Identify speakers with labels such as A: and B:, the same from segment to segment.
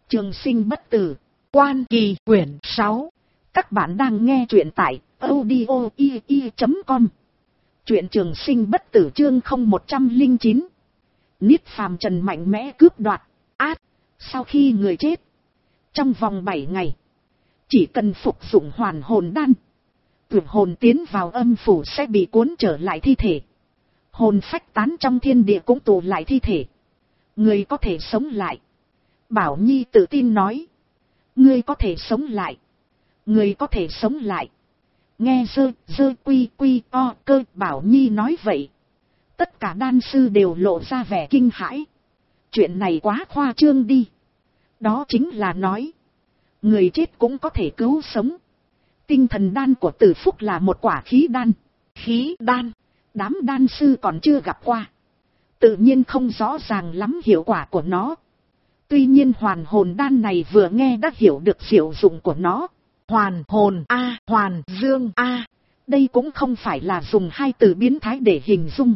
A: Trường sinh bất tử, Quan Kỳ quyển 6. Các bạn đang nghe truyện tại audio.com. Truyện Trường sinh bất tử chương 0109. Niết Phàm Trần mạnh mẽ cướp đoạt. Sau khi người chết, trong vòng 7 ngày, chỉ cần phục dụng hoàn hồn đan, tuyệt hồn tiến vào âm phủ sẽ bị cuốn trở lại thi thể. Hồn phách tán trong thiên địa cũng tụ lại thi thể. Người có thể sống lại. Bảo Nhi tự tin nói. Ngươi có thể sống lại. Người có thể sống lại. Nghe dơ quy o cơ Bảo Nhi nói vậy. Tất cả đan sư đều lộ ra vẻ kinh hãi. Chuyện này quá khoa trương đi. Đó chính là nói. Người chết cũng có thể cứu sống. Tinh thần đan của Từ Phúc là một quả khí đan. Khí đan. Đám đan sư còn chưa gặp qua. Tự nhiên không rõ ràng lắm hiệu quả của nó. Tuy nhiên hoàn hồn đan này vừa nghe đã hiểu được hiệu dụng của nó. Hoàn hồn hoàn dương đây cũng không phải là dùng hai từ biến thái để hình dung,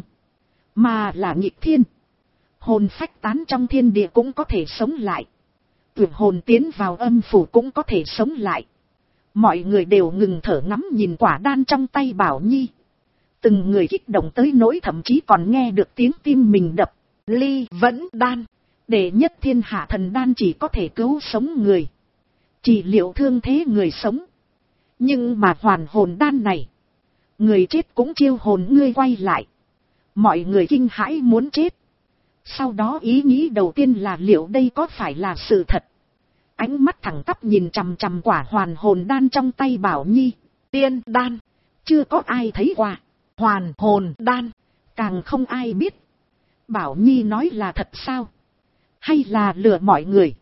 A: mà là nghịch thiên. Hồn phách tán trong thiên địa cũng có thể sống lại. Tuyệt hồn tiến vào âm phủ cũng có thể sống lại. Mọi người đều ngừng thở ngắm nhìn quả đan trong tay Bảo Nhi. Từng người kích động tới nỗi thậm chí còn nghe được tiếng tim mình đập. Ly Vẫn đan, đệ nhất thiên hạ thần đan chỉ có thể cứu sống người, trị liệu thương thế người sống. Nhưng mà hoàn hồn đan này, người chết cũng chiêu hồn ngươi quay lại. Mọi người kinh hãi muốn chết. Sau đó ý nghĩ đầu tiên là liệu đây có phải là sự thật. Ánh mắt thẳng tắp nhìn chằm chằm quả hoàn hồn đan trong tay Bảo Nhi. Tiên đan, chưa có ai thấy qua. Hoàn hồn đan, càng không ai biết. Bảo Nhi nói là thật sao? Hay là lừa mọi người?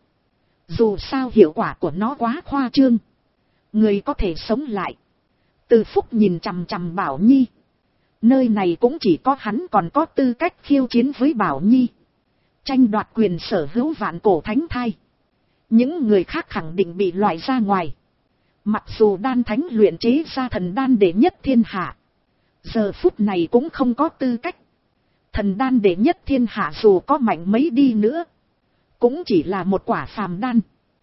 A: Dù sao hiệu quả của nó quá khoa trương. Người có thể sống lại. Từ Phúc nhìn chằm chằm Bảo Nhi. Nơi này cũng chỉ có hắn còn có tư cách khiêu chiến với Bảo Nhi. Tranh đoạt quyền sở hữu vạn cổ thánh thai. Những người khác khẳng định bị loại ra ngoài. Mặc dù đan thánh luyện chế ra thần đan đệ nhất thiên hạ, giờ phút này cũng không có tư cách. Thần đan đệ nhất thiên hạ dù có mạnh mấy đi nữa, cũng chỉ là một quả phàm đan.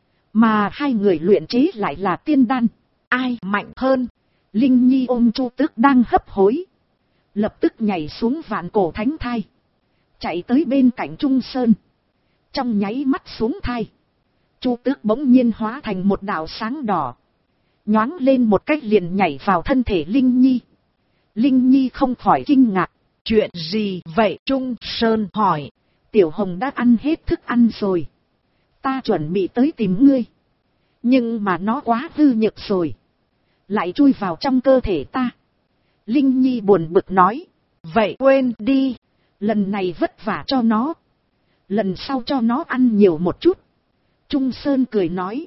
A: Mà hai người luyện chế lại là tiên đan. Ai mạnh hơn? Linh Nhi ôm Chu Tước đang hấp hối, lập tức nhảy xuống vạn cổ thánh thai, chạy tới bên cạnh Trung Sơn. Trong nháy mắt xuống thai, Chu Tước bỗng nhiên hóa thành một đạo sáng đỏ, nhoáng lên một cách liền nhảy vào thân thể Linh Nhi. Linh Nhi không khỏi kinh ngạc. Chuyện gì vậy? Trung Sơn hỏi. Tiểu Hồng đã ăn hết thức ăn rồi. Ta chuẩn bị tới tìm ngươi. Nhưng mà nó quá hư nhược rồi, lại chui vào trong cơ thể ta. Linh Nhi buồn bực nói. Vậy quên đi. Lần này vất vả cho nó, lần sau cho nó ăn nhiều một chút. Trung Sơn cười nói.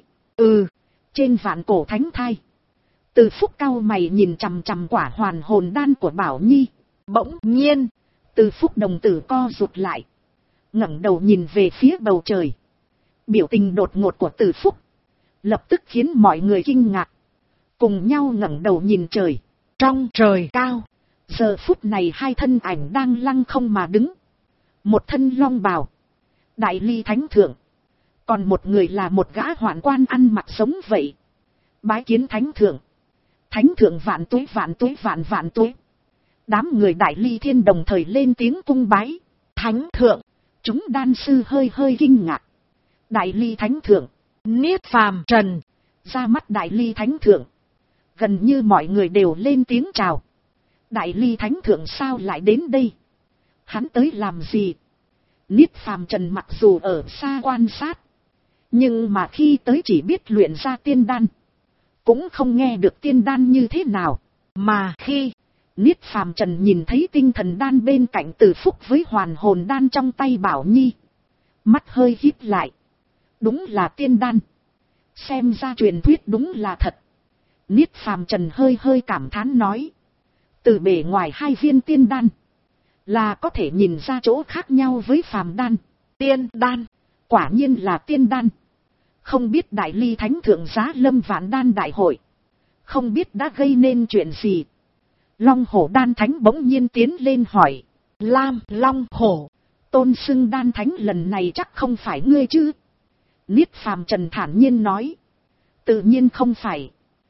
A: Trên vạn cổ thánh thai, Từ Phúc cau mày nhìn chằm chằm quả hoàn hồn đan của Bảo Nhi. Bỗng nhiên, Từ Phúc đồng tử co rụt lại, ngẩng đầu nhìn về phía bầu trời. Biểu tình đột ngột của Từ Phúc lập tức khiến mọi người kinh ngạc, cùng nhau ngẩng đầu nhìn trời. Trong trời cao, giờ phút này hai thân ảnh đang lăng không mà đứng. Một thân long bào, Đại Ly Thánh Thượng. Còn một người là một gã hoạn quan ăn mặc giống vậy. Bái kiến Thánh Thượng. Thánh Thượng vạn tuế vạn tuế vạn vạn tuế. Đám người Đại Ly Thiên đồng thời lên tiếng cung bái. Thánh Thượng. Chúng đan sư hơi hơi kinh ngạc. Đại Ly Thánh Thượng. Niết Phàm Trần. Ra mắt Đại Ly Thánh Thượng, gần như mọi người đều lên tiếng chào. Đại Ly Thánh Thượng sao lại đến đây? Hắn tới làm gì? Niết Phàm Trần mặc dù ở xa quan sát, nhưng mà khi tới chỉ biết luyện ra tiên đan, cũng không nghe được tiên đan như thế nào. Mà khi Niết Phàm Trần nhìn thấy tinh thần đan bên cạnh Từ Phúc với hoàn hồn đan trong tay Bảo Nhi, mắt hơi híp lại. Đúng là tiên đan. Xem ra truyền thuyết đúng là thật. Niết Phàm Trần hơi hơi cảm thán nói. Từ bề ngoài hai viên tiên đan là có thể nhìn ra chỗ khác nhau với phàm đan. Tiên đan, quả nhiên là tiên đan. Không biết Đại Ly Thánh Thượng giá lâm vạn đan đại hội, không biết đã gây nên chuyện gì. Long Hổ Đan Thánh bỗng nhiên tiến lên hỏi. Lam Long Hổ, tôn xưng đan thánh lần này chắc không phải ngươi chứ? Niết Phàm Trần thản nhiên nói. Tự nhiên không phải.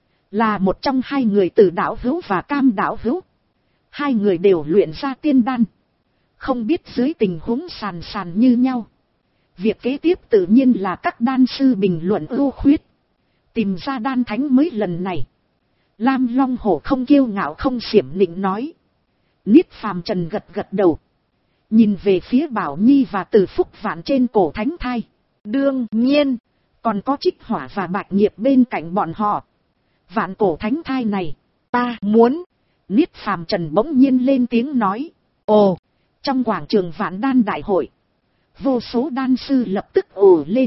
A: Là một trong hai người Tử đạo hữu và Cam đạo hữu. Hai người đều luyện ra tiên đan. Không biết dưới tình huống sàn sàn như nhau. Việc kế tiếp tự nhiên là các đan sư bình luận ưu khuyết. Tìm ra đan thánh mới lần này. Lam Long Hổ không kiêu ngạo không xiểm nịnh nói. Niết Phàm Trần gật gật đầu. Nhìn về phía Bảo Nhi và Từ Phúc Vạn trên cổ thánh thai. Đương nhiên, còn có Trích Hỏa và Bạch Nghiệp bên cạnh bọn họ. Vạn cổ thánh thai này, ta muốn. Niết Phàm Trần bỗng nhiên lên tiếng nói. Ồ, trong quảng trường Vạn Đan Đại hội. Vô số đan sư lập tức ồ lên.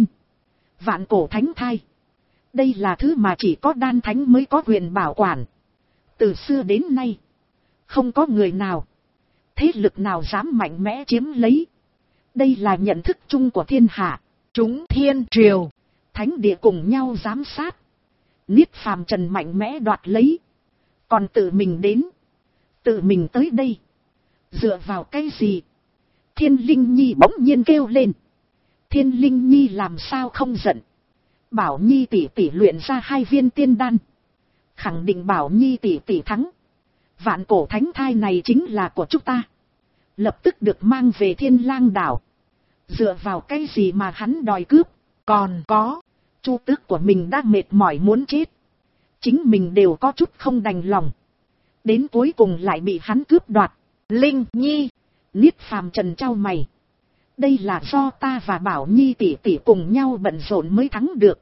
A: Vạn cổ thánh thai. Đây là thứ mà chỉ có đan thánh mới có quyền bảo quản. Từ xưa đến nay, không có người nào, thế lực nào dám mạnh mẽ chiếm lấy. Đây là nhận thức chung của thiên hạ. Chúng thiên triều, thánh địa cùng nhau giám sát. Niết Phàm Trần mạnh mẽ đoạt lấy. Còn tự mình đến. Tự mình tới đây. Dựa vào cái gì? Thiên Linh Nhi bỗng nhiên kêu lên. Thiên Linh Nhi làm sao không giận? Bảo Nhi tỷ tỷ luyện ra 2 viên tiên đan. Khẳng định Bảo Nhi tỷ tỷ thắng. Vạn cổ thánh thai này chính là của chúng ta. Lập tức được mang về Thiên Lang đảo. Dựa vào cái gì mà hắn đòi cướp? Còn có, Chu Tước của mình đã mệt mỏi muốn chết. Chính mình đều có chút không đành lòng. Đến cuối cùng lại bị hắn cướp đoạt. Linh Nhi, Niết Phàm Trần chau mày. Đây là do ta và Bảo Nhi tỷ tỷ cùng nhau bận rộn mới thắng được.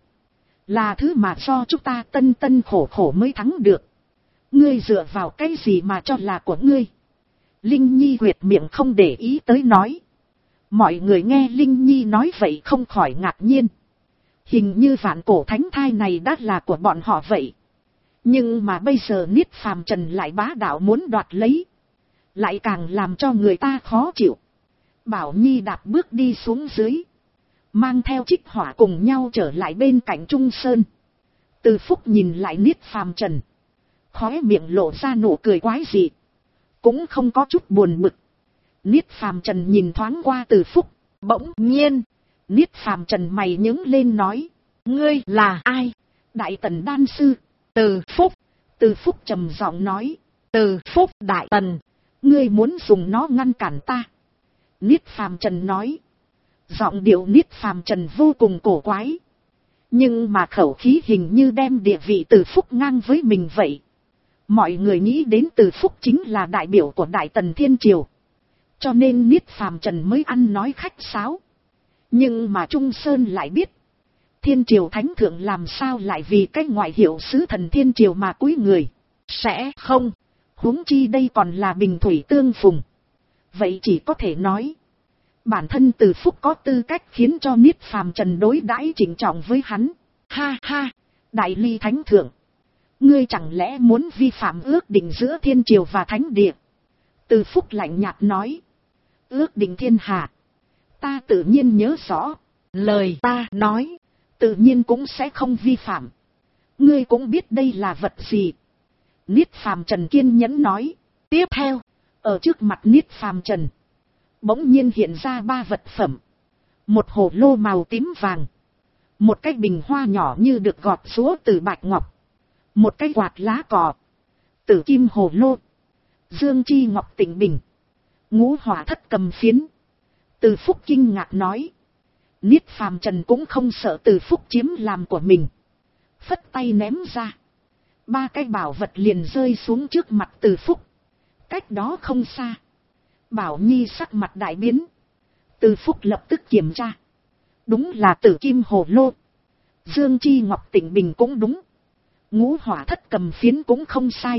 A: Là thứ mà do chúng ta tân tân khổ khổ mới thắng được. Ngươi dựa vào cái gì mà cho là của ngươi? Linh Nhi huyệt miệng không để ý tới nói. Mọi người nghe Linh Nhi nói vậy không khỏi ngạc nhiên. Hình như vạn cổ thánh thai này đã là của bọn họ vậy. Nhưng mà bây giờ Niết Phàm Trần lại bá đạo muốn đoạt lấy. Lại càng làm cho người ta khó chịu. Bảo Nhi đạp bước đi xuống dưới. Mang theo Trích Hỏa cùng nhau trở lại bên cạnh Trung Sơn. Từ Phúc nhìn lại Niết Phàm Trần. Khóe miệng lộ ra nụ cười quái dị. Cũng không có chút buồn bực. Niết Phàm Trần nhìn thoáng qua Từ Phúc. Bỗng nhiên, Niết Phàm Trần mày nhướng lên nói. Ngươi là ai? Đại Tần đan sư. Từ Phúc. Từ Phúc trầm giọng nói. Từ Phúc Đại Tần. Ngươi muốn dùng nó ngăn cản ta. Niết Phàm Trần nói. Giọng điệu Niết Phàm Trần vô cùng cổ quái. Nhưng mà khẩu khí hình như đem địa vị Từ Phúc ngang với mình vậy. Mọi người nghĩ đến Từ Phúc chính là đại biểu của Đại Tần Thiên Triều. Cho nên Niết Phàm Trần mới ăn nói khách sáo. Nhưng mà Trung Sơn lại biết. Thiên Triều Thánh Thượng làm sao lại vì cái ngoại hiệu sứ thần Thiên Triều mà cúi người. Sẽ không. Huống chi đây còn là bình thủy tương phùng. Vậy chỉ có thể nói. Bản thân Từ Phúc có tư cách khiến cho Niết Phàm Trần đối đãi trịnh trọng với hắn. Ha ha. Đại Ly Thánh Thượng. Ngươi chẳng lẽ muốn vi phạm ước định giữa Thiên Triều và Thánh Địa? Từ Phúc lạnh nhạt nói. Ước định thiên hạ. Ta tự nhiên nhớ rõ. Lời ta nói. Tự nhiên cũng sẽ không vi phạm. Ngươi cũng biết đây là vật gì. Niết Phàm Trần kiên nhẫn nói. Tiếp theo. Ở trước mặt Niết Phàm Trần. Bỗng nhiên hiện ra 3 vật phẩm. Một hồ lô màu tím vàng. Một cái bình hoa nhỏ như được gọt rúa từ bạch ngọc. Một cái quạt lá cỏ. Tử kim hồ lô. Dương chi ngọc tịnh bình. Ngũ hỏa thất cầm phiến. Từ Phúc kinh ngạc nói. Niết Phàm Trần cũng không sợ Từ Phúc chiếm làm của mình. Phất tay ném ra. 3 cái bảo vật liền rơi xuống trước mặt Từ Phúc. Cách đó không xa. Bảo Nhi sắc mặt đại biến. Từ Phúc lập tức kiểm tra. Đúng là tử kim hồ lô. Dương chi ngọc tịnh bình cũng đúng. Ngũ hỏa thất cầm phiến cũng không sai.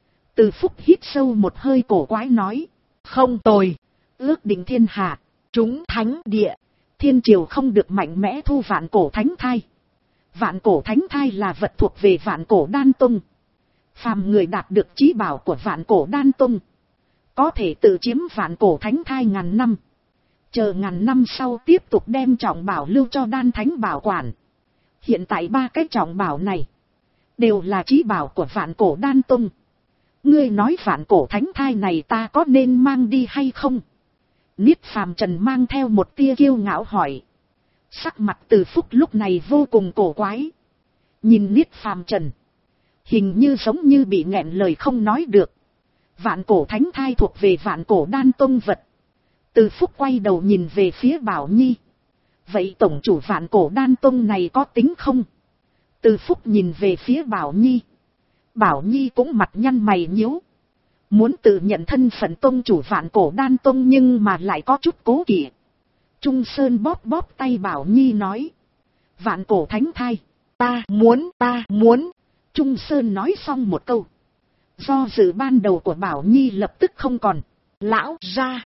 A: Từ Phúc hít sâu một hơi cổ quái nói. Không tồi. Ước định thiên hạ. Chúng thánh địa. Thiên Triều không được mạnh mẽ thu vạn cổ thánh thai. Vạn cổ thánh thai là vật thuộc về vạn cổ đan tông. Phàm người đạt được chí bảo của vạn cổ đan tông. Có thể tự chiếm vạn cổ thánh thai ngàn năm. Chờ ngàn năm sau tiếp tục đem trọng bảo lưu cho đan thánh bảo quản. Hiện tại 3 cái trọng bảo này. Đều là chí bảo của vạn cổ đan tông. Ngươi nói vạn cổ thánh thai này ta có nên mang đi hay không? Niết Phàm Trần mang theo một tia kiêu ngạo hỏi. Sắc mặt Từ Phúc lúc này vô cùng cổ quái. Nhìn Niết Phàm Trần. Hình như giống như bị nghẹn lời không nói được. Vạn cổ thánh thai thuộc về vạn cổ đan tông vật. Từ Phúc quay đầu nhìn về phía Bảo Nhi. Vậy tổng chủ vạn cổ đan tông này có tính không? Từ Phúc nhìn về phía Bảo Nhi. Bảo Nhi cũng mặt nhăn mày nhíu. Muốn tự nhận thân phận tông chủ vạn cổ đan tông nhưng mà lại có chút cố kỵ. Trung Sơn bóp bóp tay Bảo Nhi nói. Vạn cổ thánh thai. Ta muốn. Trung Sơn nói xong một câu. Do dự ban đầu của Bảo Nhi lập tức không còn. Lão gia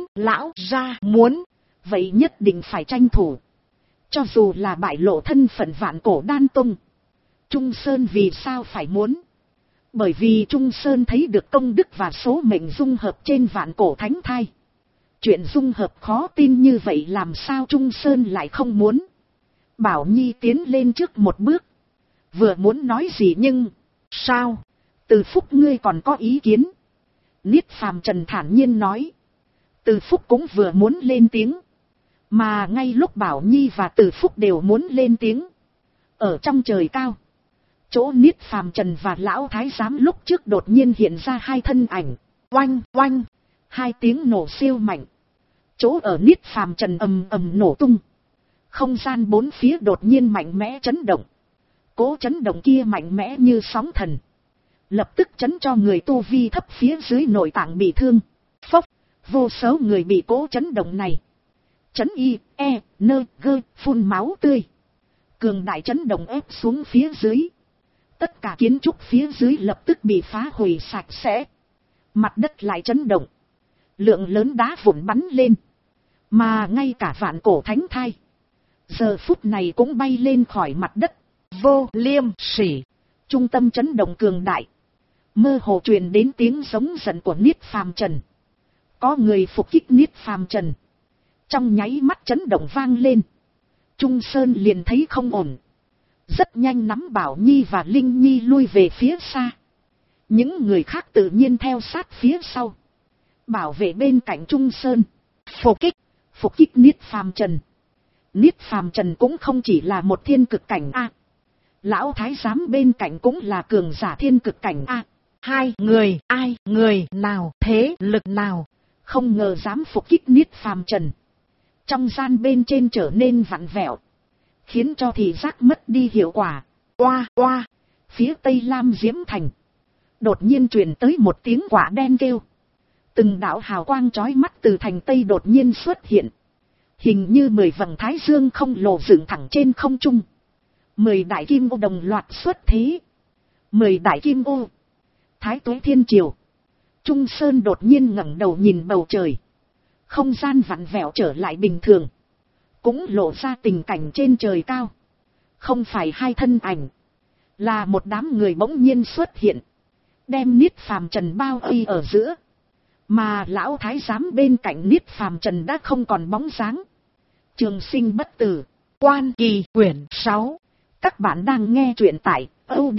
A: muốn. Vậy nhất định phải tranh thủ. Cho dù là bại lộ thân phận vạn cổ đan tông. Trung Sơn vì sao phải muốn? Bởi vì Trung Sơn thấy được công đức và số mệnh dung hợp trên vạn cổ thánh thai. Chuyện dung hợp khó tin như vậy làm sao Trung Sơn lại không muốn? Bảo Nhi tiến lên trước một bước. Vừa muốn nói gì nhưng... Sao? Từ Phúc ngươi còn có ý kiến? Niết Phàm Trần thản nhiên nói. Từ Phúc cũng vừa muốn lên tiếng. Mà ngay lúc Bảo Nhi và Từ Phúc đều muốn lên tiếng. Ở trong trời cao. Chỗ Niết Phàm Trần và Lão Thái Giám lúc trước đột nhiên hiện ra hai thân ảnh. Oanh oanh. Hai tiếng nổ siêu mạnh. Chỗ ở Niết Phàm Trần ầm ầm nổ tung. Không gian bốn phía đột nhiên mạnh mẽ chấn động. Cố chấn động kia mạnh mẽ như sóng thần. Lập tức chấn cho người tu vi thấp phía dưới nội tạng bị thương. Phốc. Vô số người bị cố chấn động này. Chấn gơ phun máu tươi. Cường đại chấn động ép xuống phía dưới. Tất cả kiến trúc phía dưới lập tức bị phá hủy sạch sẽ. Mặt đất lại chấn động. Lượng lớn đá vụn bắn lên. Mà ngay cả vạn cổ thánh thai. Giờ phút này cũng bay lên khỏi mặt đất. Vô liêm sỉ. Trung tâm chấn động cường đại. Mơ hồ truyền đến tiếng giống giận của Niết Phàm Trần. Có người phục kích Niết Phàm Trần. Trong nháy mắt chấn động vang lên. Trung Sơn liền thấy không ổn. Rất nhanh nắm Bảo Nhi và Linh Nhi lui về phía xa. Những người khác tự nhiên theo sát phía sau. Bảo vệ bên cạnh Trung Sơn. Phục kích Niết Phàm Trần. Niết Phàm Trần cũng không chỉ là một thiên cực cảnh A. Lão Thái Giám bên cạnh cũng là cường giả thiên cực cảnh A. Hai người, ai, người nào, thế lực nào, không ngờ dám phục kích Niết Phàm Trần. Trong gian bên trên trở nên vặn vẹo. Khiến cho thị giác mất đi hiệu quả. Oa. Phía tây Lam Diễm Thành. Đột nhiên truyền tới một tiếng quả đen kêu. Từng đạo hào quang chói mắt từ thành tây đột nhiên xuất hiện. Hình như 10 vầng thái dương không lồ dựng thẳng trên không trung. 10 đại kim ô đồng loạt xuất thế. 10 đại kim ô. Thái Tuế Thiên Triều. Trung Sơn đột nhiên ngẩng đầu nhìn bầu trời. Không gian vặn vẹo trở lại bình thường. Cũng lộ ra tình cảnh trên trời cao. Không phải hai thân ảnh. Là một đám người bỗng nhiên xuất hiện. Đem Niết Phàm Trần bao vây ở giữa. Mà Lão Thái Giám bên cạnh Niết Phàm Trần đã không còn bóng dáng. Trường Sinh Bất Tử. Quan Kỳ quyển 6. Các bạn đang nghe truyện tại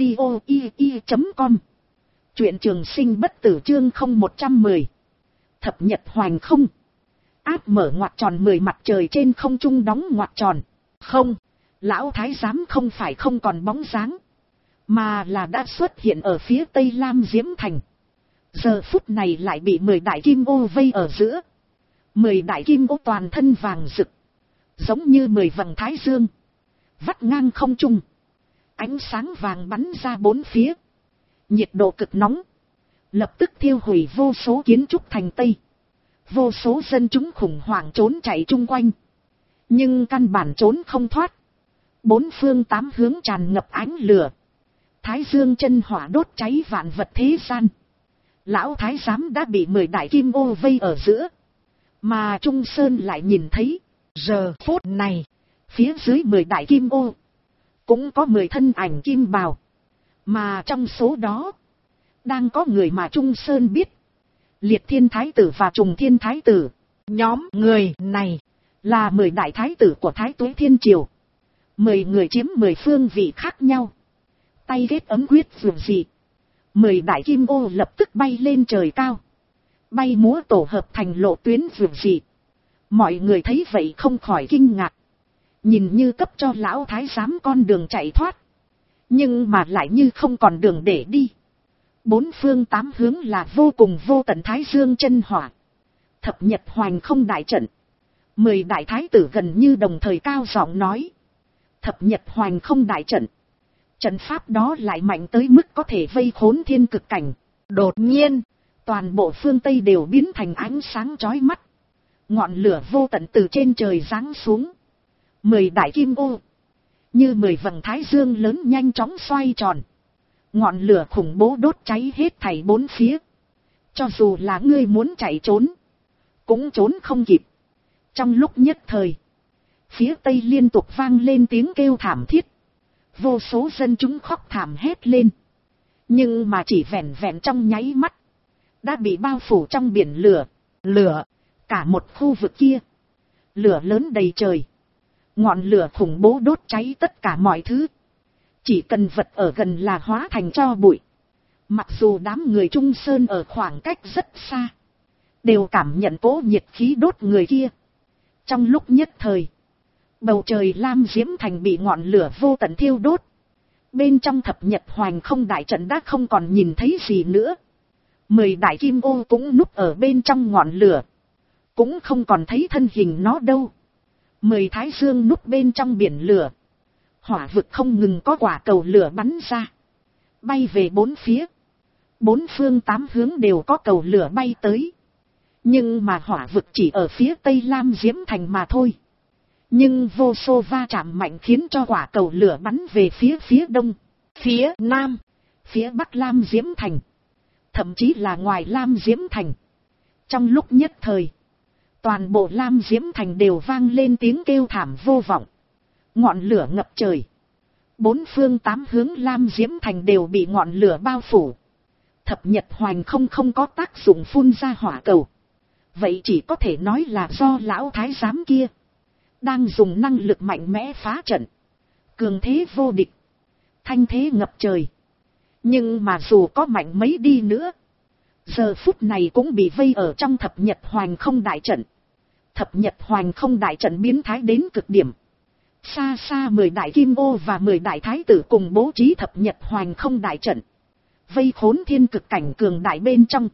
A: audio.com. Truyện Trường Sinh Bất Tử chương 0110. Thập Nhật Hoành Không. Áp mở ngoặc tròn 10 mặt trời trên không trung đóng ngoặc tròn. Không, Lão Thái Giám không phải không còn bóng dáng. Mà là đã xuất hiện ở phía tây Lam Diễm Thành. Giờ phút này lại bị 10 đại kim ô vây ở giữa. 10 đại kim ô toàn thân vàng rực. Giống như 10 vầng thái dương. Vắt ngang không trung. Ánh sáng vàng bắn ra bốn phía. Nhiệt độ cực nóng. Lập tức thiêu hủy vô số kiến trúc thành Tây. Vô số dân chúng khủng hoảng trốn chạy chung quanh. Nhưng căn bản trốn không thoát. Bốn phương tám hướng tràn ngập ánh lửa. Thái dương chân hỏa đốt cháy vạn vật thế gian. Lão Thái Giám đã bị 10 đại kim ô vây ở giữa. Mà Trung Sơn lại nhìn thấy. Giờ phút này. Phía dưới 10 đại kim ô. Cũng có 10 thân ảnh kim bào. Mà trong số đó. Đang có người mà Trung Sơn biết. Liệt Thiên Thái Tử và Trùng Thiên Thái Tử. Nhóm người này. Là 10 đại thái tử của Thái Tuế Thiên Triều. 10 người chiếm 10 phương vị khác nhau. Tay ghét ấm quyết dù gì. 10 đại kim ô lập tức bay lên trời cao. Bay múa tổ hợp thành lộ tuyến dù gì. Mọi người thấy vậy không khỏi kinh ngạc. nhìn như cấp cho lão thái giám con đường chạy thoát, nhưng mà lại như không còn đường để đi. Bốn phương tám hướng là vô cùng vô tận thái dương chân hỏa. Thập nhật hoành không đại trận. 10 đại thái tử gần như đồng thời cao giọng nói. Thập nhật hoành không đại trận. Trận pháp đó lại mạnh tới mức có thể vây khốn thiên cực cảnh. Đột nhiên, toàn bộ phương Tây đều biến thành ánh sáng chói mắt. Ngọn lửa vô tận từ trên trời giáng xuống. 10 đại kim ô, như 10 vầng thái dương lớn nhanh chóng xoay tròn. Ngọn lửa khủng bố đốt cháy hết thảy bốn phía. Cho dù là ngươi muốn chạy trốn, cũng trốn không kịp. Trong lúc nhất thời, phía Tây liên tục vang lên tiếng kêu thảm thiết. Vô số dân chúng khóc thảm hét lên. Nhưng mà chỉ vẹn vẹn trong nháy mắt, đã bị bao phủ trong biển lửa. Lửa, cả một khu vực kia. Lửa lớn đầy trời. Ngọn lửa khủng bố đốt cháy tất cả mọi thứ. Chỉ cần vật ở gần là hóa thành tro bụi. Mặc dù đám người Trung Sơn ở khoảng cách rất xa, đều cảm nhận cỗ nhiệt khí đốt người kia. Trong lúc nhất thời, bầu trời lam diễm thành bị ngọn lửa vô tận thiêu đốt. Bên trong thập nhật hoành không đại trận đã không còn nhìn thấy gì nữa. 10 đại kim ô cũng núp ở bên trong ngọn lửa, cũng không còn thấy thân hình nó đâu. 10 thái dương núp bên trong biển lửa. Hỏa vực không ngừng có quả cầu lửa bắn ra, bay về bốn phía. Bốn phương tám hướng đều có cầu lửa bay tới. Nhưng mà hỏa vực chỉ ở phía Tây Lam Diễm Thành mà thôi. Nhưng vô số va chạm mạnh khiến cho quả cầu lửa bắn về phía đông, phía nam, phía bắc Lam Diễm Thành. Thậm chí là ngoài Lam Diễm Thành. Trong lúc nhất thời, toàn bộ Lam Diễm Thành đều vang lên tiếng kêu thảm vô vọng. Ngọn lửa ngập trời. Bốn phương tám hướng Lam Diễm Thành đều bị ngọn lửa bao phủ. Thập nhật hoành không có tác dụng phun ra hỏa cầu. Vậy chỉ có thể nói là do lão thái giám kia đang dùng năng lực mạnh mẽ phá trận. Cường thế vô địch, thanh thế ngập trời. Nhưng mà dù có mạnh mấy đi nữa, giờ phút này cũng bị vây ở trong thập nhật hoành không đại trận. Thập nhật hoành không đại trận biến thái đến cực điểm. Xa xa 10 đại kim ô và 10 đại thái tử cùng bố trí thập nhật hoành không đại trận, vây khốn thiên cực cảnh cường đại bên trong.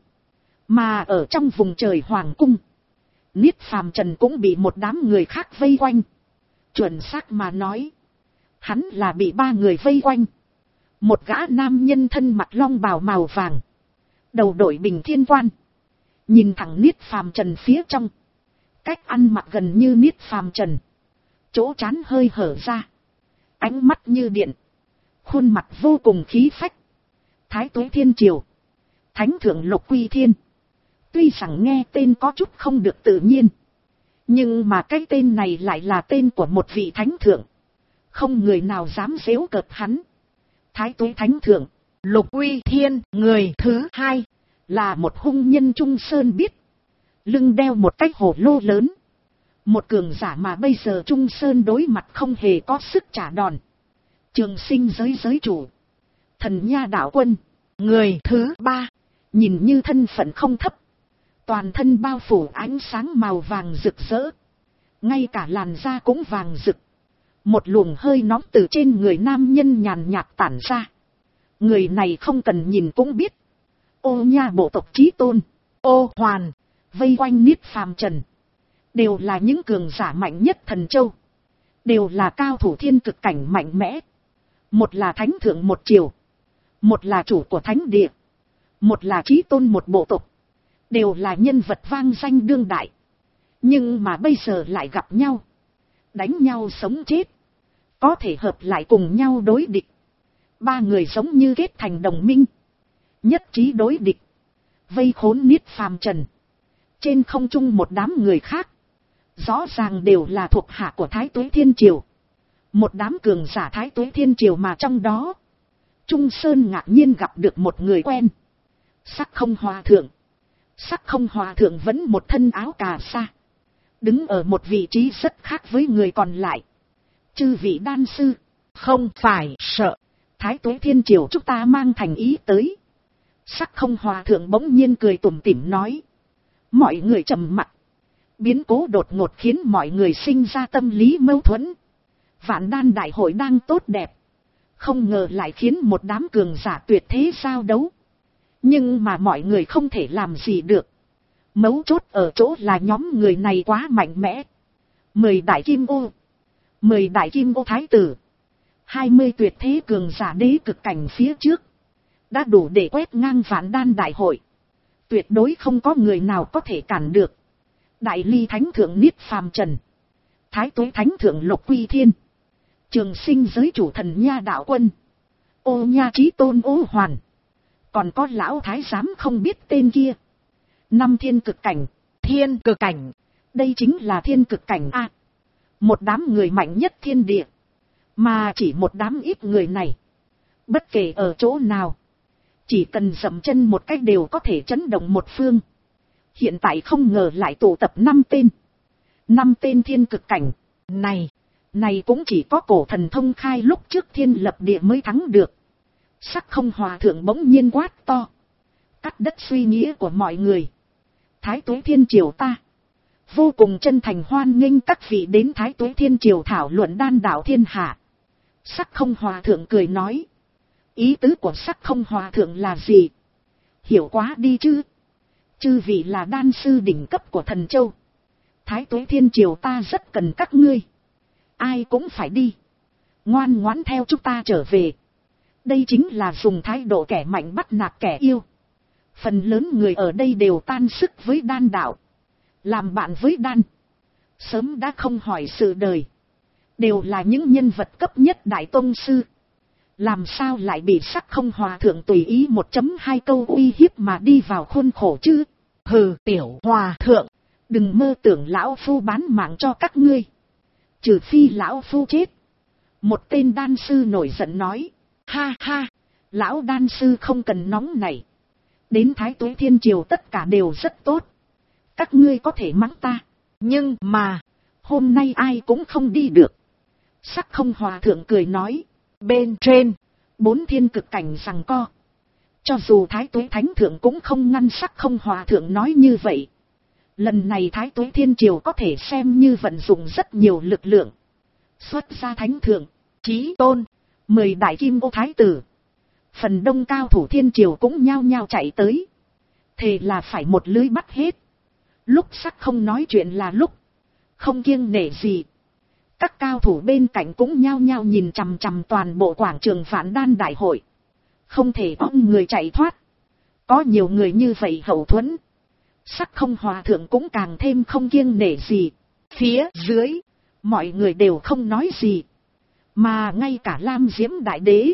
A: Mà ở trong vùng trời hoàng cung, Niết Phàm Trần cũng bị một đám người khác vây quanh. Chuẩn xác mà nói, hắn là bị 3 người vây quanh. Một gã nam nhân thân mặc long bào màu vàng, đầu đội bình thiên quan, nhìn thẳng Niết Phàm Trần phía trong. Cách ăn mặc gần như Niết Phàm Trần, chỗ trán hơi hở ra, ánh mắt như điện, khuôn mặt vô cùng khí phách. Thái Tuế Thiên Triều, Thánh Thượng Lục Quy Thiên. Tuy rằng nghe tên có chút không được tự nhiên, nhưng mà cái tên này lại là tên của một vị thánh thượng. Không người nào dám giễu cợt hắn. Thái Tuế Thánh Thượng, Lục Quy Thiên, người thứ 2, là một hung nhân Trung Sơn biết. Lưng đeo một cái hồ lô lớn. Một cường giả mà bây giờ Trung Sơn đối mặt không hề có sức trả đòn. Trường Sinh giới chủ, Thần Nha Đạo Quân, người thứ 3, nhìn như thân phận không thấp. Toàn thân bao phủ ánh sáng màu vàng rực rỡ. Ngay cả làn da cũng vàng rực. Một luồng hơi nóng từ trên người nam nhân nhàn nhạt tản ra. Người này không cần nhìn cũng biết. Ô Nha bộ tộc chí tôn, Ô Hoàn, vây quanh Niết Phàm Trần, đều là những cường giả mạnh nhất Thần Châu. Đều là cao thủ thiên cực cảnh mạnh mẽ. Một là thánh thượng một triều, một là chủ của thánh địa, một là chí tôn một bộ tộc. Đều là nhân vật vang danh đương đại. Nhưng mà bây giờ lại gặp nhau, đánh nhau sống chết, có thể hợp lại cùng nhau đối địch. 3 người giống như kết thành đồng minh, nhất trí đối địch, vây khốn Niết Phàm Trần. Trên không trung một đám người khác, rõ ràng đều là thuộc hạ của Thái Tuế Thiên Triều. Một đám cường giả Thái Tuế Thiên Triều mà trong đó, Trung Sơn ngạc nhiên gặp được một người quen. Sắc Không Hòa Thượng. Sắc Không Hòa Thượng vẫn một thân áo cà sa, đứng ở một vị trí rất khác với người còn lại. Chư vị đan sư, không phải sợ Thái Tuế Thiên Triều chúng ta mang thành ý tới. Sắc Không Hòa Thượng bỗng nhiên cười tủm tỉm nói. Mọi người trầm mặc. Biến cố đột ngột khiến mọi người sinh ra tâm lý mâu thuẫn. Vạn đan đại hội đang tốt đẹp. Không ngờ lại khiến một đám cường giả tuyệt thế giao đấu. Nhưng mà mọi người không thể làm gì được. Mấu chốt ở chỗ là nhóm người này quá mạnh mẽ. 10 đại kim ô. 10 đại kim ô thái tử. 20 tuyệt thế cường giả đế cực cảnh phía trước. Đã đủ để quét ngang vạn đan đại hội. Tuyệt đối không có người nào có thể cản được. Đại ly thánh thượng Niết Phàm Trần. Thái tuế thánh thượng Lục Quy Thiên. Trường sinh giới chủ thần Nha Đạo Quân. Ô Nha Chí Tôn Ô Hoàn. Còn có lão thái giám không biết tên kia. 5 thiên cực cảnh. Thiên cực cảnh. Đây chính là thiên cực cảnh A. Một đám người mạnh nhất thiên địa. Mà chỉ một đám ít người này. Bất kể ở chỗ nào. Chỉ cần dậm chân một cách đều có thể chấn động một phương. Hiện tại không ngờ lại tụ tập 5 tên. 5 tên thiên cực cảnh. Này cũng chỉ có cổ thần thông khai lúc trước thiên lập địa mới thắng được. Sắc không hòa thượng bỗng nhiên quát to. Cắt đất suy nghĩa của mọi người. Thái tuế thiên triều ta. Vô cùng chân thành hoan nghênh các vị đến Thái tuế thiên triều thảo luận đan đạo thiên hạ. Sắc không hòa thượng cười nói. Ý tứ của sắc không hòa thượng là gì? Hiểu quá đi chứ. Chư vị là đan sư đỉnh cấp của thần châu. Thái tuế thiên triều ta rất cần các ngươi. Ai cũng phải đi. Ngoan ngoãn theo chúng ta trở về. Đây chính là dùng thái độ kẻ mạnh bắt nạt kẻ yêu. Phần lớn người ở đây đều tan sức với đan đạo. Làm bạn với đan. Sớm đã không hỏi sự đời. Đều là những nhân vật cấp nhất đại tông sư. Làm sao lại bị sắc không hòa thượng tùy ý 1.2 câu uy hiếp mà đi vào khuôn khổ chứ? Hừ, tiểu hòa thượng. Đừng mơ tưởng lão phu bán mạng cho các ngươi. Trừ phi lão phu chết. Một tên đan sư nổi giận nói. Ha ha, lão đan sư không cần nóng này. Đến Thái tuế thiên triều tất cả đều rất tốt. Các ngươi có thể mắng ta. Nhưng mà, hôm nay ai cũng không đi được. Sắc không hòa thượng cười nói. Bên trên, 4 thiên cực cảnh giằng co. Cho dù Thái tuế thánh thượng cũng không ngăn sắc không hòa thượng nói như vậy. Lần này Thái tuế thiên triều có thể xem như vận dụng rất nhiều lực lượng. Xuất ra thánh thượng, Chí Tôn, 10 đại kim ô thái tử. Phần đông cao thủ thiên triều cũng nhao nhao chạy tới. Thề là phải một lưới bắt hết. Lúc sắc không nói chuyện là lúc. Không kiêng nể gì. Các cao thủ bên cạnh cũng nhao nhao nhìn chằm chằm toàn bộ quảng trường Vạn Đan đại hội. Không thể có người chạy thoát. Có nhiều người như vậy hậu thuẫn. Sắc không hòa thượng cũng càng thêm không kiêng nể gì. Phía dưới, mọi người đều không nói gì. Mà ngay cả Lam Diễm Đại Đế.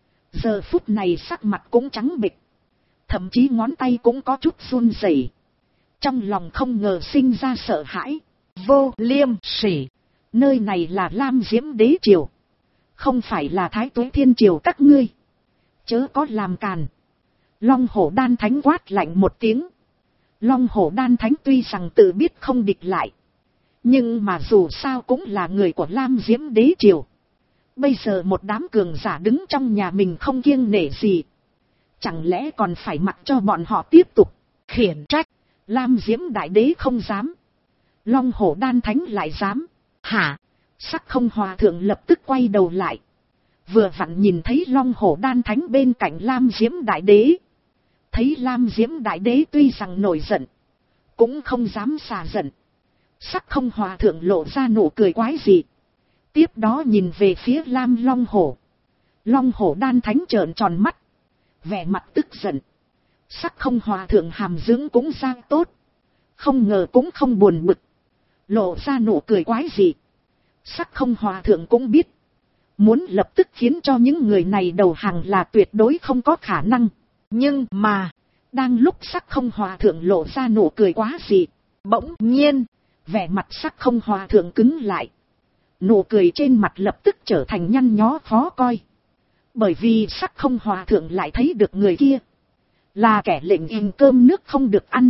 A: Giờ phút này sắc mặt cũng trắng bệch. Thậm chí ngón tay cũng có chút run rẩy. Trong lòng không ngờ sinh ra sợ hãi. Vô liêm sỉ. Nơi này là Lam Diễm Đế Triều. Không phải là Thái tuế thiên triều các ngươi. Chớ có làm càn. Long Hổ Đan Thánh quát lạnh một tiếng. Long Hổ Đan Thánh tuy rằng tự biết không địch lại. Nhưng mà dù sao cũng là người của Lam Diễm Đế Triều. Bây giờ một đám cường giả đứng trong nhà mình không kiêng nể gì. Chẳng lẽ còn phải mặc cho bọn họ tiếp tục khiển trách. Lam Diễm Đại Đế không dám. Long Hổ Đan Thánh lại dám. Hả? Sắc không hòa thượng lập tức quay đầu lại. Vừa vặn nhìn thấy Long Hổ Đan Thánh bên cạnh Lam Diễm Đại Đế. Thấy Lam Diễm Đại Đế tuy rằng nổi giận. Cũng không dám xả giận. Sắc không hòa thượng lộ ra nụ cười quái dị. Tiếp đó nhìn về phía Lam Long Hổ. Long Hổ Đan Thánh trợn tròn mắt. Vẻ mặt tức giận. Sắc không hòa thượng hàm dưỡng cũng ra tốt. Không ngờ cũng không buồn bực. Lộ ra nụ cười quái dị. Sắc không hòa thượng cũng biết. Muốn lập tức khiến cho những người này đầu hàng là tuyệt đối không có khả năng. Nhưng mà, đang lúc sắc không hòa thượng lộ ra nụ cười quá dị. Bỗng nhiên, vẻ mặt sắc không hòa thượng cứng lại. Nụ cười trên mặt lập tức trở thành nhăn nhó khó coi. Bởi vì sắc không hòa thượng lại thấy được người kia. Là kẻ lệnh in cơm nước không được ăn.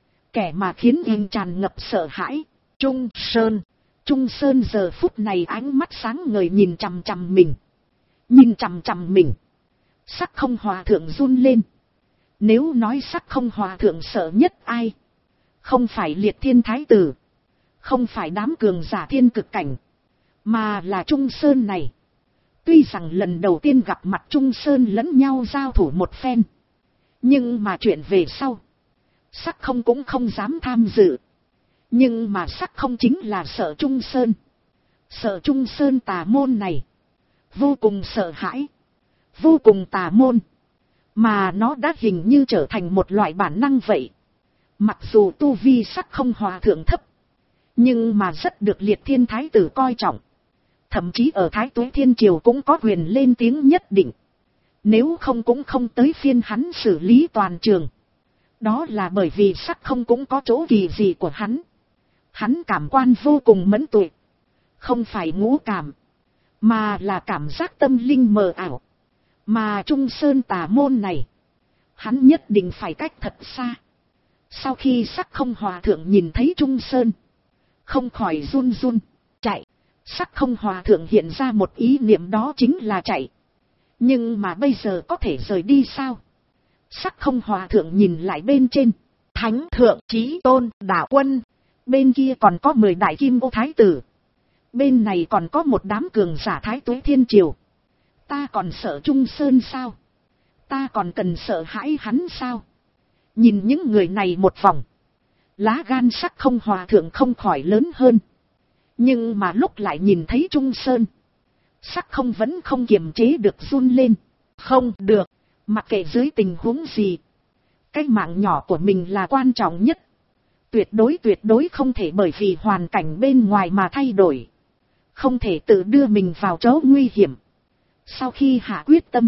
A: Kẻ mà khiến in tràn ngập sợ hãi. Trung Sơn. Trung Sơn giờ phút này ánh mắt sáng ngời nhìn chằm chằm mình. Nhìn chằm chằm mình. Sắc không hòa thượng run lên. Nếu nói sắc không hòa thượng sợ nhất ai? Không phải Liệt Thiên Thái Tử. Không phải đám cường giả thiên cực cảnh. Mà là Trung Sơn này. Tuy rằng lần đầu tiên gặp mặt Trung Sơn lẫn nhau giao thủ một phen. Nhưng mà chuyện về sau. Sắc không cũng không dám tham dự. Nhưng mà sắc không chính là sợ Trung Sơn. Sợ Trung Sơn tà môn này. Vô cùng sợ hãi. Vô cùng tà môn. Mà nó đã hình như trở thành một loại bản năng vậy. Mặc dù tu vi sắc không hòa thượng thấp. Nhưng mà rất được Liệt Thiên Thái tử coi trọng. Thậm chí ở Thái Tuế Thiên Triều cũng có quyền lên tiếng nhất định. Nếu không cũng không tới phiên hắn xử lý toàn trường. Đó là bởi vì sắc không cũng có chỗ kỳ dị của hắn. Hắn cảm quan vô cùng mẫn tuệ. Không phải ngũ cảm. Mà là cảm giác tâm linh mờ ảo. Mà Trung Sơn tà môn này. Hắn nhất định phải cách thật xa. Sau khi sắc không hòa thượng nhìn thấy Trung Sơn. Không khỏi run run. Chạy. Sắc không hòa thượng hiện ra một ý niệm, đó chính là chạy. Nhưng mà bây giờ có thể rời đi sao? Sắc không hòa thượng nhìn lại bên trên. Thánh thượng Chí Tôn Đạo Quân. Bên kia còn có 10 đại kim ô thái tử. Bên này còn có một đám cường giả Thái Tuế Thiên Triều. Ta còn sợ Trung Sơn sao? Ta còn cần sợ hãi hắn sao? Nhìn những người này một vòng. Lá gan sắc không hòa thượng không khỏi lớn hơn. Nhưng mà lúc lại nhìn thấy Trung Sơn. Sắc không vẫn không kiềm chế được run lên. Không được. Mặc kệ dưới tình huống gì. Cái mạng nhỏ của mình là quan trọng nhất. Tuyệt đối không thể bởi vì hoàn cảnh bên ngoài mà thay đổi. Không thể tự đưa mình vào chỗ nguy hiểm. Sau khi hạ quyết tâm.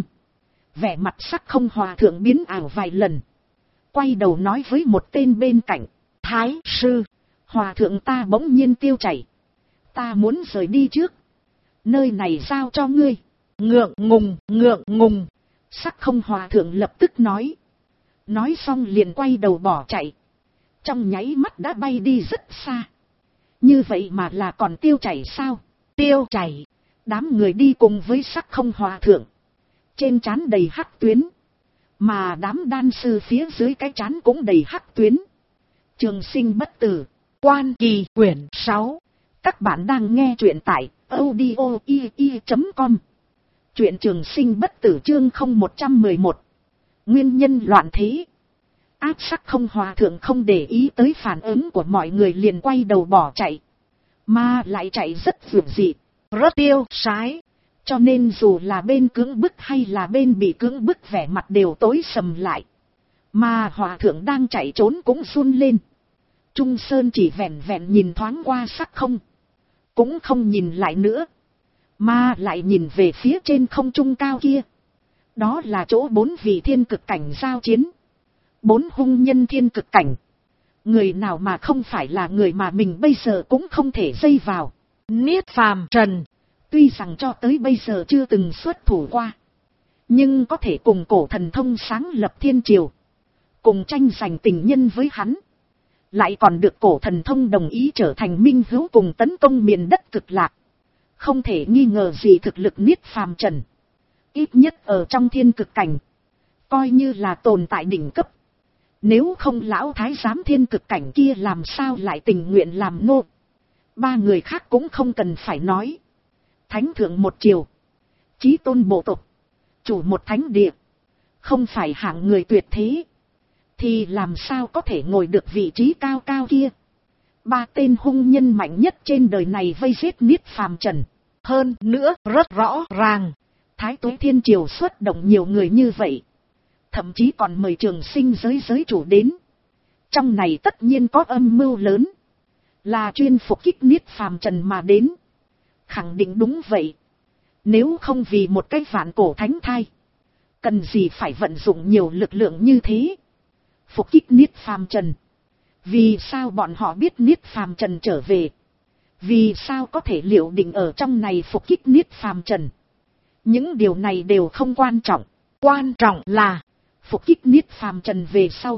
A: Vẻ mặt sắc không hòa thượng biến ảo vài lần. Quay đầu nói với một tên bên cạnh. Thái sư. Hòa thượng ta bỗng nhiên tiêu chảy. Ta muốn rời đi trước. Nơi này giao cho ngươi. Ngượng ngùng. Sắc không hòa thượng lập tức nói. Nói xong liền quay đầu bỏ chạy. Trong nháy mắt đã bay đi rất xa. Như vậy mà là còn tiêu chảy sao? Tiêu chảy. Đám người đi cùng với sắc không hòa thượng. Trên trán đầy hắc tuyến. Mà đám đan sư phía dưới cái trán cũng đầy hắc tuyến. Trường sinh bất tử. Quan Kỳ quyển 6. Các bạn đang nghe truyện tại audio.com. Truyện Trường Sinh bất tử chương 0111. Nguyên nhân loạn thế. Áp sắc không hòa thượng không để ý tới phản ứng của mọi người, liền quay đầu bỏ chạy. Mà lại chạy rất vượt dị, rất tiêu sái. Cho nên dù là bên cưỡng bức hay là bên bị cưỡng bức vẻ mặt đều tối sầm lại. Mà hòa thượng đang chạy trốn cũng run lên. Trung Sơn chỉ vẹn vẹn nhìn thoáng qua sắc không. Cũng không nhìn lại nữa. Mà lại nhìn về phía trên không trung cao kia. Đó là chỗ 4 vị thiên cực cảnh giao chiến. 4 hung nhân thiên cực cảnh. Người nào mà không phải là người mà mình bây giờ cũng không thể dây vào. Niết Phàm Trần. Tuy rằng cho tới bây giờ chưa từng xuất thủ qua. Nhưng có thể cùng Cổ Thần Thông sáng lập thiên triều. Cùng tranh giành tình nhân với hắn. Lại còn được Cổ Thần Thông đồng ý trở thành minh hữu cùng tấn công miền đất Cực Lạc. Không thể nghi ngờ gì thực lực Niết Phàm Trần. Ít nhất ở trong thiên cực cảnh. Coi như là tồn tại đỉnh cấp. Nếu không lão thái giám thiên cực cảnh kia làm sao lại tình nguyện làm nô. 3 người khác cũng không cần phải nói. Thánh thượng một triều. Chí tôn bộ tộc. Chủ một thánh địa. Không phải hạng người tuyệt thế. Thì làm sao có thể ngồi được vị trí cao cao kia. 3 tên hung nhân mạnh nhất trên đời này vây giết Niết Phàm Trần. Hơn nữa rất rõ ràng. Thái Tuế Thiên Triều xuất động nhiều người như vậy. Thậm chí còn mời Trường Sinh giới chủ đến. Trong này tất nhiên có âm mưu lớn. Là chuyên phục kích Niết Phàm Trần mà đến. Khẳng định đúng vậy. Nếu không vì một cái vạn cổ thánh thai. Cần gì phải vận dụng nhiều lực lượng như thế. Phục kích Niết Phàm Trần. Vì sao bọn họ biết Niết Phàm Trần trở về. Vì sao có thể liệu định ở trong này phục kích Niết Phàm Trần. Những điều này đều không quan trọng. Quan trọng là phục kích Niết Phàm Trần về sau.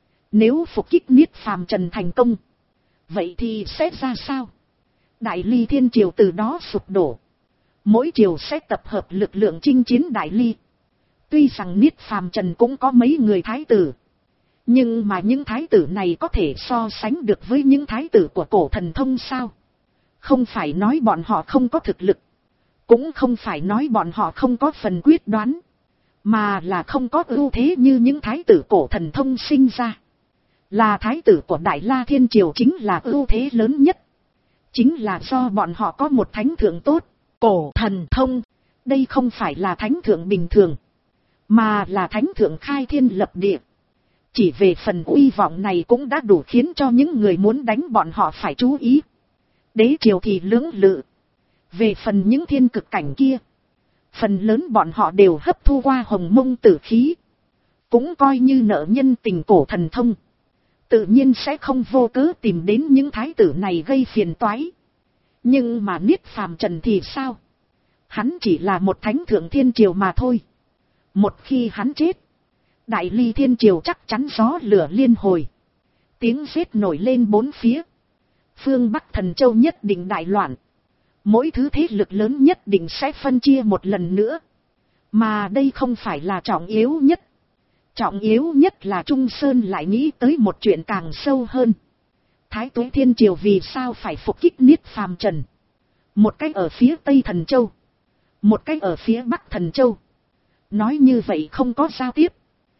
A: Nếu phục kích Niết Phàm Trần thành công. Vậy thì sẽ ra sao? Đại Ly Thiên Triều từ đó sụp đổ. Mỗi triều sẽ tập hợp lực lượng chinh chiến Đại Ly. Tuy rằng Niết Phàm Trần cũng có mấy người thái tử. Nhưng mà những thái tử này có thể so sánh được với những thái tử của Cổ Thần Thông sao? Không phải nói bọn họ không có thực lực, cũng không phải nói bọn họ không có phần quyết đoán, mà là không có ưu thế như những thái tử cổ thần thông sinh ra. Là thái tử của Đại La Thiên Triều chính là ưu thế lớn nhất. Chính là do bọn họ có một thánh thượng tốt, cổ thần thông. Đây không phải là thánh thượng bình thường, mà là thánh thượng khai thiên lập địa. Chỉ về phần uy vọng này cũng đã đủ khiến cho những người muốn đánh bọn họ phải chú ý. Đế triều thì lưỡng lự. Về phần những thiên cực cảnh kia, phần lớn bọn họ đều hấp thu qua hồng mông tử khí, cũng coi như nợ nhân tình cổ thần thông. Tự nhiên sẽ không vô cớ tìm đến những thái tử này gây phiền toái. Nhưng mà Niết Phàm Trần thì sao? Hắn chỉ là một thánh thượng thiên triều mà thôi. Một khi hắn chết, Đại Ly Thiên Triều chắc chắn gió lửa liên hồi. Tiếng giết nổi lên bốn phía. Phương Bắc Thần Châu nhất định đại loạn. Mỗi thứ thế lực lớn nhất định sẽ phân chia một lần nữa. Mà đây không phải là trọng yếu nhất. Trọng yếu nhất là Trung Sơn lại nghĩ tới một chuyện càng sâu hơn. Thái Tuế Thiên Triều vì sao phải phục kích Niết Phàm Trần? Một cách ở phía Tây Thần Châu, một cách ở phía Bắc Thần Châu. Nói như vậy không có giao tiếp.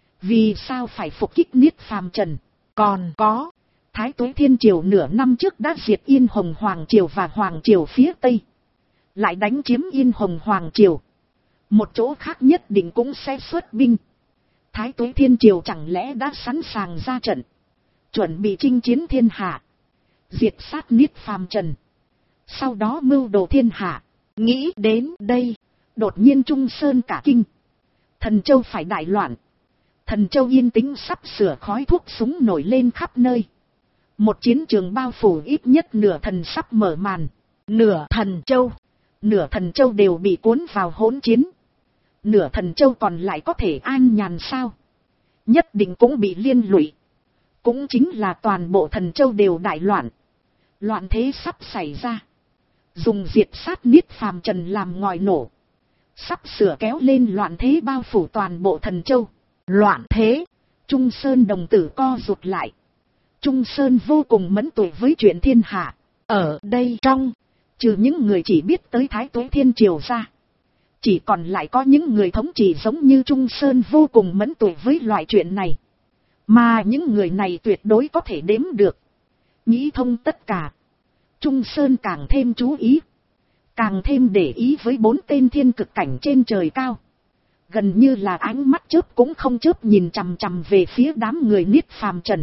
A: Vì sao phải phục kích Niết Phàm Trần? Còn có, Thái Tuế Thiên Triều nửa năm trước đã diệt Yên Hồng Hoàng Triều và Hoàng Triều phía Tây. Lại đánh chiếm Yên Hồng Hoàng Triều. Một chỗ khác nhất định cũng sẽ xuất binh. Thái Tuế Thiên Triều chẳng lẽ đã sẵn sàng ra trận, chuẩn bị chinh chiến thiên hạ, diệt sát Niết Phàm Trần, sau đó mưu đồ thiên hạ. Nghĩ đến đây, đột nhiên Trung Sơn cả kinh. Thần Châu phải đại loạn. Thần Châu yên tĩnh sắp sửa khói thuốc súng nổi lên khắp nơi. Một chiến trường bao phủ ít nhất nửa thần sắp mở màn. Nửa thần châu đều bị cuốn vào hỗn chiến. Nửa thần châu còn lại có thể an nhàn sao? Nhất định cũng bị liên lụy. Cũng chính là toàn bộ thần châu đều đại loạn. Loạn thế sắp xảy ra. Dùng diệt sát Niết Phàm Trần làm ngòi nổ. Sắp sửa kéo lên loạn thế bao phủ toàn bộ thần châu. Loạn thế. Trung Sơn đồng tử co rụt lại. Trung Sơn vô cùng mẫn tuệ với chuyện thiên hạ. Ở đây trong, trừ những người chỉ biết tới Thái Tuế Thiên Triều ra, chỉ còn lại có những người thống trị giống như Trung Sơn vô cùng mẫn tuệ với loại chuyện này. Mà những người này tuyệt đối có thể đếm được. Nghĩ thông tất cả. Trung Sơn càng thêm chú ý. Càng thêm để ý với 4 tên thiên cực cảnh trên trời cao. Gần như là ánh mắt chớp cũng không chớp nhìn chằm chằm về phía đám người Niết Phàm Trần.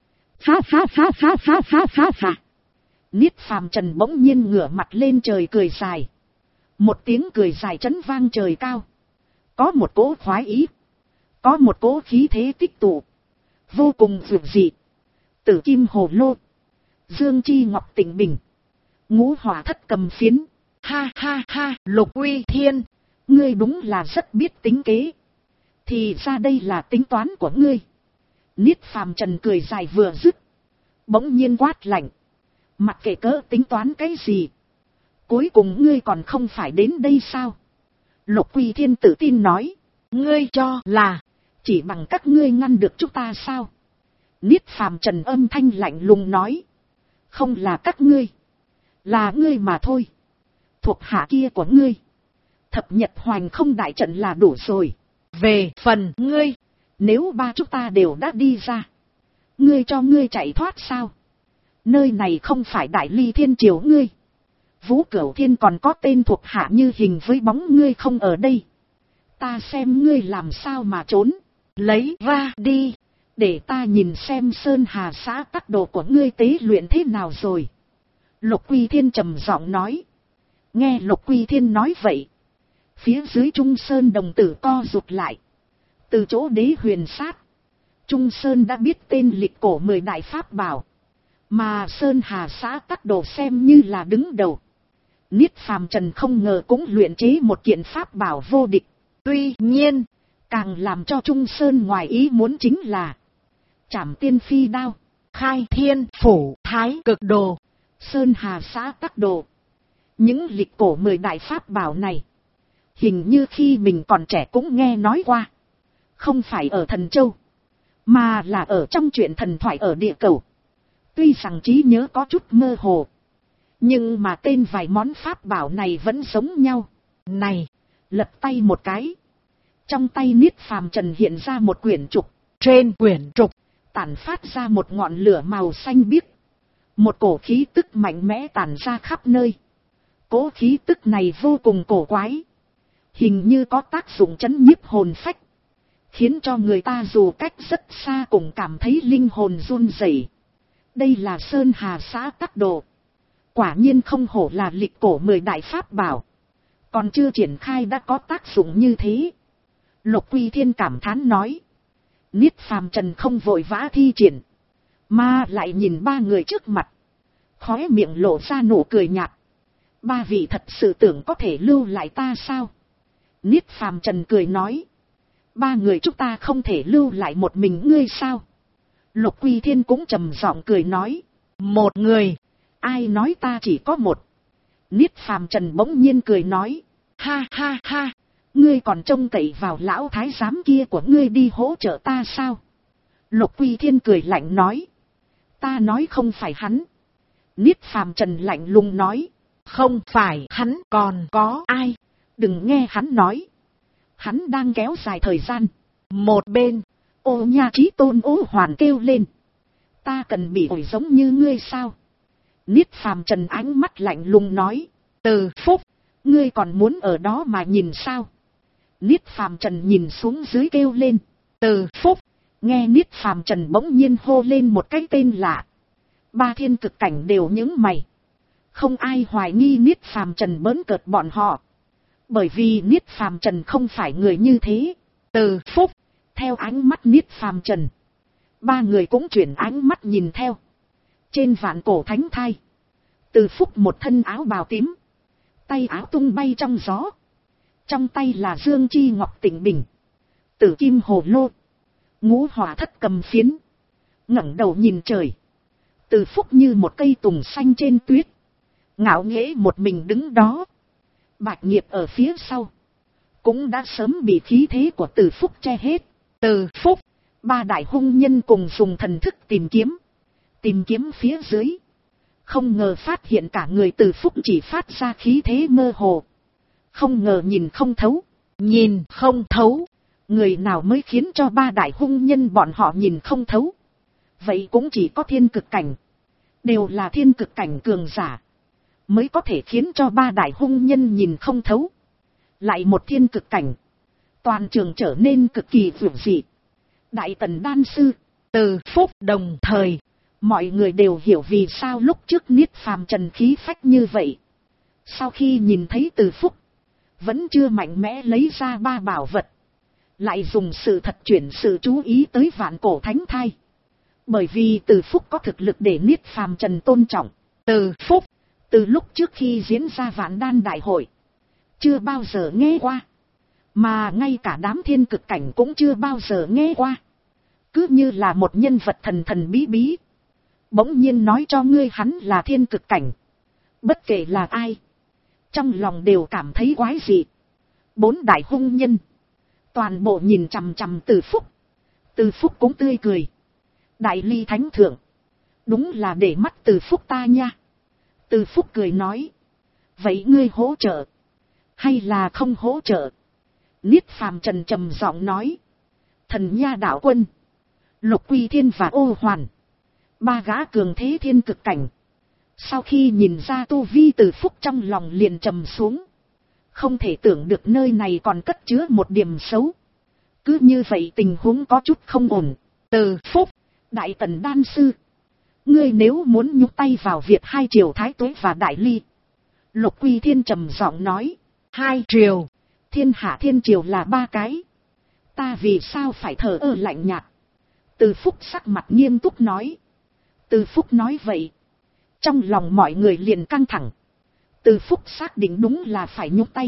A: Ha ha ha ha ha ha ha ha. Niết Phàm Trần bỗng nhiên ngửa mặt lên trời cười dài. Một tiếng cười dài chấn vang trời cao. Có một cỗ khoái ý. Có một cỗ khí thế tích tụ. Vô cùng vượt dị. Tử kim hồ lô. Dương chi ngọc tịnh bình. Ngũ hỏa thất cầm phiến. Ha ha ha, Lục Uy Thiên. Ngươi đúng là rất biết tính kế. Thì ra đây là tính toán của ngươi. Niết Phàm Trần cười dài vừa dứt. Bỗng nhiên quát lạnh. Mặc kệ cỡ tính toán cái gì. Cuối cùng ngươi còn không phải đến đây sao? Lục Uy Thiên tự tin nói. Ngươi cho là chỉ bằng các ngươi ngăn được chúng ta sao? Niết Phàm Trần âm thanh lạnh lùng nói. Không là các ngươi. Là ngươi mà thôi. Thuộc hạ kia của ngươi. Thập Nhật Hoành không đại trận là đủ rồi. Về phần ngươi, nếu ba chúng ta đều đã đi ra, ngươi cho ngươi chạy thoát sao? Nơi này không phải Đại Ly Thiên Triều ngươi. Vũ Cửu Thiên còn có tên thuộc hạ như hình với bóng ngươi không ở đây. Ta xem ngươi làm sao mà trốn. Lấy ra đi. Để ta nhìn xem Sơn Hà xã tắc đồ của ngươi tế luyện thế nào rồi. Lục Uy Thiên trầm giọng nói. Nghe Lục Uy Thiên nói vậy. Phía dưới Trung Sơn đồng tử co rụt lại. Từ chỗ đế huyền sát. Trung Sơn đã biết tên lịch cổ 10 đại pháp bảo. Mà Sơn Hà xã tắc đồ xem như là đứng đầu. Niết Phàm Trần không ngờ cũng luyện chế một kiện pháp bảo vô địch. Tuy nhiên, càng làm cho Trung Sơn ngoài ý muốn chính là Trảm Tiên Phi Đao, Khai Thiên Phủ, Thái Cực Đồ, Sơn Hà xã tắc đồ. Những lịch cổ 10 đại pháp bảo này, hình như khi mình còn trẻ cũng nghe nói qua. Không phải ở Thần Châu, mà là ở trong truyện thần thoại ở địa cầu. Tuy rằng trí nhớ có chút mơ hồ, Nhưng mà tên vài món pháp bảo này vẫn giống nhau. Này, lật tay một cái. Trong tay Niết Phàm Trần hiện ra một quyển trục. Trên quyển trục, tản phát ra một ngọn lửa màu xanh biếc. Một cổ khí tức mạnh mẽ tản ra khắp nơi. Cỗ khí tức này vô cùng cổ quái. Hình như có tác dụng trấn nhiếp hồn phách. Khiến cho người ta dù cách rất xa cũng cảm thấy linh hồn run rẩy. Đây là Sơn Hà xã Tắc Đồ. Quả nhiên không hổ là lịch cổ 10 đại pháp bảo. Còn chưa triển khai đã có tác dụng như thế. Lục Quy Thiên cảm thán nói. Niết Phàm Trần không vội vã thi triển. Mà lại nhìn ba người trước mặt. Khóe miệng lộ ra nụ cười nhạt. Ba vị thật sự tưởng có thể lưu lại ta sao? Niết Phàm Trần cười nói. Ba người chúng ta không thể lưu lại một mình ngươi sao? Lục Quy Thiên cũng trầm giọng cười nói. Một người. Ai nói ta chỉ có một? Niết Phàm Trần bỗng nhiên cười nói. Ha ha ha. Ngươi còn trông cậy vào lão thái giám kia của ngươi đi hỗ trợ ta sao? Lục Quy Thiên cười lạnh nói. Ta nói không phải hắn. Niết Phàm Trần lạnh lùng nói. Không phải hắn còn có ai? Đừng nghe hắn nói. Hắn đang kéo dài thời gian. Một bên, Ô Nha Chí Tôn Ô Hoàn kêu lên. Ta cần bị ổi giống như ngươi sao? Niết Phàm Trần ánh mắt lạnh lùng nói. Từ Phúc, ngươi còn muốn ở đó mà nhìn sao? Niết Phàm Trần nhìn xuống dưới kêu lên. Từ Phúc, nghe Niết Phàm Trần bỗng nhiên hô lên một cái tên lạ. Ba thiên cực cảnh đều nhướng mày. Không ai hoài nghi Niết Phàm Trần bỡn cợt bọn họ. Bởi vì Niết Phàm Trần không phải người như thế. Từ Phúc, theo ánh mắt Niết Phàm Trần. Ba người cũng chuyển ánh mắt nhìn theo. Trên vạn cổ thánh thai. Từ Phúc một thân áo bào tím. Tay áo tung bay trong gió. Trong tay là Dương Chi Ngọc Tịnh Bình. Tử Kim Hồ Lô. Ngũ Hỏa Thất Cầm Phiến. Ngẩng đầu nhìn trời. Từ Phúc như một cây tùng xanh trên tuyết. Ngạo nghễ một mình đứng đó. Bạch Nghiệp ở phía sau. Cũng đã sớm bị khí thế của Từ Phúc che hết. Từ Phúc, ba đại hung nhân cùng dùng thần thức tìm kiếm. Tìm kiếm phía dưới. Không ngờ phát hiện cả người Từ Phúc chỉ phát ra khí thế mơ hồ. Không ngờ nhìn không thấu. Nhìn không thấu. Người nào mới khiến cho ba đại hung nhân bọn họ nhìn không thấu. Vậy cũng chỉ có thiên cực cảnh. Đều là thiên cực cảnh cường giả. Mới có thể khiến cho ba đại hung nhân nhìn không thấu. Lại một thiên cực cảnh. Toàn trường trở nên cực kỳ vượt dị. Đại Tần Đan Sư, Từ Phúc đồng thời. Mọi người đều hiểu vì sao lúc trước Niết Phàm Trần khí phách như vậy. Sau khi nhìn thấy Từ Phúc. Vẫn chưa mạnh mẽ lấy ra ba bảo vật. Lại dùng sự thật chuyển sự chú ý tới vạn cổ thánh thai. Bởi vì Từ Phúc có thực lực để Niết Phàm Trần tôn trọng. Từ Phúc, từ lúc trước khi diễn ra Vạn Đan Đại hội. Chưa bao giờ nghe qua. Mà ngay cả đám thiên cực cảnh cũng chưa bao giờ nghe qua. Cứ như là một nhân vật thần thần bí bí. Bỗng nhiên nói cho ngươi hắn là thiên cực cảnh. Bất kể là ai. Trong lòng đều cảm thấy quái dị. Bốn đại hung nhân. Toàn bộ nhìn chằm chằm Từ Phúc. Từ Phúc cũng tươi cười. Đại Ly Thánh Thượng. Đúng là để mắt Từ Phúc ta nha. Từ Phúc cười nói. Vậy ngươi hỗ trợ. Hay là không hỗ trợ? Niết Phàm Trần trầm giọng nói. Thần Nha Đạo Quân. Lục Quy Thiên và Ô Hoàn. Ba gã cường thế thiên cực cảnh. Sau khi nhìn ra tu vi Từ Phúc trong lòng liền trầm xuống. Không thể tưởng được nơi này còn cất chứa một điểm xấu. Cứ như vậy tình huống có chút không ổn. Từ Phúc, Đại Tần Đan Sư. Ngươi nếu muốn nhúc tay vào việc hai triều Thái Tuế và Đại Ly. Lục Quy Thiên trầm giọng nói. Hai triều. Thiên hạ thiên triều là ba cái. Ta vì sao phải thờ ơ lạnh nhạt? Từ Phúc sắc mặt nghiêm túc nói. Từ Phúc nói vậy. Trong lòng mọi người liền căng thẳng. Từ Phúc xác định đúng là phải nhúc tay.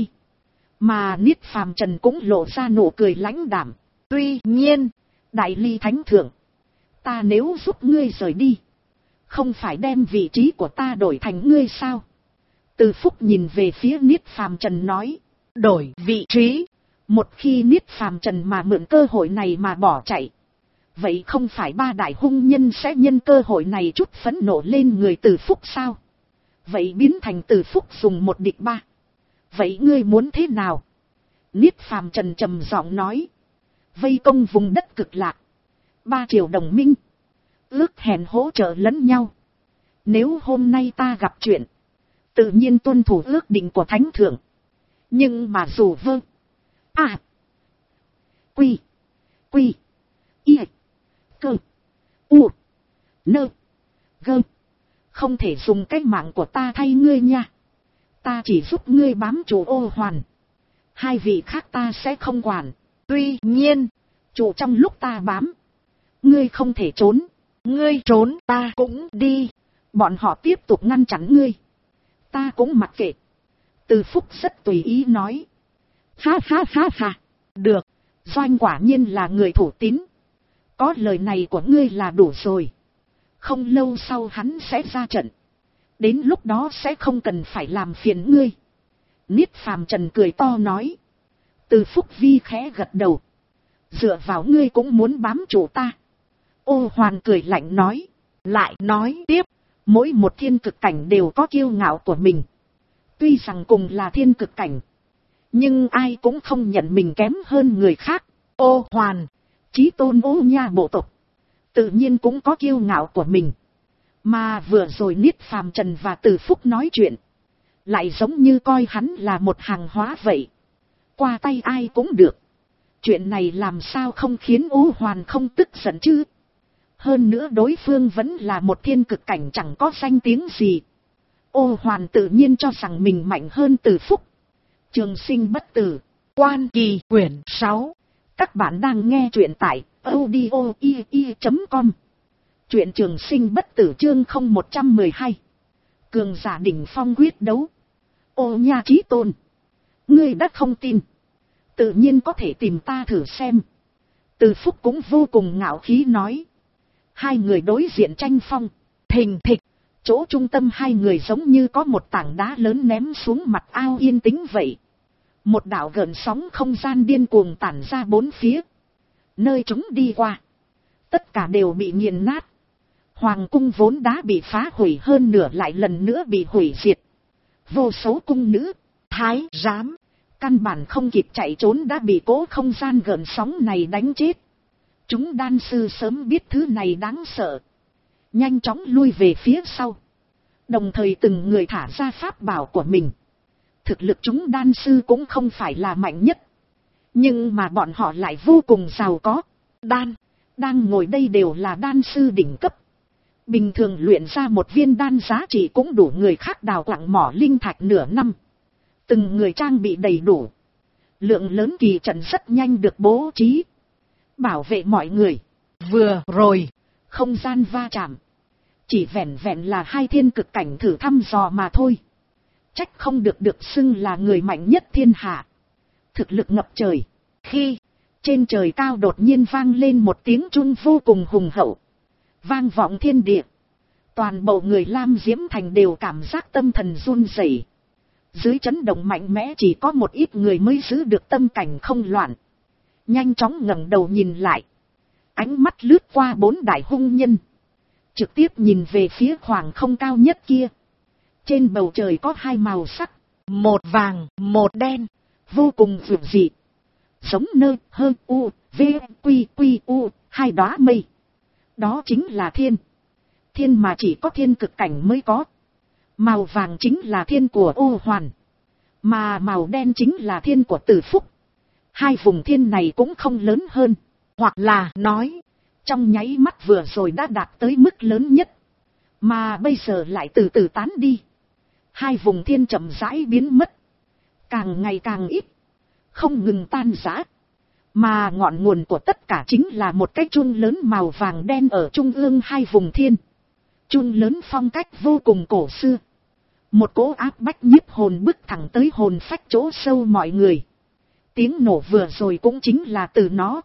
A: Mà Niết Phàm Trần cũng lộ ra nụ cười lãnh đạm. Tuy nhiên, Đại Ly Thánh Thượng. Ta nếu giúp ngươi rời đi. Không phải đem vị trí của ta đổi thành ngươi sao? Từ Phúc nhìn về phía Niết Phàm Trần nói. Đổi vị trí. Một khi Niết Phàm Trần mà mượn cơ hội này mà bỏ chạy. Vậy không phải ba đại hung nhân sẽ nhân cơ hội này chút phẫn nộ lên người Từ Phúc sao? Vậy biến thành Từ Phúc dùng 1 địch 3. Vậy ngươi muốn thế nào? Niết Phàm trần trầm giọng nói. Vây công vùng đất cực lạc. 3 triều đồng minh. Ước hẹn hỗ trợ lẫn nhau. Nếu hôm nay ta gặp chuyện, tự nhiên tuân thủ ước định của Thánh Thượng. Nhưng mà dù vơ. Quy. Y. Cơ. U. Nơ. Gơ. Không thể dùng cái mạng của ta thay ngươi nha. Ta chỉ giúp ngươi bám chủ Ô Hoàn. 2 vị khác ta sẽ không quản. Tuy nhiên, chủ trong lúc ta bám, ngươi không thể trốn. Ngươi trốn ta cũng đi. Bọn họ tiếp tục ngăn chặn ngươi, ta cũng mặc kệ. Từ Phúc rất tùy ý nói. Ha ha ha ha. Được, Doanh quả nhiên là người thủ tín. Có lời này của ngươi là đủ rồi. Không lâu sau hắn sẽ ra trận. Đến lúc đó sẽ không cần phải làm phiền ngươi. Niết Phàm Trần cười to nói. Từ Phúc vi khẽ gật đầu. Dựa vào ngươi cũng muốn bám chủ ta. Ô Hoàn cười lạnh nói. Lại nói tiếp. Mỗi một thiên cực cảnh đều có kiêu ngạo của mình. Tuy rằng cùng là thiên cực cảnh, nhưng ai cũng không nhận mình kém hơn người khác. Ô Hoàn, chí tôn Ô Nha bộ tộc, tự nhiên cũng có kiêu ngạo của mình. Mà vừa rồi Niết Phàm Trần và Từ Phúc nói chuyện, lại giống như coi hắn là một hàng hóa vậy. Qua tay ai cũng được. Chuyện này làm sao không khiến Ô Hoàn không tức giận chứ? Hơn nữa đối phương vẫn là một thiên cực cảnh chẳng có danh tiếng gì. Ô Hoàn tự nhiên cho rằng mình mạnh hơn Từ Phúc. Trường Sinh bất tử. Quan Kỳ quyển 6. Các bạn đang nghe truyện tại audio.ie.com. Truyện Trường Sinh bất tử chương 0112. Cường giả đỉnh phong quyết đấu. Ô Nha chí tôn, ngươi đã không tin, tự nhiên có thể tìm ta thử xem. Từ Phúc cũng vô cùng ngạo khí nói. 2 người đối diện tranh phong. Thình thịch. Chỗ trung tâm 2 người giống như có một tảng đá lớn ném xuống mặt ao yên tĩnh vậy. Một đạo gợn sóng không gian điên cuồng tản ra 4 phía. Nơi chúng đi qua, tất cả đều bị nghiền nát. Hoàng cung vốn đã bị phá hủy hơn nửa lại lần nữa bị hủy diệt. Vô số cung nữ, thái giám, căn bản không kịp chạy trốn đã bị cỗ không gian gợn sóng này đánh chết. Chúng đan sư sớm biết thứ này đáng sợ, nhanh chóng lui về phía sau. Đồng thời từng người thả ra pháp bảo của mình. Thực lực chúng đan sư cũng không phải là mạnh nhất, nhưng mà bọn họ lại vô cùng giàu có. Đang ngồi đây đều là đan sư đỉnh cấp. Bình thường luyện ra một viên đan giá trị cũng đủ người khác đào quặng mỏ linh thạch nửa năm. Từng người trang bị đầy đủ. Lượng lớn kỳ trận rất nhanh được bố trí, bảo vệ mọi người. Vừa rồi, không gian va chạm, chỉ vẹn vẹn là 2 thiên cực cảnh thử thăm dò mà thôi. Trách không được xưng là người mạnh nhất thiên hạ. Thực lực ngập trời. Khi trên trời cao đột nhiên vang lên một tiếng chuông vô cùng hùng hậu, vang vọng thiên địa. Toàn bộ người Lam Diễm Thành đều cảm giác tâm thần run rẩy. Dưới chấn động mạnh mẽ chỉ có một ít người mới giữ được tâm cảnh không loạn. Nhanh chóng ngẩng đầu nhìn lại. Ánh mắt lướt qua 4 đại hung nhân, trực tiếp nhìn về phía khoảng không cao nhất kia. Trên bầu trời có 2 màu sắc, một vàng, một đen, vô cùng vượt dị. Giống nơ, hơ, u, v, quy, u, 2 đóa mây. Đó chính là thiên. Thiên mà chỉ có thiên cực cảnh mới có. Màu vàng chính là thiên của Ô Hoàn, mà màu đen chính là thiên của Từ Phúc. 2 vùng thiên này cũng không lớn hơn, hoặc là nói, trong nháy mắt vừa rồi đã đạt tới mức lớn nhất, mà bây giờ lại từ từ tán đi. 2 vùng thiên chậm rãi biến mất, càng ngày càng ít, không ngừng tan rã. Mà ngọn nguồn của tất cả chính là một cái chuông lớn màu vàng đen ở trung ương 2 vùng thiên. Chuông lớn phong cách vô cùng cổ xưa. Một cỗ áp bách nhiếp hồn bức thẳng tới hồn phách chỗ sâu mọi người. Tiếng nổ vừa rồi cũng chính là từ nó.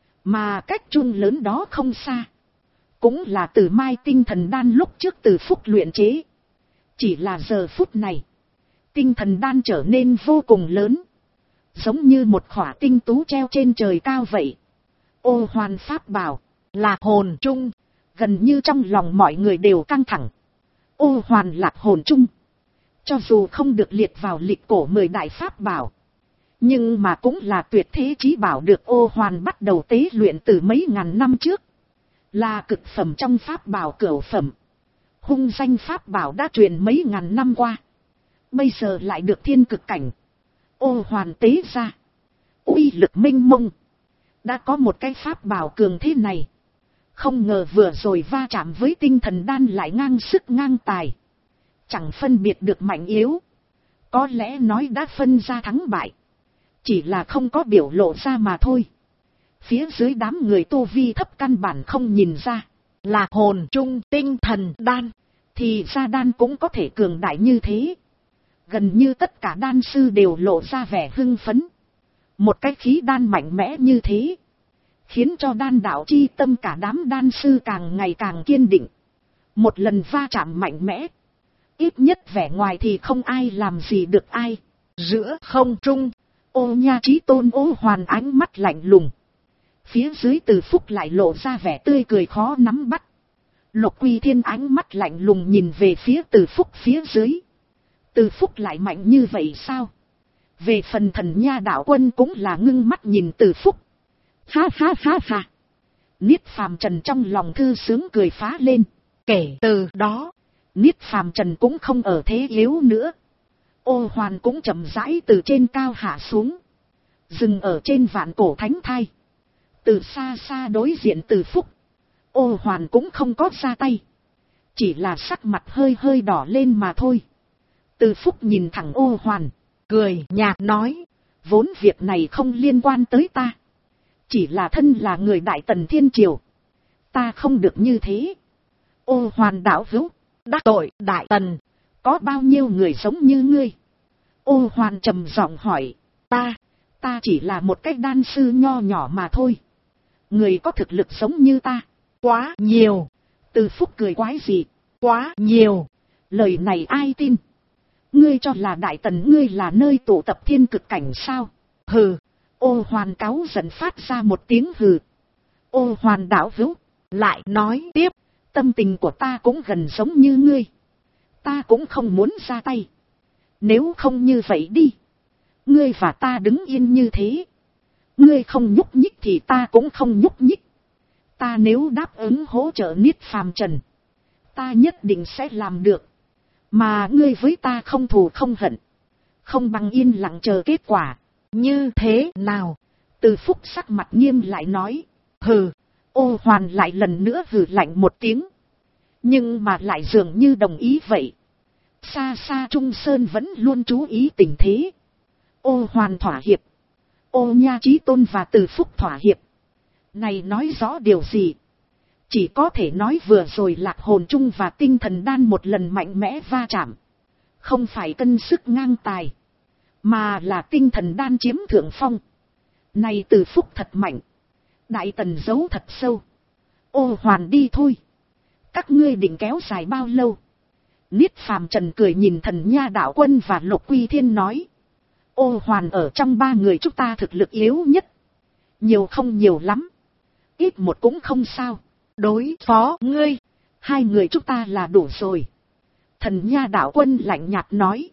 A: Mà cách chuông lớn đó không xa, cũng là từ mai tinh thần đan lúc trước Từ Phúc luyện chế. Chỉ là giờ phút này, tinh thần đan trở nên vô cùng lớn, giống như một khỏa tinh tú treo trên trời cao vậy. Ô Hoàn pháp bảo là hồn trung, gần như trong lòng mọi người đều căng thẳng. Ô Hoàn lạc hồn trung, Cho dù không được liệt vào lịch cổ 10 đại pháp bảo, nhưng mà cũng là tuyệt thế chí bảo, được Ô Hoàn bắt đầu tế luyện từ mấy ngàn năm trước. Là cực phẩm trong pháp bảo cửu phẩm. Hung danh pháp bảo đã truyền mấy ngàn năm qua. Bây giờ lại được thiên cực cảnh Ô Hoàn tế ra. Uy lực minh mông. Đã có một cái pháp bảo cường thế này. Không ngờ vừa rồi va chạm với tinh thần đan lại ngang sức ngang tài. Chẳng phân biệt được mạnh yếu. Có lẽ nói đã phân ra thắng bại. Chỉ là không có biểu lộ ra mà thôi. Phía dưới đám người tu vi thấp căn bản không nhìn ra. Là hồn trung tinh thần đan. Thì ra đan cũng có thể cường đại như thế. Gần như tất cả đan sư đều lộ ra vẻ hưng phấn. Một cái khí đan mạnh mẽ như thế, khiến cho đan đạo chi tâm cả đám đan sư càng ngày càng kiên định. Một lần va chạm mạnh mẽ, ít nhất vẻ ngoài thì không ai làm gì được ai. Giữa không trung, Ô Nha Chí Tôn Ô Hoàn ánh mắt lạnh lùng. Phía dưới Từ Phúc lại lộ ra vẻ tươi cười khó nắm bắt. Lục Quy Thiên ánh mắt lạnh lùng nhìn về phía Từ Phúc phía dưới. Từ Phúc lại mạnh như vậy sao? Về phần Thần Nha đạo quân cũng là ngưng mắt nhìn Từ Phúc. Ha ha ha ha. Niết Phàm Trần trong lòng thư sướng cười phá lên. Kể từ đó, Niết Phàm Trần cũng không ở thế yếu nữa. Ô Hoàn cũng chậm rãi từ trên cao hạ xuống, dừng ở trên vạn cổ thánh thai. Từ xa xa đối diện Từ Phúc, Ô Hoàn cũng không có ra tay, chỉ là sắc mặt hơi hơi đỏ lên mà thôi. Từ Phúc nhìn thẳng Ô Hoàn, cười nhạt nói, vốn việc này không liên quan tới ta. Chỉ là thân là người Đại Tần Thiên Triều, ta không được như thế. Ô Hoàn đạo hữu, đắc tội Đại Tần, có bao nhiêu người giống như ngươi? Ô Hoàn trầm giọng hỏi. Ta chỉ là một cái đan sư nho nhỏ mà thôi. Người có thực lực giống như ta, quá nhiều. Từ Phúc cười quái gì? Quá nhiều. Lời này ai tin? Ngươi cho là Đại Tần ngươi là nơi tụ tập thiên cực cảnh sao? Hừ. Ô Hoàn cáu giận phát ra một tiếng hừ. Ô Hoàn đạo hữu lại nói tiếp, tâm tình của ta cũng gần giống như ngươi. Ta cũng không muốn ra tay. Nếu không như vậy đi, ngươi và ta đứng yên như thế. Ngươi không nhúc nhích thì ta cũng không nhúc nhích. Ta nếu đáp ứng hỗ trợ Niết Phàm Trần, ta nhất định sẽ làm được. Mà ngươi với ta không thù không hận, không bằng yên lặng chờ kết quả. Như thế nào? Từ Phúc sắc mặt nghiêm lại nói. Hừ. Ô Hoàn lại lần nữa hừ lạnh một tiếng, nhưng mà lại dường như đồng ý vậy. Xa xa Trung Sơn vẫn luôn chú ý tình thế. Ô Hoàn thỏa hiệp, Ô Nha Chí Tôn và Từ Phúc thỏa hiệp. Này nói rõ điều gì? Chỉ có thể nói vừa rồi Lạc Hồn Trung và Tinh Thần Đan một lần mạnh mẽ va chạm. Không phải cân sức ngang tài, mà là Tinh Thần Đan chiếm thượng phong. Này Từ Phúc thật mạnh, Đại Tần giấu thật sâu. Ô Hoàn đi thôi. Các ngươi định kéo dài bao lâu? Niết Phàm Trần cười nhìn Thần Nha đạo quân và Lục Quy Thiên nói. Ô Hoàn ở trong ba người chúng ta thực lực yếu nhất. Nhiều không nhiều lắm, ít một cũng không sao. Đối phó ngươi, hai người chúng ta là đủ rồi. Thần Nha đạo quân lạnh nhạt nói.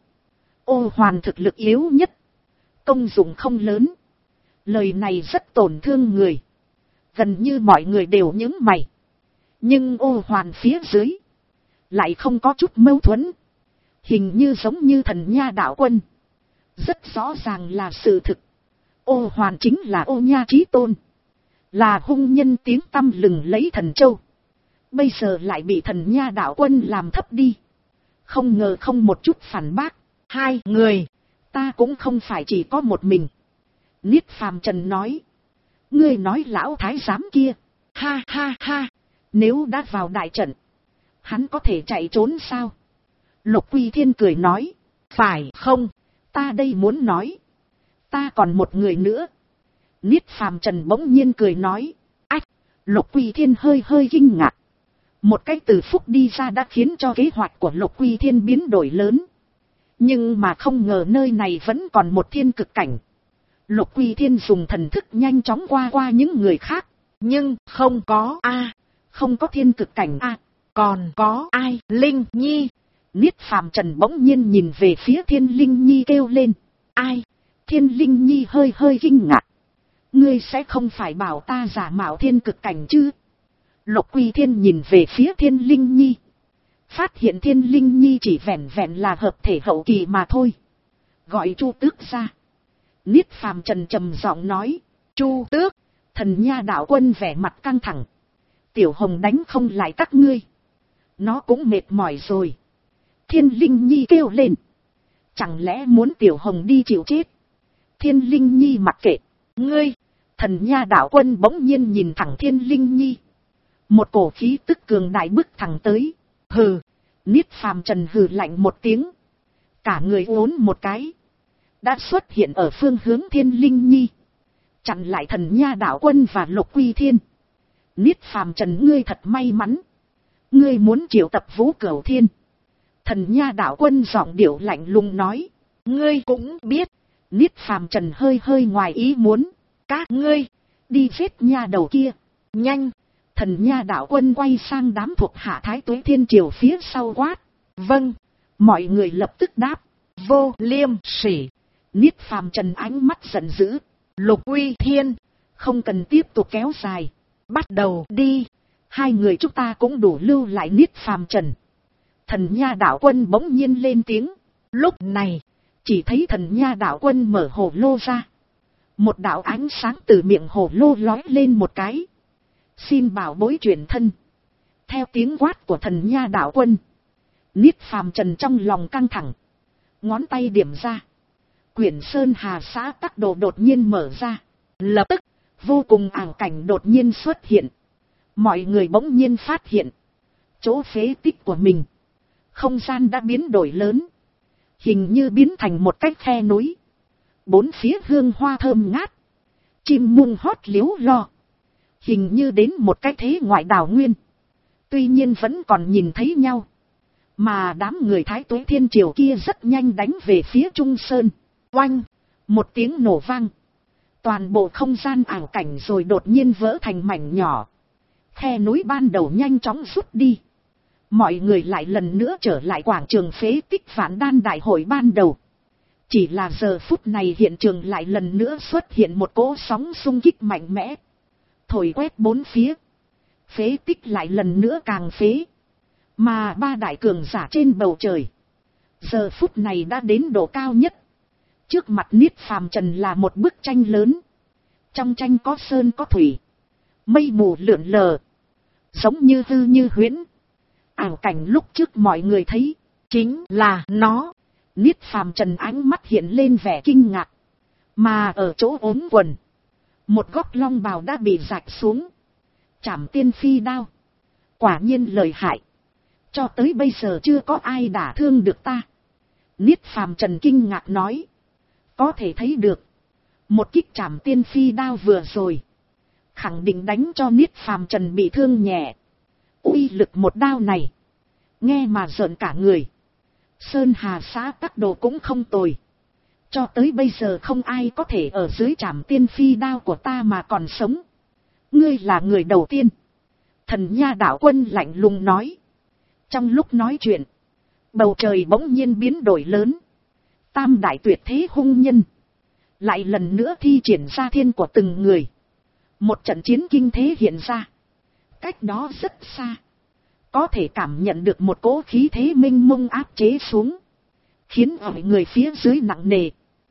A: Ô Hoàn thực lực yếu nhất, công dụng không lớn. Lời này rất tổn thương người. Gần như mọi người đều nhướng mày. Nhưng Ô Hoàn phía dưới lại không có chút mâu thuẫn. Hình như giống như Thần Nha đạo quân. Rất rõ ràng là sự thực. Ô Hoàn chính là Ô Nha Chí Tôn, là hung nhân tiếng tăm lừng lấy Thần Châu. Bây giờ lại bị Thần Nha đạo quân làm thấp đi. Không ngờ không một chút phản bác. Hai người, ta cũng không phải chỉ có một mình. Niết Phàm Trần nói. Ngươi nói lão thái giám kia. Ha ha ha. Nếu đã vào đại trận, hắn có thể chạy trốn sao? Lục Quy Thiên cười nói. Phải không? Ta đây muốn nói, ta còn một người nữa. Niết Phàm Trần bỗng nhiên cười nói. Ách. Lục Quy Thiên hơi hơi kinh ngạc. Một cái Từ Phúc đi ra đã khiến cho kế hoạch của Lục Quy Thiên biến đổi lớn. Nhưng mà không ngờ nơi này vẫn còn một thiên cực cảnh. Lục Quy Thiên dùng thần thức nhanh chóng qua những người khác. Nhưng không có không có thiên cực cảnh còn có ai? Linh Nhi. Niết Phàm Trần bỗng nhiên nhìn về phía Thiên Linh Nhi kêu lên. Ai? Thiên Linh Nhi hơi hơi kinh ngạc. Ngươi sẽ không phải bảo ta giả mạo thiên cực cảnh chứ? Lục Quy Thiên nhìn về phía Thiên Linh Nhi. Phát hiện Thiên Linh Nhi chỉ vẹn vẹn là hợp thể hậu kỳ mà thôi. Gọi Chu Tước ra. Niết Phàm Trần trầm giọng nói. Chu Tước, Thần Nha đạo quân vẻ mặt căng thẳng. Tiểu Hồng đánh không lại các ngươi. Nó cũng mệt mỏi rồi. Thiên Linh Nhi kêu lên. Chẳng lẽ muốn Tiểu Hồng đi chịu chết? Thiên Linh Nhi mặc kệ. Ngươi, Thần Nha đạo quân bỗng nhiên nhìn thẳng Thiên Linh Nhi. Một cổ khí tức cường đại bước thẳng tới. Hừ, Niết Phàm Trần hừ lạnh một tiếng. Cả người uốn một cái. Đã xuất hiện ở phương hướng Thiên Linh Nhi. Chặn lại Thần Nha đạo quân và Lục Quy Thiên. Niết Phàm Trần ngươi thật may mắn. Ngươi muốn triệu tập Vũ Cửu Thiên. Thần Nha đạo quân giọng điệu lạnh lùng nói. Ngươi cũng biết. Niết Phàm Trần hơi hơi ngoài ý muốn. Các ngươi, đi giết nha đầu kia. Nhanh. Thần Nha đạo quân quay sang đám thuộc hạ Thái Tuế Thiên Triều phía sau quát. Vâng. Mọi người lập tức đáp. Vô liêm sỉ. Niết Phàm Trần ánh mắt giận dữ. Lục Quy Thiên, không cần tiếp tục kéo dài. Bắt đầu đi. Hai người chúng ta cũng đủ lưu lại Niết Phàm Trần. Thần Nha đạo quân bỗng nhiên lên tiếng. Lúc này, chỉ thấy Thần Nha đạo quân mở hồ lô ra. Một đạo ánh sáng từ miệng hồ lô lói lên một cái. Xin bảo bối chuyển thân. Theo tiếng quát của Thần Nha đạo quân, Niết Phàm Trần trong lòng căng thẳng. Ngón tay điểm ra. Quyển Sơn Hà Xã Tắc Đồ đột nhiên mở ra. Lập tức, vô cùng ảo cảnh đột nhiên xuất hiện. Mọi người bỗng nhiên phát hiện. Chỗ phế tích của mình. Không gian đã biến đổi lớn. Hình như biến thành một cái khe núi. Bốn phía hương hoa thơm ngát. Chim muông hót líu lo. Hình như đến một cái thế ngoại đảo nguyên. Tuy nhiên vẫn còn nhìn thấy nhau. Mà đám người Thái Tuế Thiên Triều kia rất nhanh đánh về phía Trung Sơn. Oanh! Một tiếng nổ vang. Toàn bộ không gian ảo cảnh rồi đột nhiên vỡ thành mảnh nhỏ. Khe núi ban đầu nhanh chóng rút đi. Mọi người lại lần nữa trở lại quảng trường phế tích Vạn Đan đại hội ban đầu. Chỉ là giờ phút này hiện trường lại lần nữa xuất hiện một cỗ sóng xung kích mạnh mẽ. Thổi quét bốn phía. Phế tích lại lần nữa càng phế. Mà ba đại cường giả trên bầu trời. Giờ phút này đã đến độ cao nhất. Trước mặt Niết Phàm Trần là một bức tranh lớn. Trong tranh có sơn có thủy. Mây mù lượn lờ. Giống như hư như huyễn. Ảo cảnh lúc trước mọi người thấy. Chính là nó. Niết Phàm Trần ánh mắt hiện lên vẻ kinh ngạc. Mà ở chỗ ốm quần. Một góc long bào đã bị rạch xuống. Trảm tiên phi đao. Quả nhiên lợi hại. Cho tới bây giờ chưa có ai đả thương được ta. Niết Phàm Trần kinh ngạc nói. Có thể thấy được. Một kích trảm tiên phi đao vừa rồi. Khẳng định đánh cho Niết Phàm Trần bị thương nhẹ. Uy lực một đao này. Nghe mà rợn cả người. Sơn Hà Xã Tắc Đồ cũng không tồi. Cho tới bây giờ không ai có thể ở dưới trảm tiên phi đao của ta mà còn sống. Ngươi là người đầu tiên. Thần Nha đạo quân lạnh lùng nói. Trong lúc nói chuyện. Bầu trời bỗng nhiên biến đổi lớn. Tam đại tuyệt thế hung nhân. Lại lần nữa thi triển ra thiên của từng người. Một trận chiến kinh thế hiện ra. Cách đó rất xa. Có thể cảm nhận được một cỗ khí thế mênh mông áp chế xuống. Khiến mọi người phía dưới nặng nề.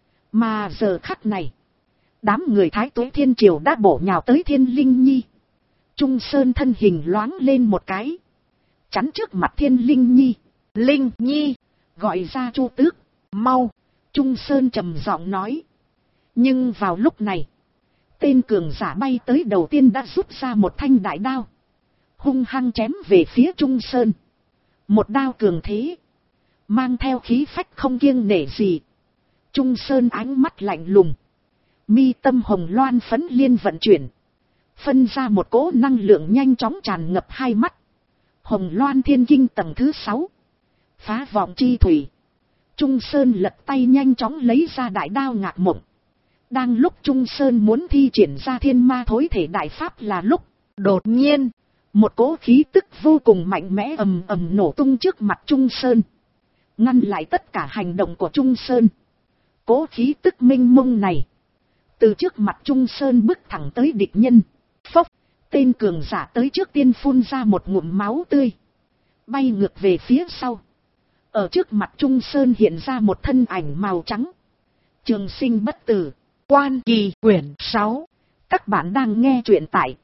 A: Mà giờ khắc này. Đám người Thái Tuế Thiên Triều đã bổ nhào tới Thiên Linh Nhi. Trung Sơn thân hình loáng lên một cái. Chắn trước mặt Thiên Linh Nhi. Linh Nhi. Gọi ra Chu Tước. Mau. Trung Sơn trầm giọng nói. Nhưng vào lúc này. Tên cường giả bay tới đầu tiên đã rút ra một thanh đại đao. Hung hăng chém về phía Trung Sơn. Một đao cường thế. Mang theo khí phách không kiêng nể gì. Trung Sơn ánh mắt lạnh lùng. Mi tâm hồng loan phấn liên vận chuyển. Phân ra một cỗ năng lượng nhanh chóng tràn ngập hai mắt. Hồng loan thiên kinh tầng thứ 6. Phá vọng chi thủy. Trung Sơn lật tay nhanh chóng lấy ra đại đao ngạc mộng. Đang lúc Trung Sơn muốn thi triển ra thiên ma thối thể đại pháp là lúc. Đột nhiên. Một cỗ khí tức vô cùng mạnh mẽ ầm ầm nổ tung trước mặt Trung Sơn. ngăn lại tất cả hành động của Trung Sơn. Cố khí tức mênh mông này, từ trước mặt Trung Sơn bước thẳng tới địch nhân. Phốc, tên cường giả tới trước tiên phun ra một ngụm máu tươi, bay ngược về phía sau. Ở trước mặt Trung Sơn hiện ra một thân ảnh màu trắng. Trường sinh bất tử, Quan Kỳ quyển 6. Các bạn đang nghe truyện tại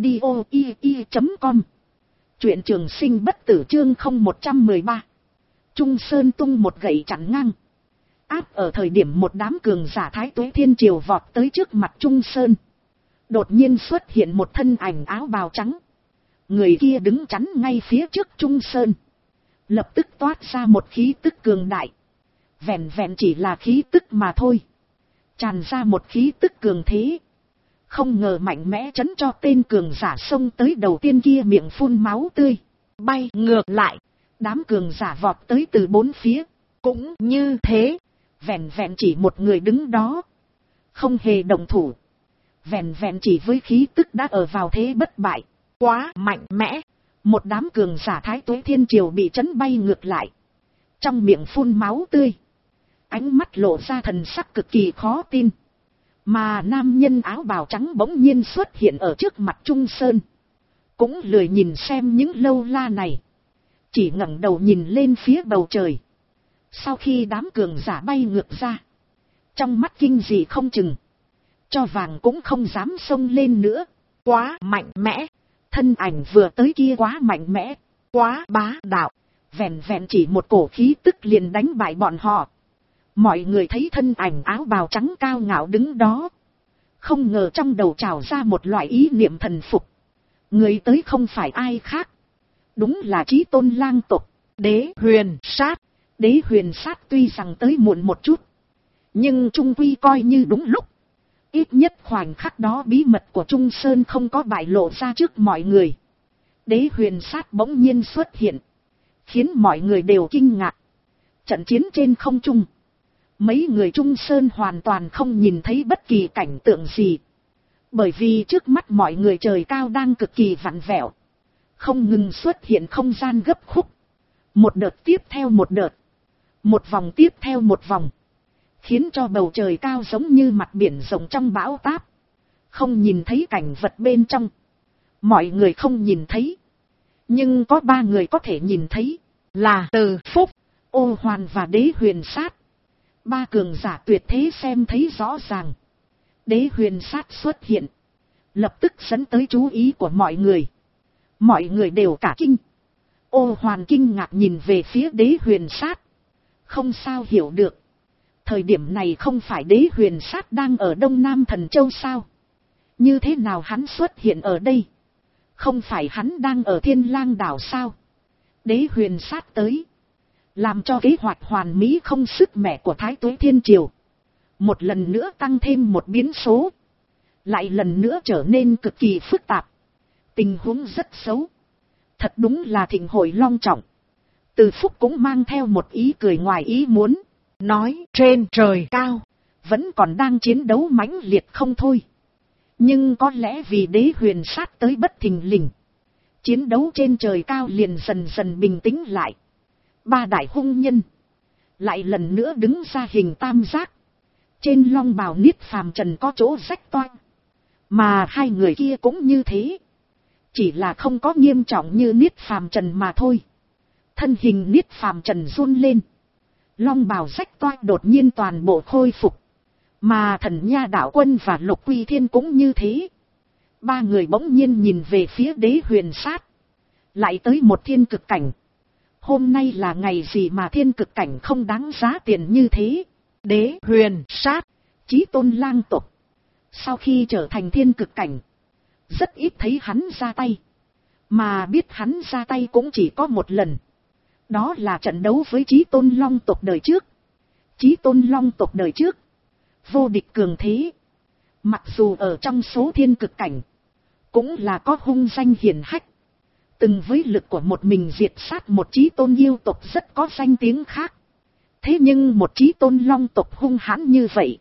A: audio.com. Truyện trường sinh bất tử chương 0113. Trung Sơn tung một gậy chặn ngang. Áp ở thời điểm một đám cường giả Thái Tuế Thiên Triều vọt tới trước mặt Trung Sơn. Đột nhiên xuất hiện một thân ảnh áo bào trắng. Người kia đứng chắn ngay phía trước Trung Sơn. Lập tức toát ra một khí tức cường đại. Vẹn vẹn chỉ là khí tức mà thôi. Tràn ra một khí tức cường thế. Không ngờ mạnh mẽ chấn cho tên cường giả xông tới đầu tiên kia miệng phun máu tươi. Bay ngược lại. Đám cường giả vọt tới từ bốn phía. Cũng như thế. Vẹn vẹn chỉ một người đứng đó. Không hề động thủ. Vẹn vẹn chỉ với khí tức đã ở vào thế bất bại. Quá mạnh mẽ. Một đám cường giả Thái Tuế Thiên Triều bị chấn bay ngược lại. Trong miệng phun máu tươi. Ánh mắt lộ ra thần sắc cực kỳ khó tin. Mà nam nhân áo bào trắng bỗng nhiên xuất hiện ở trước mặt Trung Sơn. Cũng lười nhìn xem những lâu la này. Chỉ ngẩng đầu nhìn lên phía bầu trời. Sau khi đám cường giả bay ngược ra. Trong mắt kinh dị không chừng. Cho vàng cũng không dám xông lên nữa. Quá mạnh mẽ. Thân ảnh vừa tới kia quá mạnh mẽ. Quá bá đạo. Vẹn vẹn chỉ một cổ khí tức liền đánh bại bọn họ. Mọi người thấy thân ảnh áo bào trắng cao ngạo đứng đó. Không ngờ trong đầu trào ra một loại ý niệm thần phục. Người tới không phải ai khác. Đúng là Chí Tôn lang tộc, Đế Huyền Sát. Đế Huyền Sát tuy rằng tới muộn một chút. Nhưng trung quy coi như đúng lúc. Ít nhất khoảnh khắc đó bí mật của Trung Sơn không có bại lộ ra trước mọi người. Đế Huyền Sát bỗng nhiên xuất hiện. Khiến mọi người đều kinh ngạc. Trận chiến trên không trung. Mấy người Trung Sơn hoàn toàn không nhìn thấy bất kỳ cảnh tượng gì. Bởi vì trước mắt mọi người trời cao đang cực kỳ vặn vẹo. Không ngừng xuất hiện không gian gấp khúc. Một đợt tiếp theo một đợt. Một vòng tiếp theo một vòng. Khiến cho bầu trời cao giống như mặt biển rộng trong bão táp. Không nhìn thấy cảnh vật bên trong. Mọi người không nhìn thấy. Nhưng có ba người có thể nhìn thấy. Là Từ Phúc, Ô Hoàn và Đế Huyền Sát. Ba cường giả tuyệt thế xem thấy rõ ràng. Đế Huyền Sát xuất hiện. Lập tức dẫn tới chú ý của mọi người. Mọi người đều cả kinh. Ô Hoàn kinh ngạc nhìn về phía Đế Huyền Sát. Không sao hiểu được. Thời điểm này không phải Đế Huyền Sát đang ở Đông Nam Thần Châu sao? Như thế nào hắn xuất hiện ở đây? Không phải hắn đang ở Thiên Lang đảo sao? Đế Huyền Sát tới. Làm cho kế hoạch hoàn mỹ không sức mẻ của Thái Tuế Thiên Triều. Một lần nữa tăng thêm một biến số. Lại lần nữa trở nên cực kỳ phức tạp. Tình huống rất xấu. Thật đúng là thịnh hội long trọng. Từ Phúc cũng mang theo một ý cười ngoài ý muốn. Nói trên trời cao. Vẫn còn đang chiến đấu mãnh liệt không thôi. Nhưng có lẽ vì Đế Huyền Sát tới bất thình lình. Chiến đấu trên trời cao liền dần dần bình tĩnh lại. Ba đại hung nhân. Lại lần nữa đứng ra hình tam giác. Trên long bào Niết Phàm Trần có chỗ rách toang. Mà hai người kia cũng như thế. Chỉ là không có nghiêm trọng như Niết Phàm Trần mà thôi. Thân hình Niết Phàm Trần run lên. Long bào rách toang đột nhiên toàn bộ khôi phục. Mà Thần Nha Đạo Quân và Lục Quy Thiên cũng như thế. Ba người bỗng nhiên nhìn về phía Đế Huyền Sát. Lại tới một thiên cực cảnh. Hôm nay là ngày gì mà thiên cực cảnh không đáng giá tiền như thế? Đế Huyền Sát, Chí Tôn lang tộc. Sau khi trở thành thiên cực cảnh, rất ít thấy hắn ra tay. Mà biết hắn ra tay cũng chỉ có một lần. Đó là trận đấu với Chí Tôn Long tộc đời trước. Chí Tôn Long tộc đời trước vô địch cường thế. Mặc dù ở trong số thiên cực cảnh, cũng là có hung danh hiển hách. Từng với lực của một mình diệt sát một Chí Tôn yêu tộc rất có danh tiếng khác. Thế nhưng một Chí Tôn Long tộc hung hãn như vậy.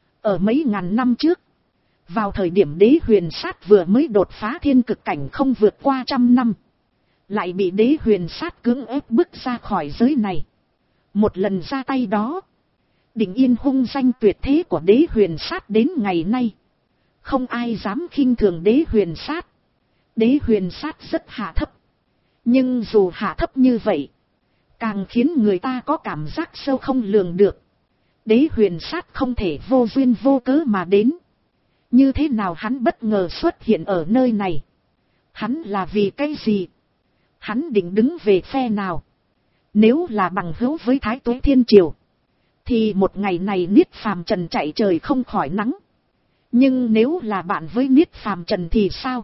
A: Ở mấy ngàn năm trước, vào thời điểm Đế Huyền Sát vừa mới đột phá thiên cực cảnh không vượt qua 100 năm. Lại bị Đế Huyền Sát cưỡng ép bước ra khỏi giới này. Một lần ra tay đó, định yên hung danh tuyệt thế của đế huyền sát đến ngày nay. Không ai dám khinh thường đế huyền sát. Đế huyền sát rất hạ thấp. Nhưng dù hạ thấp như vậy, càng khiến người ta có cảm giác sâu không lường được. Đế huyền sát không thể vô duyên vô cớ mà đến. Như thế nào hắn bất ngờ xuất hiện ở nơi này? Hắn là vì cái gì? Hắn định đứng về phe nào? Nếu là bằng hữu với Thái Tuế Thiên Triều, thì một ngày này Niết Phàm Trần chạy trời không khỏi nắng. Nhưng nếu là bạn với Niết Phàm Trần thì sao?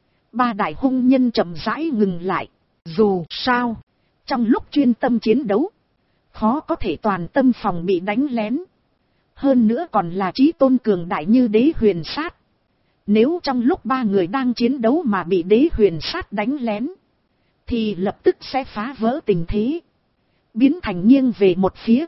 A: Ba đại hung nhân chậm rãi ngừng lại. Dù sao, trong lúc chuyên tâm chiến đấu, khó có thể toàn tâm phòng bị đánh lén. Hơn nữa còn là chí tôn cường đại như đế huyền sát. Nếu trong lúc ba người đang chiến đấu mà bị đế huyền sát đánh lén, thì lập tức sẽ phá vỡ tình thế, biến thành nghiêng về một phía.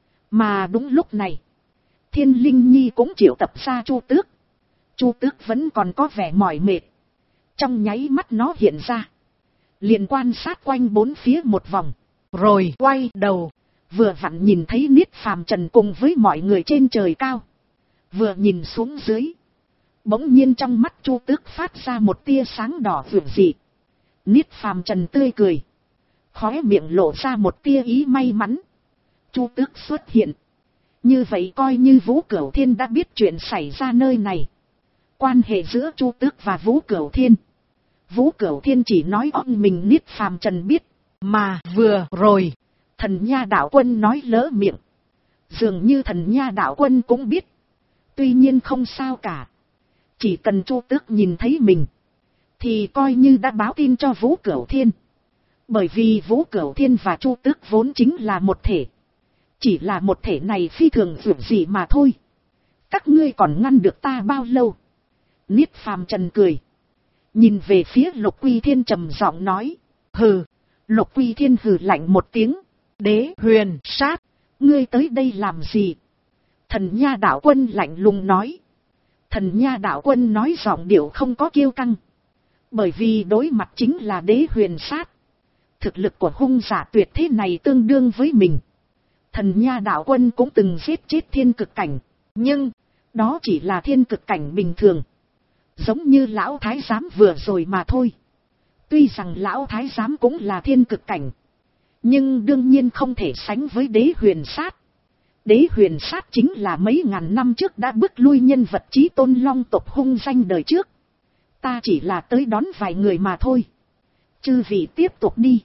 A: Mà đúng lúc này, Thiên Linh Nhi cũng triệu tập ra Chu Tước. Chu Tước vẫn còn có vẻ mỏi mệt. Trong nháy mắt nó hiện ra, liền quan sát quanh bốn phía một vòng, rồi quay đầu, vừa vặn nhìn thấy Niết Phàm Trần cùng với mọi người trên trời cao. Vừa nhìn xuống dưới, bỗng nhiên trong mắt Chu Tước phát ra một tia sáng đỏ vượng dị. Niết Phàm Trần tươi cười, khóe miệng lộ ra một tia ý may mắn. Chu Tước xuất hiện, như vậy coi như Vũ Cửu Thiên đã biết chuyện xảy ra nơi này. Quan hệ giữa Chu Tước và Vũ Cửu Thiên, Vũ Cửu Thiên chỉ nói ông mình Niết Phàm Trần biết, mà vừa rồi Thần Nha Đạo Quân nói lỡ miệng, dường như Thần Nha Đạo Quân cũng biết. Tuy nhiên không sao cả, chỉ cần Chu Tước nhìn thấy mình, thì coi như đã báo tin cho Vũ Cửu Thiên. Bởi vì Vũ Cửu Thiên và Chu Tước vốn chính là một thể. Chỉ là một thể này phi thường vượt dị mà thôi. Các ngươi còn ngăn được ta bao lâu? Niết Phàm Trần cười, nhìn về phía Lục Quy Thiên trầm giọng nói. Hừ. Lục Quy Thiên hừ lạnh một tiếng. Đế huyền sát, ngươi tới đây làm gì? Thần Nha Đạo Quân lạnh lùng nói. Thần Nha Đạo Quân nói giọng điệu không có kiêu căng. Bởi vì đối mặt chính là đế huyền sát. Thực lực của hung giả tuyệt thế này tương đương với mình. Thần Nha Đạo Quân cũng từng giết chết thiên cực cảnh. Nhưng, đó chỉ là thiên cực cảnh bình thường. Giống như Lão Thái Giám vừa rồi mà thôi. Tuy rằng Lão Thái Giám cũng là thiên cực cảnh, nhưng đương nhiên không thể sánh với đế huyền sát. Đế huyền sát chính là mấy ngàn năm trước đã bước lui nhân vật chí tôn long tộc hung danh đời trước. Ta chỉ là tới đón vài người mà thôi. Chư vị tiếp tục đi.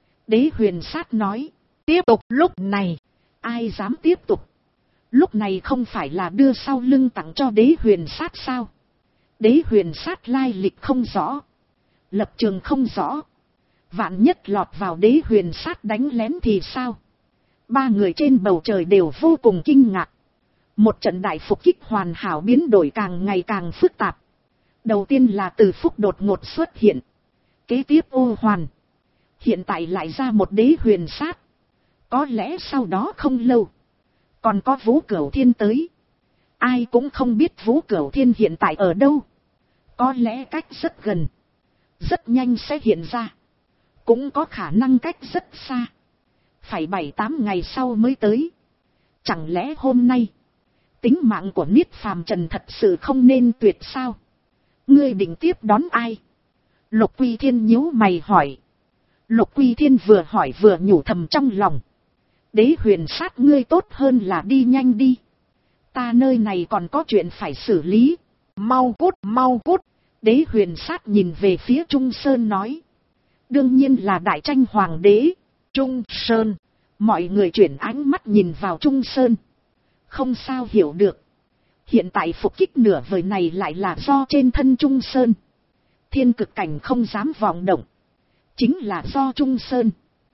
A: Đế huyền sát nói. Tiếp tục? Lúc này, ai dám tiếp tục? Lúc này không phải là đưa sau lưng tặng cho đế huyền sát sao? Đế huyền sát lai lịch không rõ, lập trường không rõ. Vạn nhất lọt vào đế huyền sát đánh lén thì sao? Ba người trên bầu trời đều vô cùng kinh ngạc. Một trận đại phục kích hoàn hảo biến đổi càng ngày càng phức tạp. Đầu tiên là Từ Phúc đột ngột xuất hiện. Kế tiếp Ô Hoàn. Hiện tại lại ra một đế huyền sát. Có lẽ sau đó không lâu, còn có Vũ Cửu Thiên tới. Ai cũng không biết Vũ Cửu Thiên hiện tại ở đâu. Có lẽ cách rất gần, rất nhanh sẽ hiện ra. Cũng có khả năng cách rất xa, phải 7-8 ngày sau mới tới. Chẳng lẽ hôm nay, tính mạng của Niết Phàm Trần thật sự không nên tuyệt sao? Ngươi định tiếp đón ai? Lục Quy Thiên nhíu mày hỏi. Lục Quy Thiên vừa hỏi vừa nhủ thầm trong lòng. Đế huyền sát ngươi tốt hơn là đi nhanh đi. Ta nơi này còn có chuyện phải xử lý. Mau cút, mau cút. Đế huyền sát nhìn về phía Trung Sơn nói. Đương nhiên là Đại Tranh Hoàng đế. Trung Sơn. Mọi người chuyển ánh mắt nhìn vào Trung Sơn. Không sao hiểu được. Hiện tại phục kích nửa vời này lại là do trên thân Trung Sơn. Thiên cực cảnh không dám vọng động. Chính là do Trung Sơn.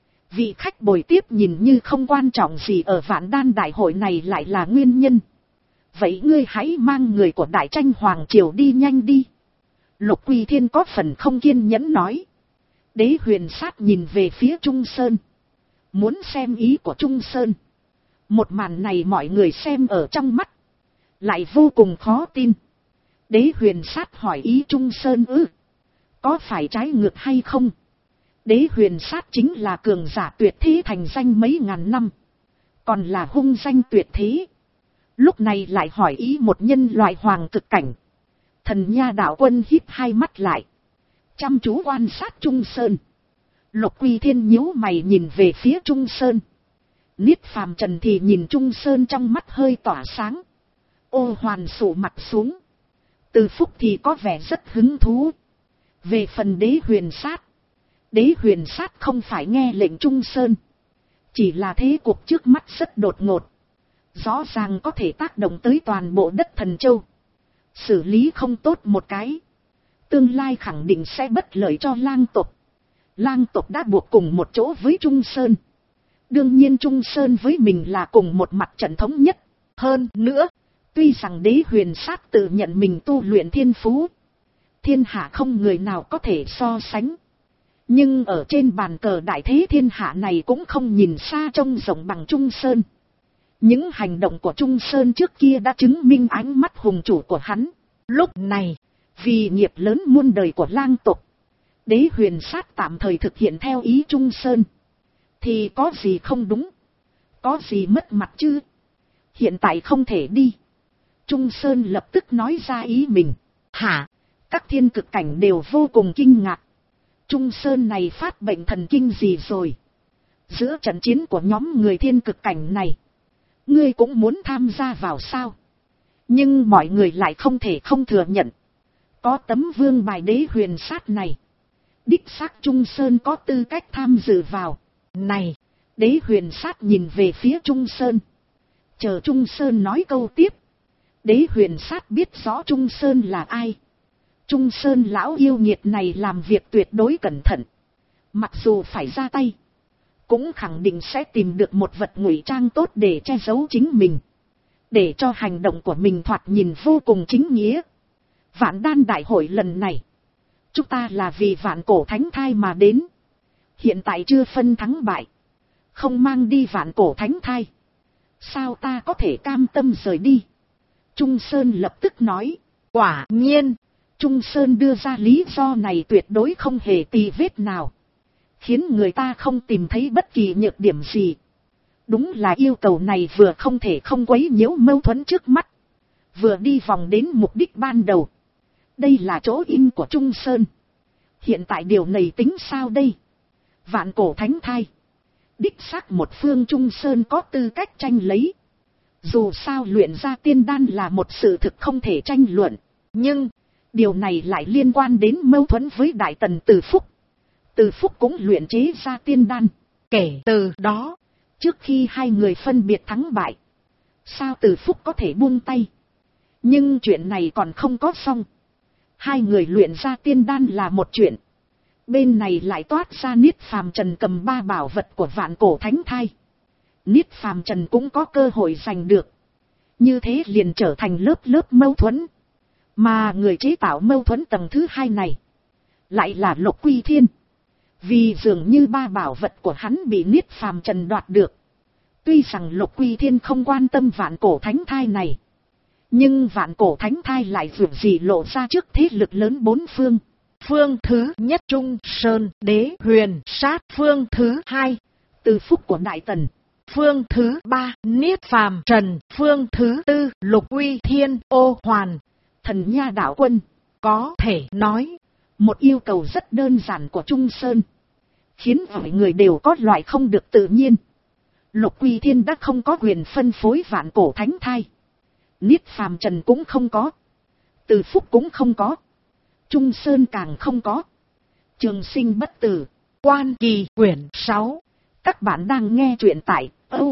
A: Vị khách bồi tiếp nhìn như không quan trọng gì ở Vạn Đan đại hội này lại là nguyên nhân. Vậy ngươi hãy mang người của Đại Tranh Hoàng triều đi nhanh đi. Lục Quy Thiên có phần không kiên nhẫn nói. Đế huyền sát nhìn về phía Trung Sơn, muốn xem ý của Trung Sơn. Một màn này mọi người xem ở trong mắt, lại vô cùng khó tin. Đế huyền sát hỏi ý Trung Sơn có phải trái ngược hay không? Đế huyền sát chính là cường giả tuyệt thế thành danh mấy ngàn năm. còn là hung danh tuyệt thế. Lúc này lại hỏi ý một nhân loại hoàng cực cảnh. Thần Nha đạo quân híp hai mắt lại, chăm chú quan sát Trung Sơn. Lục Quy Thiên nhíu mày nhìn về phía Trung Sơn. Niết Phàm Trần thì nhìn Trung Sơn trong mắt hơi tỏa sáng. Ô Hoàn sụ mặt xuống. Từ Phúc thì có vẻ rất hứng thú. Về phần Đế Huyền Sát không phải nghe lệnh Trung Sơn. Chỉ là thế cuộc trước mắt rất đột ngột. Rõ ràng có thể tác động tới toàn bộ đất Thần Châu. Xử lý không tốt một cái, tương lai khẳng định sẽ bất lợi cho Lang tộc. Lang tộc đã buộc cùng một chỗ với Trung Sơn. Đương nhiên Trung Sơn với mình là cùng một mặt trận thống nhất. Hơn nữa, tuy rằng Đế Huyền Sát tự nhận mình tu luyện thiên phú, thiên hạ không người nào có thể so sánh. Nhưng ở trên bàn cờ đại thế thiên hạ này cũng không nhìn xa trông rộng bằng Trung Sơn. Những hành động của Trung Sơn trước kia đã chứng minh ánh mắt hùng chủ của hắn. Lúc này, vì nghiệp lớn muôn đời của Lang tộc, Đế Huyền Sát tạm thời thực hiện theo ý Trung Sơn. Thì có gì không đúng? Có gì mất mặt chứ? Hiện tại không thể đi. Trung Sơn lập tức nói ra ý mình. Hả? Các thiên cực cảnh đều vô cùng kinh ngạc. Trung Sơn này phát bệnh thần kinh gì rồi? Giữa trận chiến của nhóm người thiên cực cảnh này, ngươi cũng muốn tham gia vào sao? Nhưng mọi người lại không thể không thừa nhận. Có tấm vương bài Đế Huyền Sát này, đích xác Trung Sơn có tư cách tham dự vào. Này, Đế Huyền Sát nhìn về phía Trung Sơn. Chờ Trung Sơn nói câu tiếp. Đế Huyền Sát biết rõ Trung Sơn là ai. Trung Sơn lão yêu nghiệt này làm việc tuyệt đối cẩn thận. Mặc dù phải ra tay, cũng khẳng định sẽ tìm được một vật ngụy trang tốt để che giấu chính mình. Để cho hành động của mình thoạt nhìn vô cùng chính nghĩa. Vạn Đan đại hội lần này, chúng ta là vì Vạn Cổ Thánh Thai mà đến. Hiện tại chưa phân thắng bại, không mang đi Vạn Cổ Thánh Thai, sao ta có thể cam tâm rời đi? Trung Sơn lập tức nói. Quả nhiên, Trung Sơn đưa ra lý do này tuyệt đối không hề tì vết nào, khiến người ta không tìm thấy bất kỳ nhược điểm gì. Đúng là yêu cầu này vừa không thể không quấy nhiễu mâu thuẫn trước mắt, vừa đi vòng đến mục đích ban đầu. Đây là chỗ in của Trung Sơn. Hiện tại điều này tính sao đây? Vạn Cổ Thánh Thai, đích xác một phương Trung Sơn có tư cách tranh lấy. Dù sao luyện ra tiên đan là một sự thực không thể tranh luận. Nhưng, điều này lại liên quan đến mâu thuẫn với Đại Tần Từ Phúc. Từ Phúc cũng luyện chế ra tiên đan. Kể từ đó, trước khi hai người phân biệt thắng bại, sao Từ Phúc có thể buông tay? Nhưng chuyện này còn không có xong. Hai người luyện ra tiên đan là một chuyện. Bên này lại toát ra Niết Phàm Trần cầm 3 bảo vật của Vạn Cổ Thánh Thai. Niết Phàm Trần cũng có cơ hội giành được. Như thế liền trở thành lớp lớp mâu thuẫn. Mà người chế tạo mâu thuẫn tầng thứ 2 này lại là Lục Quy Thiên. Vì dường như 3 bảo vật của hắn bị Niết Phàm Trần đoạt được. Tuy rằng Lục Quy Thiên không quan tâm Vạn Cổ Thánh Thai này, nhưng Vạn Cổ Thánh Thai lại vượt gì lộ ra trước thế lực lớn 4 phương. Phương thứ nhất Trung Sơn, Đế Huyền Sát. Phương thứ 2 Từ Phúc của Đại Tần. Phương thứ 3 Niết Phàm Trần. Phương thứ 4 Lục Quy Thiên, Ô Hoàn, Thần Nha đạo quân. Có thể nói, một yêu cầu rất đơn giản của Trung Sơn, khiến mọi người đều có loại không được tự nhiên. Lục Quy Thiên đã không có quyền phân phối Vạn Cổ Thánh Thai. Niết Phàm Trần cũng không có. Từ Phúc cũng không có. Trung Sơn càng không có. Trường Sinh Bất Tử, Quan Kỳ, quyển 6. Các bạn đang nghe truyện tại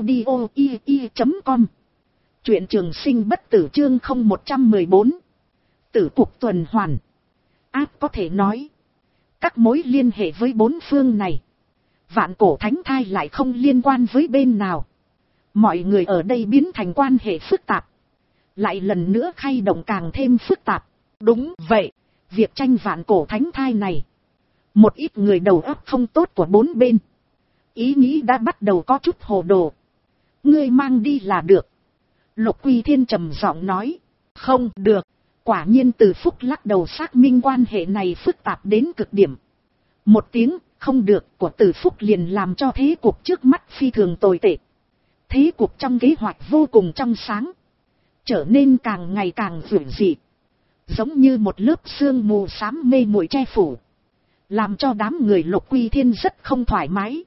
A: audio.com. Truyện Trường Sinh Bất Tử chương 0114. Tử cuộc tuần hoàn. Áp có thể nói, các mối liên hệ với 4 phương này, Vạn Cổ Thánh Thai lại không liên quan với bên nào. Mọi người ở đây biến thành quan hệ phức tạp, lại lần nữa khay động càng thêm phức tạp. Đúng vậy, việc tranh Vạn Cổ Thánh Thai này, một ít người đầu óc không tốt của 4 bên, ý nghĩ đã bắt đầu có chút hồ đồ. Ngươi mang đi là được. Lục Quy Thiên trầm giọng nói. Không được. Quả nhiên Từ Phúc lắc đầu xác minh quan hệ này phức tạp đến cực điểm. Một tiếng không được của Từ Phúc liền làm cho thế cuộc trước mắt phi thường tồi tệ. Thế cuộc trong kế hoạch vô cùng trong sáng, trở nên càng ngày càng vượn dị, giống như một lớp sương mù xám mê muội che phủ, làm cho đám người Lục Quy Thiên rất không thoải mái.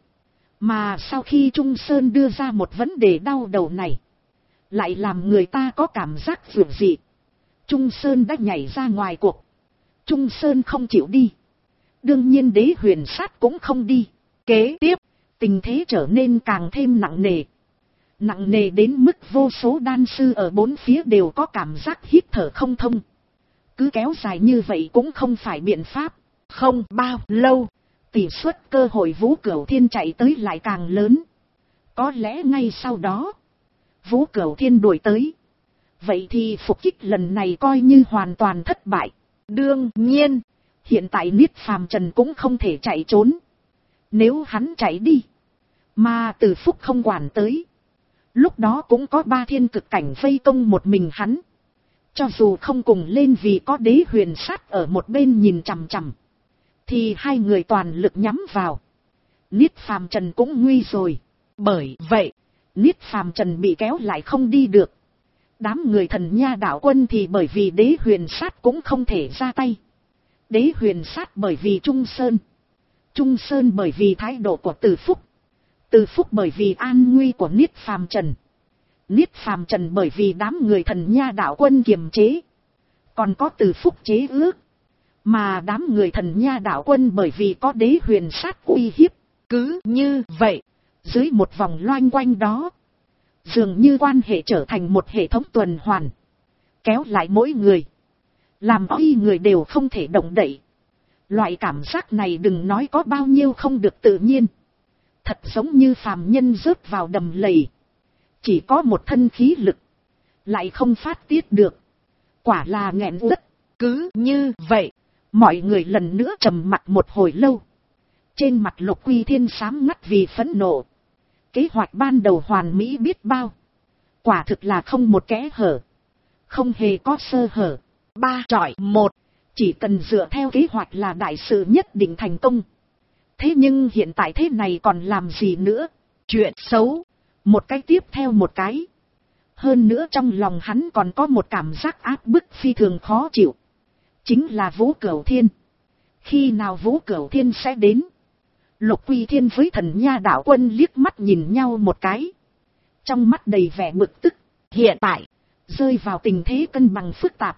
A: Mà sau khi Trung Sơn đưa ra một vấn đề đau đầu này, lại làm người ta có cảm giác vượn dị. Trung Sơn đã nhảy ra ngoài cuộc. Trung Sơn không chịu đi, đương nhiên Đế Huyền Sát cũng không đi. Kế tiếp, tình thế trở nên càng thêm nặng nề. Nặng nề đến mức vô số đan sư ở bốn phía đều có cảm giác hít thở không thông. Cứ kéo dài như vậy cũng không phải biện pháp. Không bao lâu, tỷ suất cơ hội Vũ Cửu Thiên chạy tới lại càng lớn. Có lẽ ngay sau đó, Vũ Cửu Thiên đuổi tới. Vậy thì phục kích lần này coi như hoàn toàn thất bại. Đương nhiên, hiện tại Niết Phàm Trần cũng không thể chạy trốn. Nếu hắn chạy đi, mà Từ Phúc không quản tới, lúc đó cũng có 3 thiên cực cảnh vây công một mình hắn. Cho dù không cùng lên vì có Đế Huyền Sát ở một bên nhìn chằm chằm, thì hai người toàn lực nhắm vào. Niết Phàm Trần cũng nguy rồi. Bởi vậy, Niết Phàm Trần bị kéo lại không đi được. Đám người Thần Nha Đạo Quân thì bởi vì Đế Huyền Sát cũng không thể ra tay. Đế Huyền Sát bởi vì Trung Sơn. Trung Sơn bởi vì thái độ của Từ Phúc. Từ Phúc bởi vì an nguy của Niết Phàm Trần. Niết Phàm Trần bởi vì đám người Thần Nha Đạo Quân kiềm chế. Còn có Từ Phúc chế ước. Mà đám người Thần Nha Đạo Quân bởi vì có Đế Huyền Sát uy hiếp. Cứ như vậy, dưới một vòng loanh quanh đó, dường như quan hệ trở thành một hệ thống tuần hoàn, kéo lại mỗi người, làm oi người đều không thể động đậy. Loại cảm giác này đừng nói có bao nhiêu không được tự nhiên, thật giống như phàm nhân rớt vào đầm lầy, chỉ có một thân khí lực, lại không phát tiết được, quả là nghẹn rất. Cứ như vậy, mọi người lần nữa trầm mặc một hồi lâu, trên mặt Lục Quy Thiên sám ngắt vì phẫn nộ. Kế hoạch ban đầu hoàn mỹ biết bao, quả thực là không một kẽ hở, không hề có sơ hở. 3 chọi 1, chỉ cần dựa theo kế hoạch là đại sự nhất định thành công. Thế nhưng hiện tại thế này còn làm gì nữa? Chuyện xấu, một cái tiếp theo một cái. Hơn nữa trong lòng hắn còn có một cảm giác áp bức phi thường khó chịu. Chính là Vũ Cửu Thiên. Khi nào Vũ Cửu Thiên sẽ đến? Lục Quy Thiên với Thần Nha Đạo Quân liếc mắt nhìn nhau một cái, trong mắt đầy vẻ bực tức. Hiện tại, rơi vào tình thế cân bằng phức tạp,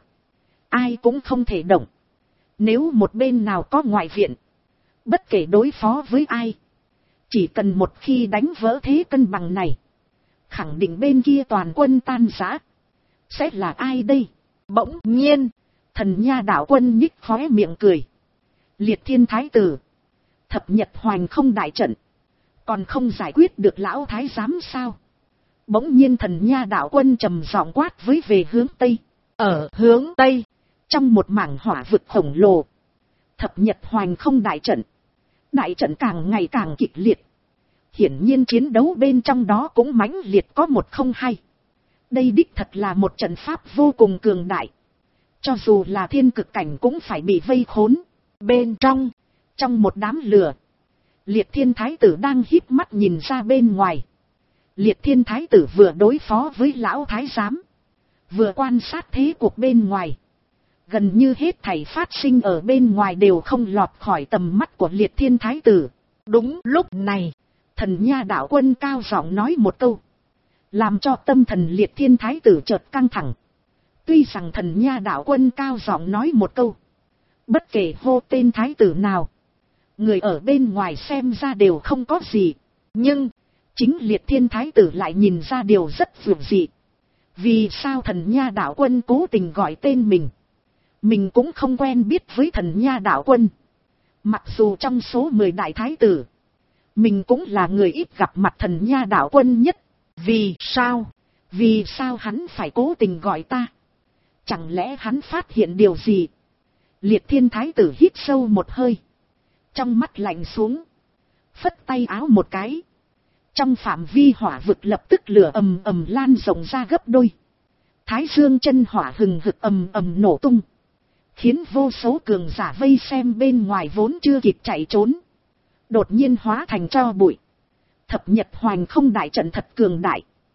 A: ai cũng không thể động. Nếu một bên nào có ngoại viện, bất kể đối phó với ai, chỉ cần một khi đánh vỡ thế cân bằng này, khẳng định bên kia toàn quân tan rã. Sẽ là ai đây? Bỗng nhiên, Thần Nha Đạo Quân nhích khóe miệng cười. Liệt Thiên Thái Tử, Thập Nhật Hoành Không đại trận, còn không giải quyết được lão thái giám sao? Bỗng nhiên Thần Nha Đạo Quân trầm giọng quát với về hướng Tây. Ở hướng Tây, trong một mảng hỏa vực khổng lồ, Thập Nhật Hoành Không đại trận càng ngày càng kịch liệt. Hiển nhiên chiến đấu bên trong đó cũng mãnh liệt có một không hai. Đây đích thật là một trận pháp vô cùng cường đại. Cho dù là thiên cực cảnh cũng phải bị vây khốn. Bên trong một đám lửa, Liệt Thiên Thái Tử đang híp mắt nhìn ra bên ngoài. Liệt Thiên Thái Tử vừa đối phó với lão thái giám, vừa quan sát thế cuộc bên ngoài. Gần như hết thảy phát sinh ở bên ngoài đều không lọt khỏi tầm mắt của Liệt Thiên Thái Tử. Đúng lúc này, Thần Nha Đạo Quân cao giọng nói một câu, làm cho tâm thần Liệt Thiên Thái Tử chợt căng thẳng. Tuy rằng Thần Nha Đạo Quân cao giọng nói một câu, bất kể hô tên thái tử nào, người ở bên ngoài xem ra đều không có gì. Nhưng, chính Liệt Thiên Thái Tử lại nhìn ra điều rất vượt dị. Vì sao Thần Nha Đạo Quân cố tình gọi tên mình? Mình cũng không quen biết với Thần Nha Đạo Quân. Mặc dù trong số 10 đại thái tử, mình cũng là người ít gặp mặt Thần Nha Đạo Quân nhất. Vì sao? Vì sao hắn phải cố tình gọi ta? Chẳng lẽ hắn phát hiện điều gì? Liệt Thiên Thái Tử hít sâu một hơi, trong mắt lạnh xuống, phất tay áo một cái. Trong phạm vi hỏa vực lập tức lửa ầm ầm lan rộng ra gấp đôi. Thái dương chân hỏa hừng hực ầm ầm nổ tung, khiến vô số cường giả vây xem bên ngoài vốn chưa kịp chạy trốn, đột nhiên hóa thành tro bụi. Thập Nhật Hoành Không đại trận thật cường đại.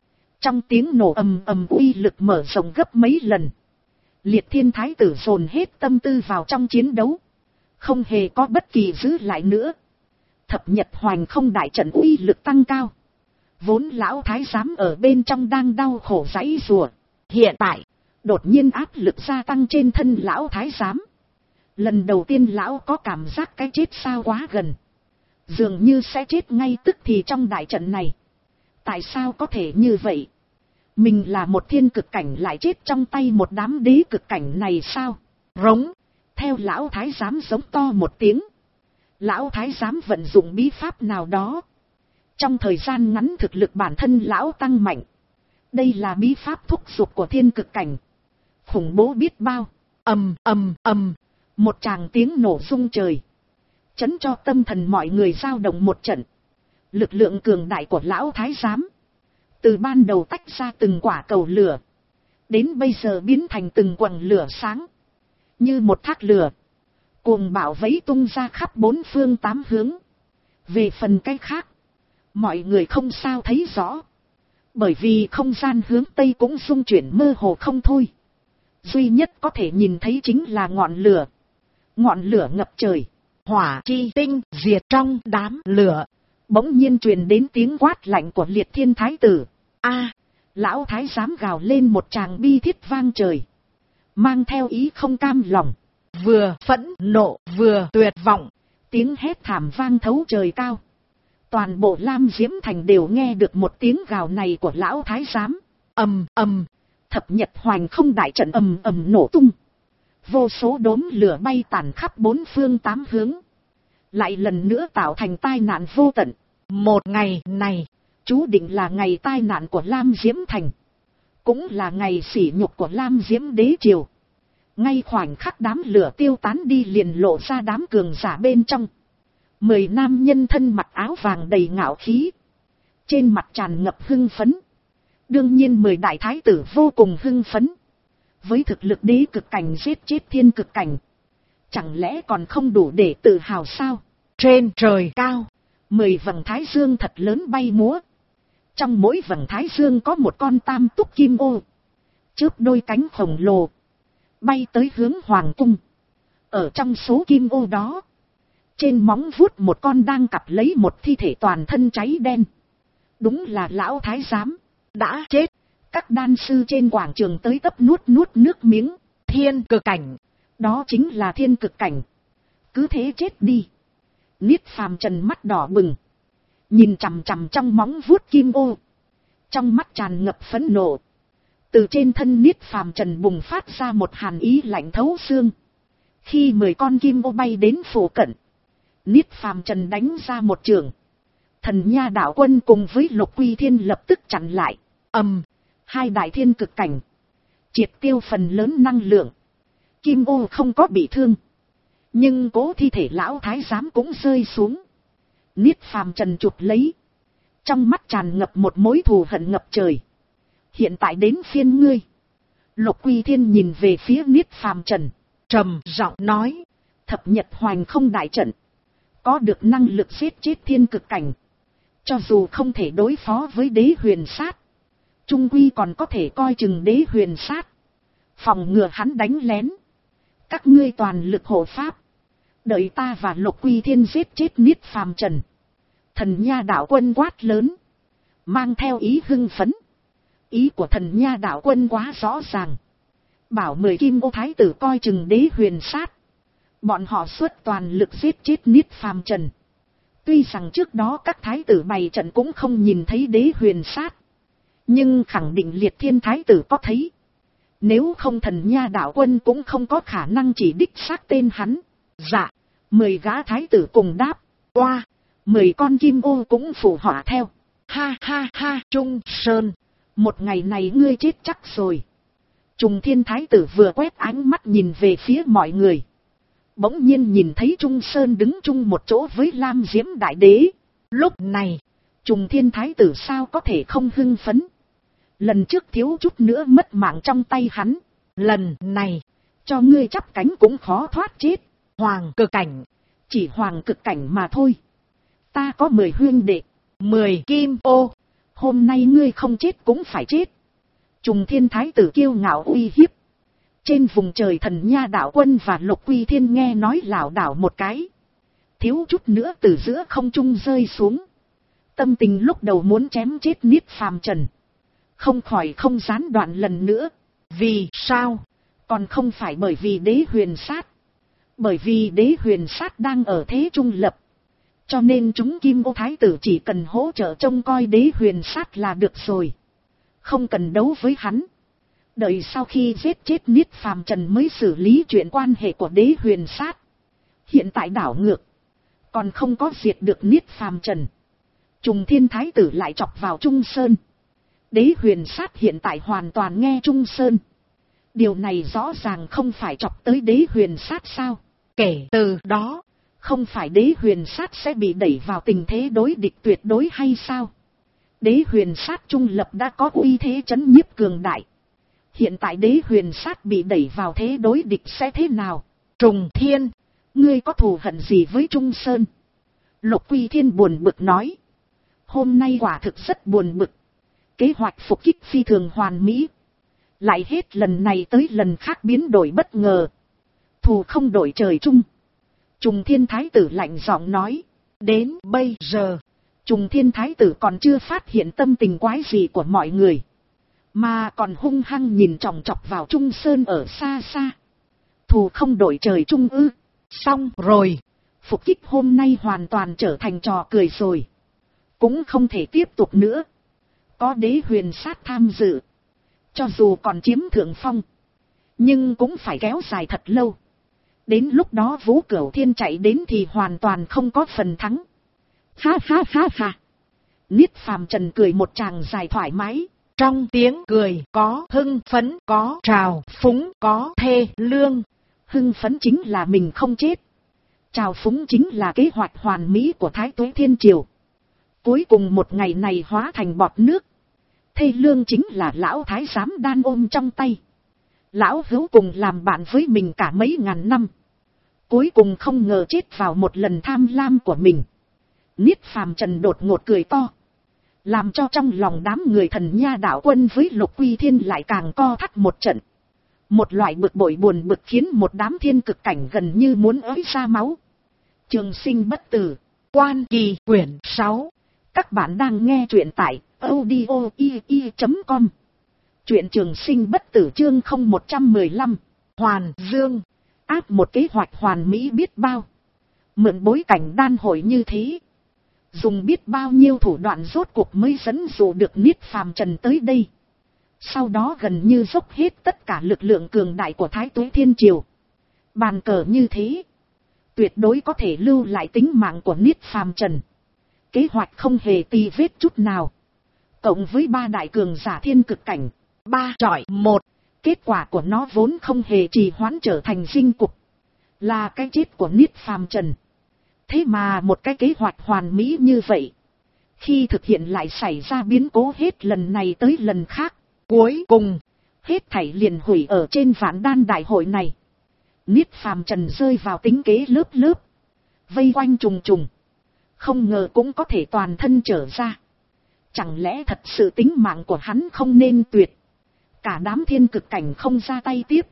A: Trong tiếng nổ ầm ầm uy lực mở rộng gấp mấy lần. Liệt Thiên Thái tử dồn hết tâm tư vào trong chiến đấu. Không hề có bất kỳ giữ lại nữa. Thập Nhật Hoành Không đại trận uy lực tăng cao. Vốn lão thái giám ở bên trong đang đau khổ giãy giụa. Hiện tại, đột nhiên áp lực gia tăng trên thân lão thái giám. Lần đầu tiên lão có cảm giác cái chết sao quá gần. Dường như sẽ chết ngay tức thì trong đại trận này. Tại sao có thể như vậy? Mình là một thiên cực cảnh lại chết trong tay một đám đế cực cảnh này sao? Rống. Theo lão thái giám giống to một tiếng. Lão thái giám vận dụng bí pháp nào đó. Trong thời gian ngắn thực lực bản thân lão tăng mạnh. Đây là bí pháp thúc giục của thiên cực cảnh. Khủng bố biết bao. Ầm ầm ầm. Một tràng tiếng nổ rung trời. Chấn cho tâm thần mọi người dao động một trận. Lực lượng cường đại của lão thái giám. Từ ban đầu tách ra từng quả cầu lửa. Đến bây giờ biến thành từng quầng lửa sáng. Như một thác lửa. Cuồng bạo vấy tung ra khắp bốn phương tám hướng. Về phần cái khác. Mọi người không sao thấy rõ. Bởi vì không gian hướng Tây cũng xung chuyển mơ hồ không thôi. Duy nhất có thể nhìn thấy chính là ngọn lửa. Ngọn lửa ngập trời. Hỏa chi tinh diệt trong đám lửa. Bỗng nhiên truyền đến tiếng quát lạnh của Liệt Thiên Thái tử. A, lão thái giám gào lên một tràng bi thiết vang trời. Mang theo ý không cam lòng. Vừa phẫn nộ vừa tuyệt vọng. Tiếng hét thảm vang thấu trời cao. Toàn bộ Lam Diễm Thành đều nghe được một tiếng gào này của lão thái giám. Ầm ầm. Thập Nhật Hoành Không đại trận ầm ầm nổ tung. Vô số đốm lửa bay tản khắp bốn phương tám hướng. Lại lần nữa tạo thành tai nạn vô tận. Một ngày này, chú định là ngày tai nạn của Lam Diễm Thành. Cũng là ngày sỉ nhục của Lam Diễm Đế Triều. Ngay khoảnh khắc đám lửa tiêu tán đi liền lộ ra đám cường giả bên trong. 10 nam nhân thân mặc áo vàng đầy ngạo khí. Trên mặt tràn ngập hưng phấn. Đương nhiên 10 đại thái tử vô cùng hưng phấn. Với thực lực đế cực cảnh giết chết thiên cực cảnh. Chẳng lẽ còn không đủ để tự hào sao? Trên trời cao, 10 vầng thái dương thật lớn bay múa. Trong mỗi vầng thái dương có một con tam túc kim ô. Chớp đôi cánh khổng lồ. Bay tới hướng hoàng cung. Ở trong số kim ô đó. Trên móng vuốt một con đang cặp lấy một thi thể toàn thân cháy đen. Đúng là lão thái giám. Đã chết. Các đan sư trên quảng trường tới tấp nuốt nước miếng. Thiên cực cảnh. Đó chính là thiên cực cảnh. Cứ thế chết đi. Niết Phàm Trần mắt đỏ bừng. Nhìn chằm chằm trong móng vuốt kim ô. Trong mắt tràn ngập phẫn nộ. Từ trên thân Niết Phàm Trần bùng phát ra một hàn ý lạnh thấu xương. Khi 10 con kim ô bay đến phủ cận. Niết Phàm Trần đánh ra một chưởng. Thần Nha Đạo Quân cùng với Lục Quy Thiên lập tức chặn lại. Hai đại thiên cực cảnh. Triệt tiêu phần lớn năng lượng. Kim ô không có bị thương. Nhưng cố thi thể lão thái giám cũng rơi xuống. Niết Phàm Trần chụp lấy. Trong mắt tràn ngập một mối thù hận ngập trời. Hiện tại đến phiên ngươi. Lục Quy Thiên nhìn về phía Niết Phàm Trần. Trầm giọng nói. Thập Nhật Hoành Không đại trận. Có được năng lực giết chết thiên cực cảnh. Cho dù không thể đối phó với đế huyền sát. Trung quy còn có thể coi chừng đế huyền sát. Phòng ngừa hắn đánh lén. Các ngươi toàn lực hộ pháp. Đợi ta và Lục Quy Thiên giết chết Niết Phàm Trần. Thần Nha Đạo Quân quát lớn. Mang theo ý hưng phấn. Ý của Thần Nha Đạo Quân quá rõ ràng. Bảo 10 kim ô thái tử coi chừng đế huyền sát. Bọn họ xuất toàn lực giết chết Niết Phàm Trần. Tuy rằng trước đó các thái tử bày trận cũng không nhìn thấy đế huyền sát. Nhưng khẳng định Liệt Thiên Thái tử có thấy. Nếu không Thần Nha Đạo Quân cũng không có khả năng chỉ đích xác tên hắn. Dạ, 10 gã thái tử cùng đáp. Oa, 10 con kim ô cũng phụ họa theo. Ha ha ha, Trung Sơn. Một ngày này ngươi chết chắc rồi. Trùng Thiên Thái tử vừa quét ánh mắt nhìn về phía mọi người. Bỗng nhiên nhìn thấy Trung Sơn đứng chung một chỗ với Lam Diễm Đại Đế. Lúc này, Trùng Thiên Thái tử sao có thể không hưng phấn. Lần trước thiếu chút nữa mất mạng trong tay hắn. Lần này, cho ngươi chắp cánh cũng khó thoát chết. Hoàng cực cảnh, chỉ hoàng cực cảnh mà thôi. Ta có 10 huynh đệ, 10 kim ô. Hôm nay ngươi không chết cũng phải chết. Trùng Thiên Thái tử kiêu ngạo uy hiếp. Trên vùng trời Thần Nha đạo quân và Lục Quy Thiên nghe nói lảo đảo một cái. Thiếu chút nữa từ giữa không trung rơi xuống. Tâm tình lúc đầu muốn chém chết Niết Phàm Trần. Không khỏi không gián đoạn lần nữa. Vì sao? Còn không phải bởi vì Đế Huyền Sát. Bởi vì Đế Huyền Sát đang ở thế trung lập. Cho nên chúng Kim Ô Thái tử chỉ cần hỗ trợ trông coi Đế Huyền Sát là được rồi. Không cần đấu với hắn. Đợi sau khi giết chết Niết Phàm Trần mới xử lý chuyện quan hệ của Đế Huyền Sát. Hiện tại đảo ngược. Còn không có diệt được Niết Phàm Trần. Trùng Thiên Thái tử lại chọc vào Trung Sơn. Đế Huyền Sát hiện tại hoàn toàn nghe Trung Sơn. Điều này rõ ràng không phải chọc tới Đế Huyền Sát sao? Kể từ đó, không phải Đế Huyền Sát sẽ bị đẩy vào tình thế đối địch tuyệt đối hay sao? Đế Huyền Sát trung lập đã có uy thế chấn nhiếp cường đại. Hiện tại Đế Huyền Sát bị đẩy vào thế đối địch sẽ thế nào? Trùng Thiên, ngươi có thù hận gì với Trung Sơn? Lục Quy Thiên buồn bực nói. Hôm nay quả thực rất buồn bực. Kế hoạch phục kích phi thường hoàn mỹ. Lại hết lần này tới lần khác biến đổi bất ngờ. Thù không đổi trời chung. Trùng Thiên Thái tử lạnh giọng nói. Đến bây giờ, Trùng Thiên Thái tử còn chưa phát hiện tâm tình quái gì của mọi người. Mà còn hung hăng nhìn chòng chọc vào Trung Sơn ở xa xa. Thù không đổi trời chung ư. Xong rồi. Phục kích hôm nay hoàn toàn trở thành trò cười rồi. Cũng không thể tiếp tục nữa. Có Đế Huyền Sát tham dự. Cho dù còn chiếm thượng phong. Nhưng cũng phải kéo dài thật lâu. Đến lúc đó Vũ Cửu Thiên chạy đến thì hoàn toàn không có phần thắng. Ha ha ha ha. Niết Phàm Trần cười một tràng dài thoải mái. Trong tiếng cười có hưng phấn, có trào phúng, có thê lương. Hưng phấn chính là mình không chết. Trào phúng chính là kế hoạch hoàn mỹ của Thái Tuế Thiên Triều. Cuối cùng một ngày này hóa thành bọt nước. Thê lương chính là lão thái giám đan ôm trong tay. Lão hữu cùng làm bạn với mình cả mấy ngàn năm. Cuối cùng không ngờ chết vào một lần tham lam của mình. Niết Phàm Trần đột ngột cười to. Làm cho trong lòng đám người Thần Nha đạo quân với Lục Quy Thiên lại càng co thắt một trận. Một loại bực bội buồn bực khiến một đám thiên cực cảnh gần như muốn ới ra máu. Trường Sinh Bất Tử, Quan Kỳ quyển 6. Các bạn đang nghe truyện tại audio.com. Truyện Trường Sinh Bất Tử chương 0115. Hoàn Dương. Áp một kế hoạch hoàn mỹ biết bao. Mượn bối cảnh đan hội như thế. Dùng biết bao nhiêu thủ đoạn rốt cuộc mới dẫn dụ được Niết Phàm Trần tới đây. Sau đó gần như dốc hết tất cả lực lượng cường đại của Thái Tuế Thiên Triều. Bàn cờ như thế. Tuyệt đối có thể lưu lại tính mạng của Niết Phàm Trần. Kế hoạch không hề tì vết chút nào. Cộng với ba đại cường giả thiên cực cảnh. 3 chọi 1. Kết quả của nó vốn không hề trì hoãn trở thành dinh cục. Là cái chết của Niết Phàm Trần. Thế mà một cái kế hoạch hoàn mỹ như vậy. Khi thực hiện lại xảy ra biến cố hết lần này tới lần khác. Cuối cùng, hết thảy liền hủy ở trên Vạn Đan đại hội này. Niết Phàm Trần rơi vào tính kế lớp lớp. Vây quanh trùng trùng. Không ngờ cũng có thể toàn thân trở ra. Chẳng lẽ thật sự tính mạng của hắn không nên tuyệt. Cả đám thiên cực cảnh không ra tay tiếp.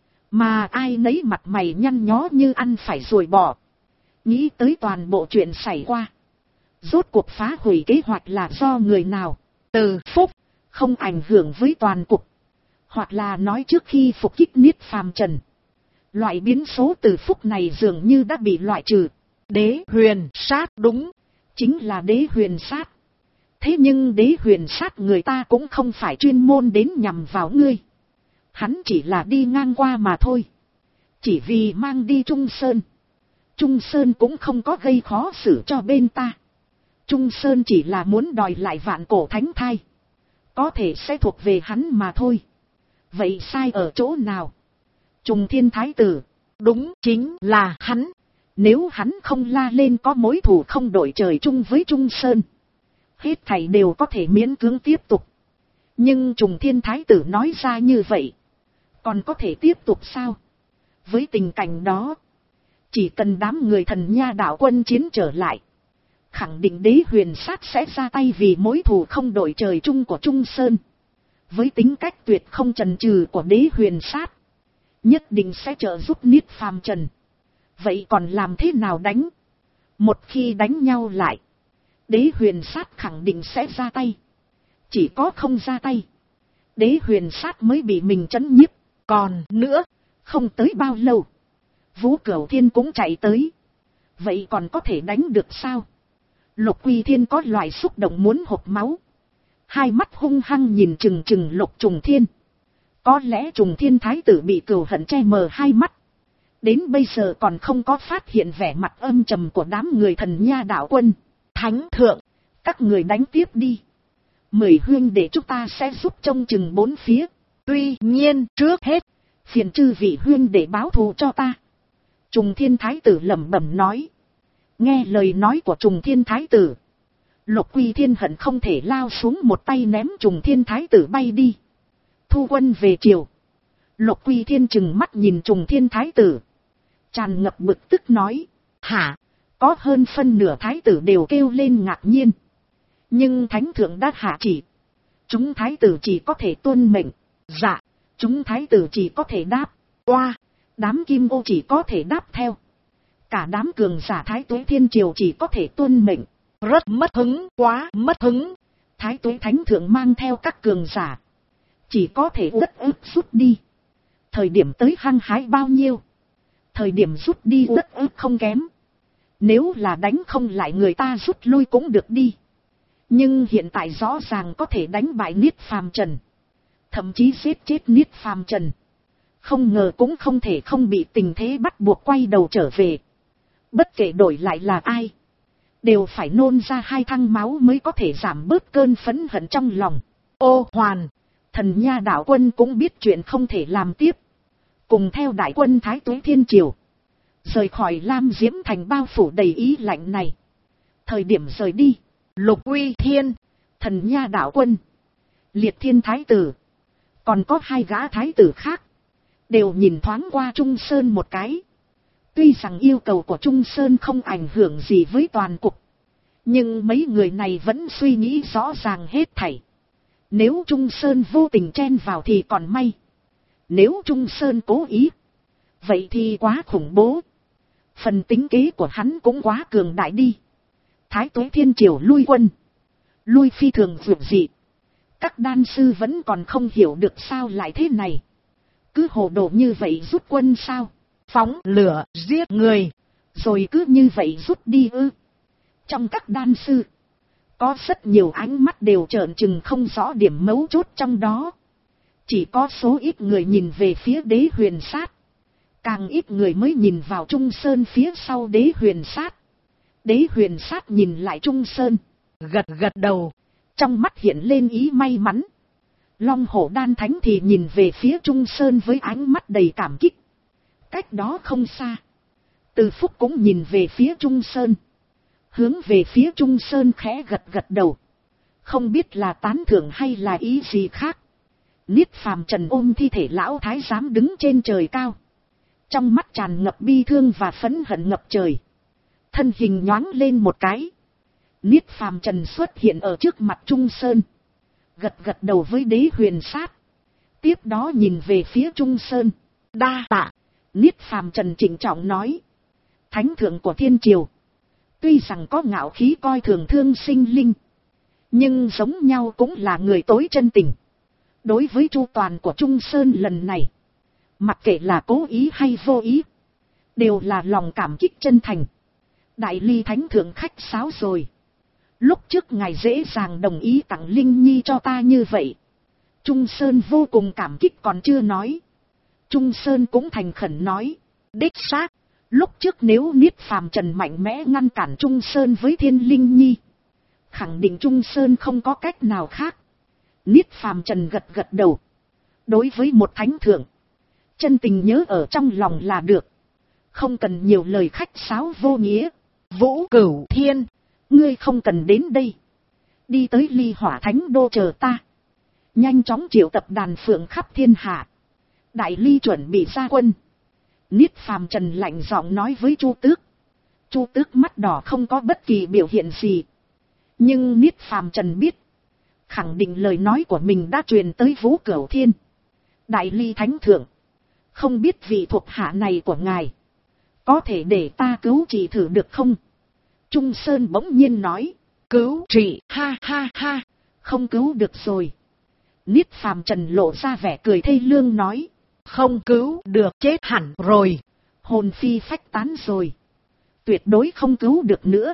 A: Mà ai nấy mặt mày nhăn nhó như ăn phải ruồi bò. Nghĩ tới toàn bộ chuyện xảy qua. Rốt cuộc phá hủy kế hoạch là do người nào. Từ Phúc. Không ảnh hưởng với toàn cục. Hoặc là nói trước khi phục kích Niết Phàm Trần. Loại biến số Từ Phúc này dường như đã bị loại trừ. Đế Huyền Sát đúng. Chính là Đế Huyền Sát. Thế nhưng Đế Huyền Sát người ta cũng không phải chuyên môn đến nhằm vào ngươi. Hắn chỉ là đi ngang qua mà thôi. Chỉ vì mang đi Trung Sơn. Trung Sơn cũng không có gây khó xử cho bên ta. Trung Sơn chỉ là muốn đòi lại Vạn Cổ Thánh Thai. Có thể sẽ thuộc về hắn mà thôi. Vậy sai ở chỗ nào? Trùng Thiên Thái tử. Đúng chính là hắn. Nếu hắn không la lên có mối thù không đổi trời chung với Trung Sơn. Hết thảy đều có thể miễn cưỡng tiếp tục. Nhưng Trùng Thiên Thái tử nói ra như vậy. Còn có thể tiếp tục sao? Với tình cảnh đó. Chỉ cần đám người Thần Nha đạo quân chiến trở lại. khẳng định Đế Huyền Sát sẽ ra tay vì mối thù không đội trời chung của Trung Sơn. Với tính cách tuyệt không chần chừ của Đế Huyền Sát, nhất định sẽ trợ giúp Niết Phàm Trần. Vậy còn làm thế nào đánh? Một khi đánh nhau lại, Đế Huyền Sát khẳng định sẽ ra tay. Chỉ có không ra tay, Đế Huyền Sát mới bị mình trấn nhiếp. Còn nữa, không tới bao lâu, Vũ Cửu Thiên cũng chạy tới. Vậy còn có thể đánh được sao? Lục Quy Thiên có loại xúc động muốn hộc máu. Hai mắt hung hăng nhìn chừng chừng Lục Trùng Thiên. Có lẽ Trùng Thiên Thái tử bị cừu hận che mờ hai mắt. Đến bây giờ còn không có phát hiện vẻ mặt âm trầm của đám người Thần Nha đạo quân. Thánh thượng, các người đánh tiếp đi. 10 huynh để chúng ta sẽ giúp trông chừng bốn phía. Tuy nhiên trước hết, phiền chư vị huynh để báo thù cho ta. Trùng Thiên Thái tử lẩm bẩm nói. Nghe lời nói của Trùng Thiên Thái tử, Lục Quy Thiên hận không thể lao xuống một tay ném Trùng Thiên Thái tử bay đi. Thu quân về chiều. Lục Quy Thiên trừng mắt nhìn Trùng Thiên Thái tử, tràn ngập bực tức nói. Hả? Có hơn phân nửa thái tử đều kêu lên ngạc nhiên. Nhưng thánh thượng đã hạ chỉ, chúng thái tử chỉ có thể tuân mệnh. Dạ, chúng thái tử chỉ có thể đáp. Oa, đám kim ô chỉ có thể đáp theo. Cả đám cường giả Thái Tuế Thiên Triều chỉ có thể tuân mệnh. Rất mất hứng, quá mất hứng. Thái Tuế Thánh Thượng mang theo các cường giả, chỉ có thể uất ức rút đi. Thời điểm tới hăng hái bao nhiêu, thời điểm rút đi uất ức không kém. Nếu là đánh không lại người ta rút lui cũng được đi. Nhưng hiện tại rõ ràng có thể đánh bại Niết Phàm Trần, thậm chí giết chết Niết Phàm Trần. Không ngờ cũng không thể không bị tình thế bắt buộc quay đầu trở về. Bất kể đổi lại là ai, đều phải nôn ra 2 thăng máu mới có thể giảm bớt cơn phẫn hận trong lòng. Ô Hoàn, Thần Nha đạo quân cũng biết chuyện không thể làm tiếp, cùng theo đại quân Thái Tuế Thiên Triều rời khỏi Lam Diễm Thành bao phủ đầy ý lạnh này. Thời điểm rời đi, Lục Uy Thiên, Thần Nha đạo quân, Liệt Thiên Thái tử, còn có 2 gã thái tử khác, đều nhìn thoáng qua Trung Sơn một cái. Tuy rằng yêu cầu của Trung Sơn không ảnh hưởng gì với toàn cục, nhưng mấy người này vẫn suy nghĩ rõ ràng hết thảy. Nếu Trung Sơn vô tình chen vào thì còn may. Nếu Trung Sơn cố ý, vậy thì quá khủng bố. Phần tính kế của hắn cũng quá cường đại đi. Thái Tuế Thiên Triều lui quân, lui phi thường vượt dị. Các đan sư vẫn còn không hiểu được sao lại thế này. Cứ hồ đồ như vậy rút quân sao? Phóng lửa giết người, rồi cứ như vậy rút đi ư? Trong các đan sư, có rất nhiều ánh mắt đều trợn trừng không rõ điểm mấu chốt trong đó. Chỉ có số ít người nhìn về phía Đế Huyền Sát, càng ít người mới nhìn vào Trung Sơn phía sau Đế Huyền Sát. Đế Huyền Sát nhìn lại Trung Sơn, gật gật đầu, trong mắt hiện lên ý may mắn. Long Hổ Đan Thánh thì nhìn về phía Trung Sơn với ánh mắt đầy cảm kích. Cách đó không xa, Từ Phúc cũng nhìn về phía Trung Sơn, hướng về phía Trung Sơn khẽ gật gật đầu, không biết là tán thưởng hay là ý gì khác. Niết Phàm Trần ôm thi thể lão thái giám đứng trên trời cao, trong mắt tràn ngập bi thương và phẫn hận ngập trời. Thân hình nhoáng lên một cái, Niết Phàm Trần xuất hiện ở trước mặt Trung Sơn, gật gật đầu với Đế Huyền Sát, tiếp đó nhìn về phía Trung Sơn. Đa tạ. Niết Phàm Trần trịnh trọng nói. Thánh thượng của Thiên Triều, tuy rằng có ngạo khí coi thường thương sinh linh, nhưng giống nhau cũng là người tối chân tình. Đối với chu toàn của Trung Sơn lần này, mặc kệ là cố ý hay vô ý, đều là lòng cảm kích chân thành. Đại Ly Thánh thượng khách sáo rồi. Lúc trước ngài dễ dàng đồng ý tặng Linh Nhi cho ta như vậy, Trung Sơn vô cùng cảm kích còn chưa nói. Trung Sơn cũng thành khẩn nói. Đích xác, lúc trước nếu Niết Phàm Trần mạnh mẽ ngăn cản Trung Sơn với Thiên Linh Nhi, khẳng định Trung Sơn không có cách nào khác. Niết Phàm Trần gật gật đầu. Đối với một thánh thượng, chân tình nhớ ở trong lòng là được, không cần nhiều lời khách sáo vô nghĩa. Vũ Cửu Thiên, ngươi không cần đến đây, đi tới Ly Hỏa Thánh Đô chờ ta. Nhanh chóng triệu tập đàn phượng khắp thiên hạ. Đại Ly chuẩn bị ra quân. Niết Phàm Trần lạnh giọng nói với Chu Tước. Chu Tước mắt đỏ không có bất kỳ biểu hiện gì. Nhưng Niết Phàm Trần biết, khẳng định lời nói của mình đã truyền tới Vũ Cửu Thiên. Đại Ly Thánh Thượng, không biết vị thuộc hạ này của ngài có thể để ta cứu trị thử được không? Trung Sơn bỗng nhiên nói. Cứu trị, ha ha ha, không cứu được rồi. Niết Phàm Trần lộ ra vẻ cười thê lương nói. Không cứu được, chết hẳn rồi. Hồn phi phách tán rồi. Tuyệt đối không cứu được nữa.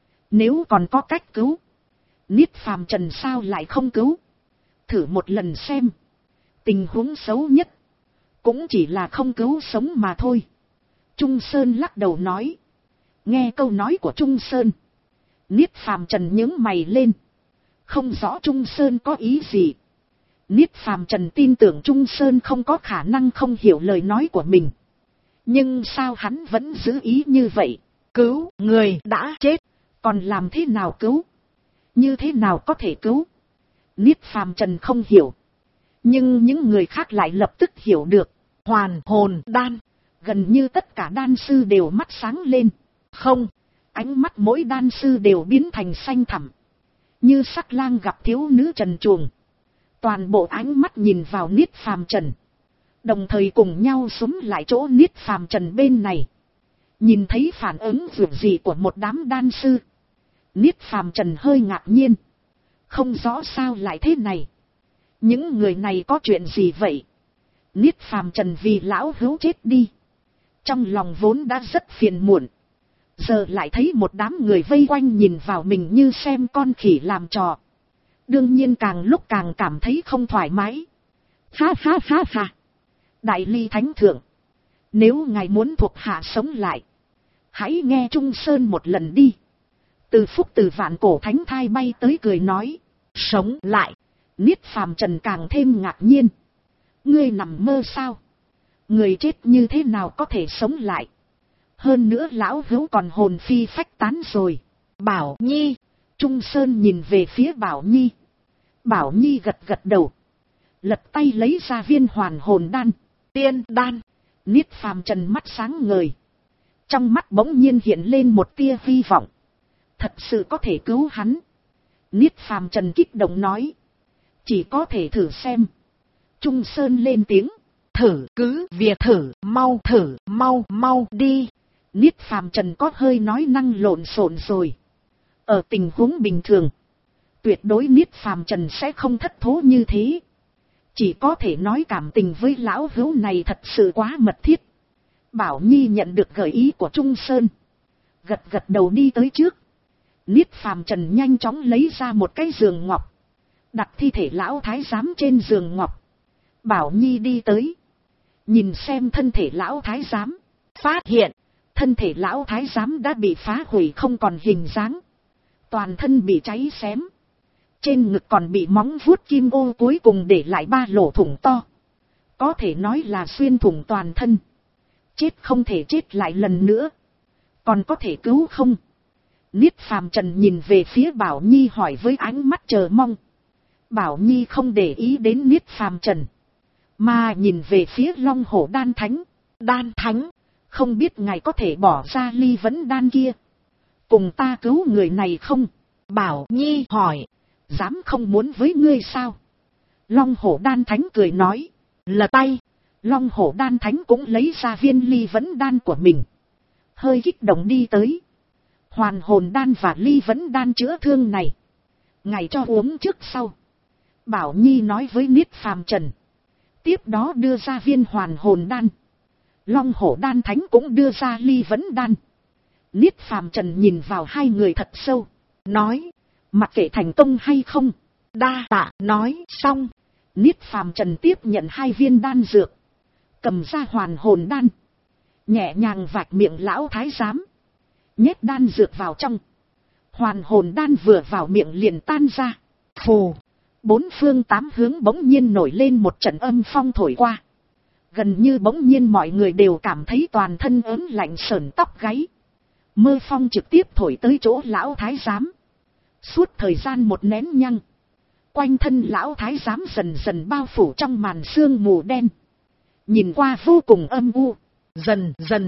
A: Nếu còn có cách cứu, Niết Phàm Trần sao lại không cứu? Thử một lần xem. Tình huống xấu nhất cũng chỉ là không cứu sống mà thôi. Trung Sơn lắc đầu nói. Nghe câu nói của Trung Sơn, Niết Phàm Trần nhướng mày lên. Không rõ Trung Sơn có ý gì. Niết Phàm Trần tin tưởng Trung Sơn không có khả năng không hiểu lời nói của mình. Nhưng sao hắn vẫn giữ ý như vậy? Cứu người đã chết, còn làm thế nào cứu? Như thế nào có thể cứu? Niết Phàm Trần không hiểu. Nhưng những người khác lại lập tức hiểu được. Hoàn hồn đan. Gần như tất cả đan sư đều mắt sáng lên. Không, ánh mắt mỗi đan sư đều biến thành xanh thẳm. Như sắc lang gặp thiếu nữ trần truồng. Toàn bộ ánh mắt nhìn vào Niết Phàm Trần. Đồng thời cùng nhau xúm lại chỗ Niết Phàm Trần bên này. Nhìn thấy phản ứng vượt gì của một đám đan sư. Niết Phàm Trần hơi ngạc nhiên. Không rõ sao lại thế này. Những người này có chuyện gì vậy? Niết Phàm Trần vì lão hữu chết đi. Trong lòng vốn đã rất phiền muộn. Giờ lại thấy một đám người vây quanh nhìn vào mình như xem con khỉ làm trò. Đương nhiên càng lúc càng cảm thấy không thoải mái. Ha ha ha ha. Đại Ly Thánh Thượng, nếu ngài muốn thuộc hạ sống lại, hãy nghe Trung Sơn một lần đi. Từ Phúc từ vạn cổ thánh thai bay tới cười nói. Sống lại. Niết Phàm Trần càng thêm ngạc nhiên. Ngươi nằm mơ sao? Người chết như thế nào có thể sống lại? Hơn nữa lão hữu còn hồn phi phách tán rồi. Bảo Nhi. Trung Sơn nhìn về phía Bảo Nhi. Bảo Nhi gật gật đầu. Lật tay lấy ra viên hoàn hồn đan. Tiên đan. Niết Phàm Trần mắt sáng ngời. Trong mắt bỗng nhiên hiện lên một tia hy vọng. Thật sự có thể cứu hắn. Niết Phàm Trần kích động nói. Chỉ có thể thử xem. Trung Sơn lên tiếng. Thử cứ việc thử, mau đi. Niết Phàm Trần có hơi nói năng lộn xộn rồi. Ở tình huống bình thường, tuyệt đối Niết Phàm Trần sẽ không thất thố như thế. Chỉ có thể nói cảm tình với lão hữu này thật sự quá mật thiết. Bảo Nhi nhận được gợi ý của Trung Sơn. Gật gật đầu đi tới trước. Niết Phàm Trần nhanh chóng lấy ra một cái giường ngọc. Đặt thi thể lão thái giám trên giường ngọc. Bảo Nhi đi tới. Nhìn xem thân thể lão thái giám. Phát hiện, thân thể lão thái giám đã bị phá hủy không còn hình dáng. Toàn thân bị cháy xém. Trên ngực còn bị móng vuốt kim ô cuối cùng để lại 3 lỗ thủng to. Có thể nói là xuyên thủng toàn thân. Chết không thể chết lại lần nữa. Còn có thể cứu không? Niết Phàm Trần nhìn về phía Bảo Nhi hỏi với ánh mắt chờ mong. Bảo Nhi không để ý đến Niết Phàm Trần, mà nhìn về phía Long Hổ Đan Thánh. Đan Thánh, không biết ngài có thể bỏ ra ly vấn đan kia, cùng ta cứu người này không? Bảo Nhi hỏi. Dám không muốn với ngươi sao? Long Hổ Đan Thánh cười nói. Lật tay, Long Hổ Đan Thánh cũng lấy ra viên ly vấn đan của mình. Hơi kích động đi tới. Hoàn hồn đan và ly vấn đan chữa thương này, ngài cho uống trước sau. Bảo Nhi nói với Niết Phàm Trần. Tiếp đó đưa ra viên hoàn hồn đan. Long Hổ Đan Thánh cũng đưa ra ly vấn đan. Niết Phàm Trần nhìn vào hai người thật sâu. Nói, mặc kệ thành công hay không, đa tạ. Nói xong, Niết Phàm Trần tiếp nhận 2 viên đan dược. Cầm ra hoàn hồn đan. Nhẹ nhàng vạch miệng lão thái giám. Nhét đan dược vào trong. Hoàn hồn đan vừa vào miệng liền tan ra. Phù. 4 phương 8 hướng bỗng nhiên nổi lên một trận âm phong thổi qua. Gần như bỗng nhiên mọi người đều cảm thấy toàn thân ớn lạnh sởn tóc gáy. Mưa phong trực tiếp thổi tới chỗ lão thái giám. Suốt thời gian một nén nhăng, quanh thân lão thái giám dần dần bao phủ trong màn sương mù đen. Nhìn qua vô cùng âm u. Dần dần,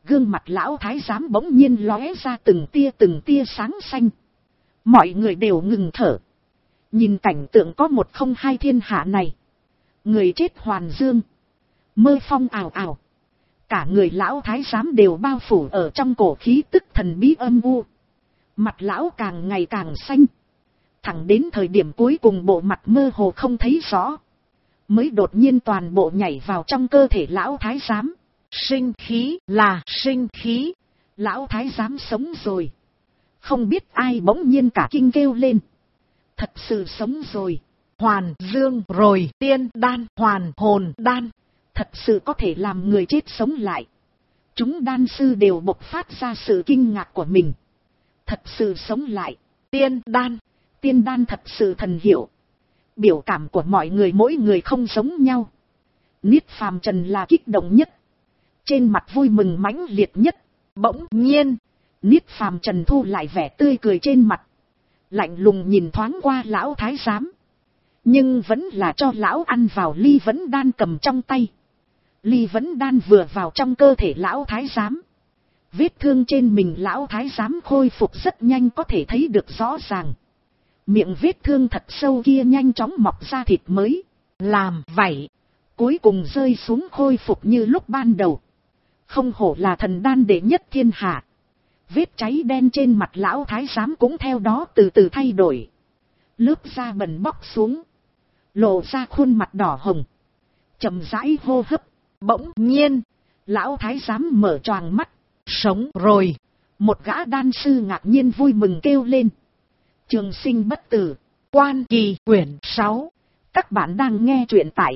A: Gương mặt lão thái giám bỗng nhiên lóe ra từng tia sáng xanh. Mọi người đều ngừng thở. Nhìn cảnh tượng có một không hai thiên hạ này. Người chết hoàn dương. Mơ phong ào ào. Cả người lão thái giám đều bao phủ ở trong cổ khí tức thần bí âm u. Mặt lão càng ngày càng xanh. Thẳng đến thời điểm cuối cùng bộ mặt mơ hồ không thấy rõ. Mới đột nhiên toàn bộ nhảy vào trong cơ thể lão thái giám. Sinh khí là sinh khí. Lão thái giám sống rồi. Không biết ai bỗng nhiên cả kinh kêu lên. Thật sự sống rồi. Hoàn dương rồi. Tiên đan, hoàn hồn đan. Thật sự có thể làm người chết sống lại. Chúng đan sư đều bộc phát ra sự kinh ngạc của mình. Thật sự sống lại. Tiên đan. Tiên đan thật sự thần hiệu. Biểu cảm của mọi người mỗi người không giống nhau. Niết Phàm Trần là kích động nhất. Trên mặt vui mừng mãnh liệt nhất. Bỗng nhiên, Niết Phàm Trần thu lại vẻ tươi cười trên mặt. Lạnh lùng nhìn thoáng qua lão thái giám. Nhưng vẫn là cho lão ăn vào ly vấn đan cầm trong tay. Ly vấn đan vừa vào trong cơ thể lão thái giám. Vết thương trên mình lão thái giám khôi phục rất nhanh có thể thấy được rõ ràng. Miệng vết thương thật sâu kia nhanh chóng mọc ra thịt mới. Làm vậy. Cuối cùng rơi xuống khôi phục như lúc ban đầu. Không hổ là thần đan đệ nhất thiên hạ. Vết cháy đen trên mặt lão thái giám cũng theo đó từ từ thay đổi. Lớp da bẩn bóc xuống. Lộ ra khuôn mặt đỏ hồng. Chậm rãi hô hấp. Bỗng nhiên. Lão thái giám mở choàng mắt. Sống rồi. Một gã đan sư ngạc nhiên vui mừng kêu lên. Trường sinh bất tử. Quan Kỳ quyển 6. Các bạn đang nghe truyện tại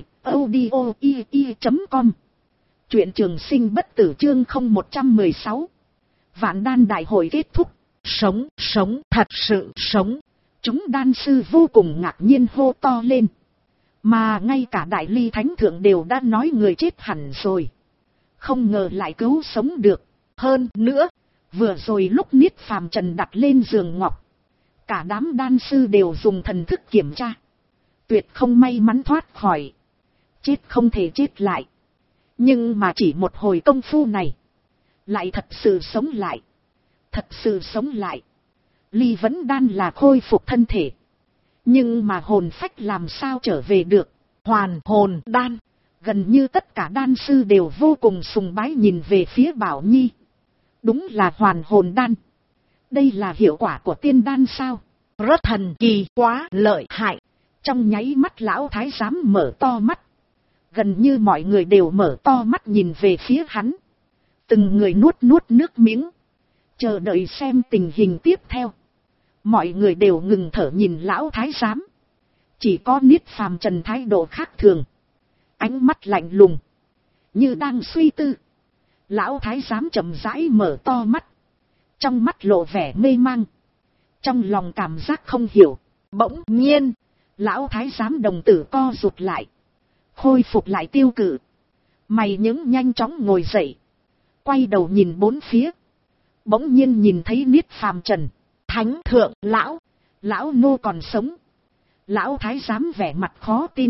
A: audio.com. Truyện Trường sinh bất tử chương 0116. Vạn đan đại hội kết thúc. Sống, sống, thật sự sống. Chúng đan sư vô cùng ngạc nhiên hô to lên. Mà ngay cả đại ly thánh thượng đều đã nói người chết hẳn rồi. Không ngờ lại cứu sống được. Hơn nữa, vừa rồi lúc Niết Phàm Trần đặt lên giường ngọc. Cả đám đan sư đều dùng thần thức kiểm tra. Tuyệt không may mắn thoát khỏi. Chết không thể chết lại. Nhưng mà chỉ một hồi công phu này. Lại thật sự sống lại. Thật sự sống lại. Ly vấn đan là khôi phục thân thể. Nhưng mà hồn phách làm sao trở về được. Hoàn hồn đan. Gần như tất cả đan sư đều vô cùng sùng bái nhìn về phía Bảo Nhi. Đúng là hoàn hồn đan. Đây là hiệu quả của tiên đan sao? Rất thần kỳ, quá lợi hại. Trong nháy mắt lão thái giám mở to mắt. Gần như mọi người đều mở to mắt nhìn về phía hắn. Từng người nuốt nước miếng. Chờ đợi xem tình hình tiếp theo. Mọi người đều ngừng thở nhìn lão thái giám. Chỉ có Niết Phàm Trần thái độ khác thường. Ánh mắt lạnh lùng. Như đang suy tư. Lão thái giám chậm rãi mở to mắt. Trong mắt lộ vẻ mê mang. Trong lòng cảm giác không hiểu. Bỗng nhiên. Lão thái giám đồng tử co rụt lại. Khôi phục lại tiêu cự. Mày những nhanh chóng ngồi dậy. Quay đầu nhìn bốn phía. Bỗng nhiên nhìn thấy Niết Phàm Trần. Thánh thượng lão. Lão nô còn sống. Lão thái giám vẻ mặt khó tin.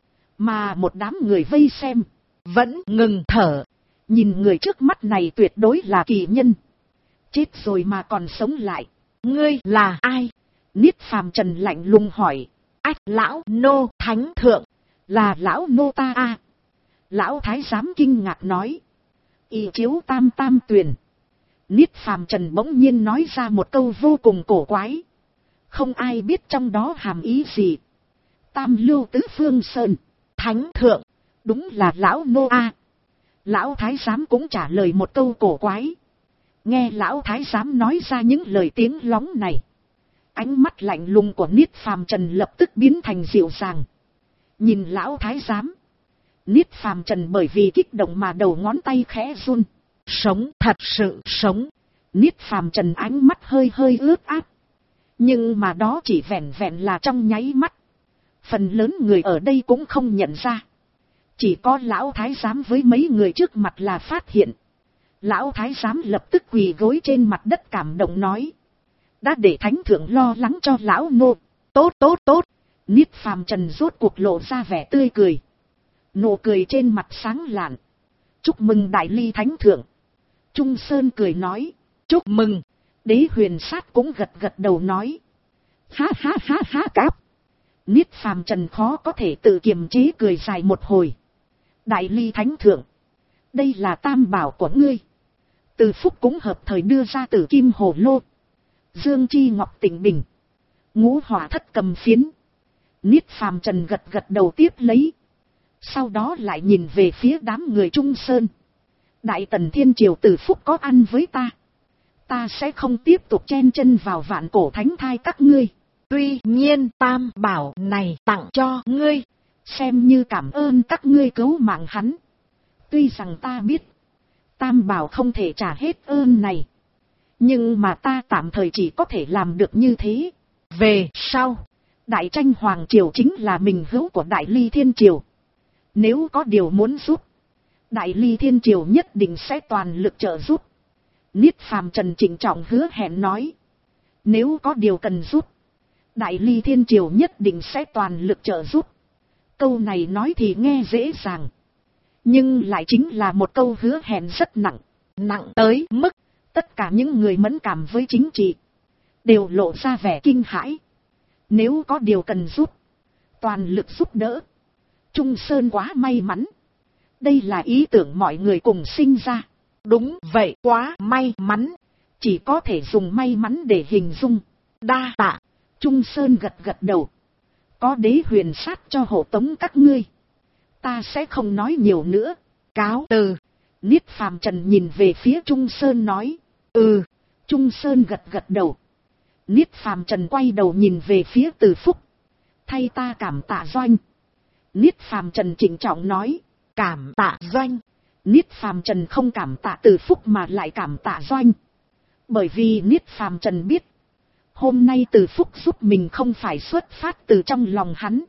A: Mà một đám người vây xem. Vẫn ngừng thở. Nhìn người trước mắt này tuyệt đối là kỳ nhân. Chết rồi mà còn sống lại. Ngươi là ai? Niết Phàm Trần lạnh lùng hỏi. Ách, lão nô thánh thượng. Là lão nô ta a. Lão thái giám kinh ngạc nói. Y chiếu tam tam tuyền. Niết Phàm Trần bỗng nhiên nói ra một câu vô cùng cổ quái. Không ai biết trong đó hàm ý gì. Tam lưu tứ phương sơn. Thánh thượng. Đúng là lão nô a. Lão thái giám cũng trả lời một câu cổ quái. Nghe lão thái giám nói ra những lời tiếng lóng này. Ánh mắt lạnh lùng của Niết Phàm Trần lập tức biến thành dịu dàng. Nhìn lão thái giám. Niết Phàm Trần bởi vì kích động mà đầu ngón tay khẽ run. Sống, thật sự sống. Niết Phàm Trần ánh mắt hơi hơi ướt át. Nhưng mà đó chỉ vẹn vẹn là trong nháy mắt. Phần lớn người ở đây cũng không nhận ra. Chỉ có lão thái giám với mấy người trước mặt là phát hiện. Lão thái giám lập tức quỳ gối trên mặt đất cảm động nói. Đã để thánh thượng lo lắng cho lão nô. Tốt tốt tốt. Niết Phàm Trần rốt cuộc lộ ra vẻ tươi cười. Nụ cười trên mặt sáng lạn. Chúc mừng đại ly thánh thượng. Trung Sơn cười nói, chúc mừng. Đế Huyền Sát cũng gật gật đầu nói, ha ha ha ha cáp. Niết Phàm Trần khó có thể tự kiềm chế cười dài một hồi. Đại Ly Thánh Thượng, đây là tam bảo của ngươi. Từ Phúc cũng hợp thời đưa ra Tử Kim Hồ Lô, Dương Chi Ngọc Tịnh Bình, Ngũ Hỏa Thất Cầm Phiến. Niết Phàm Trần gật gật đầu tiếp lấy. Sau đó lại nhìn về phía đám người Trung Sơn. Đại Tần Thiên Triều Từ Phúc có ăn với ta, ta sẽ không tiếp tục chen chân vào Vạn Cổ Thánh Thai các ngươi. Tuy nhiên tam bảo này tặng cho ngươi, xem như cảm ơn các ngươi cứu mạng hắn. Tuy rằng ta biết, tam bảo không thể trả hết ơn này, nhưng mà ta tạm thời chỉ có thể làm được như thế. Về sau, Đại Tranh Hoàng Triều chính là mình hữu của Đại Ly Thiên Triều. Nếu có điều muốn giúp, Đại Ly Thiên Triều nhất định sẽ toàn lực trợ giúp. Niết Phàm Trần trịnh trọng hứa hẹn nói, nếu có điều cần giúp, Đại Ly Thiên Triều nhất định sẽ toàn lực trợ giúp. Câu này nói thì nghe dễ dàng, nhưng lại chính là một câu hứa hẹn rất nặng, nặng tới mức tất cả những người mẫn cảm với chính trị đều lộ ra vẻ kinh hãi. Nếu có điều cần giúp, toàn lực giúp đỡ. Trung Sơn quá may mắn. Đây là ý tưởng mọi người cùng sinh ra. Đúng vậy, quá may mắn. Chỉ có thể dùng may mắn để hình dung. Đa tạ. Trung Sơn gật gật đầu. Có Đế Huyền Sát cho hộ tống các ngươi, ta sẽ không nói nhiều nữa. Cáo từ. Niết Phàm Trần nhìn về phía Trung Sơn nói, Trung Sơn gật gật đầu. Niết Phàm Trần quay đầu nhìn về phía Từ Phúc. Thay ta cảm tạ Doanh. Niết Phàm Trần trịnh trọng nói, cảm tạ Doanh. Niết Phàm Trần không cảm tạ Từ Phúc mà lại cảm tạ Doanh. Bởi vì Niết Phàm Trần biết, hôm nay Từ Phúc giúp mình không phải xuất phát từ trong lòng hắn,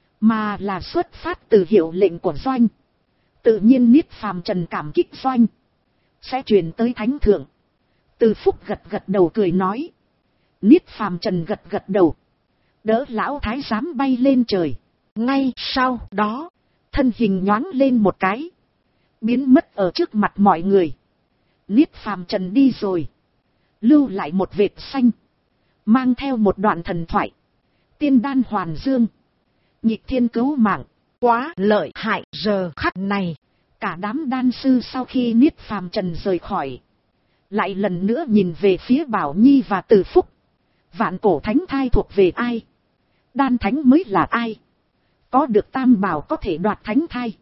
A: mà là xuất phát từ hiệu lệnh của Doanh. Tự nhiên Niết Phàm Trần cảm kích Doanh, sẽ truyền tới Thánh Thượng. Từ Phúc gật gật đầu cười nói. Niết Phàm Trần gật gật đầu, đỡ lão thái giám bay lên trời. Ngay sau đó, thân hình nhoáng lên một cái, biến mất ở trước mặt mọi người. Niết Phàm Trần đi rồi, lưu lại một vệt xanh, mang theo một đoạn thần thoại. Tiên đan hoàn dương, nhịp thiên cứu mạng, quá lợi hại. Giờ khắc này, cả đám đan sư sau khi Niết Phàm Trần rời khỏi, lại lần nữa nhìn về phía Bảo Nhi và Từ Phúc. Vạn Cổ Thánh Thai thuộc về ai? Đan Thánh mới là ai? Có được tam bảo có thể đoạt Thánh Thai.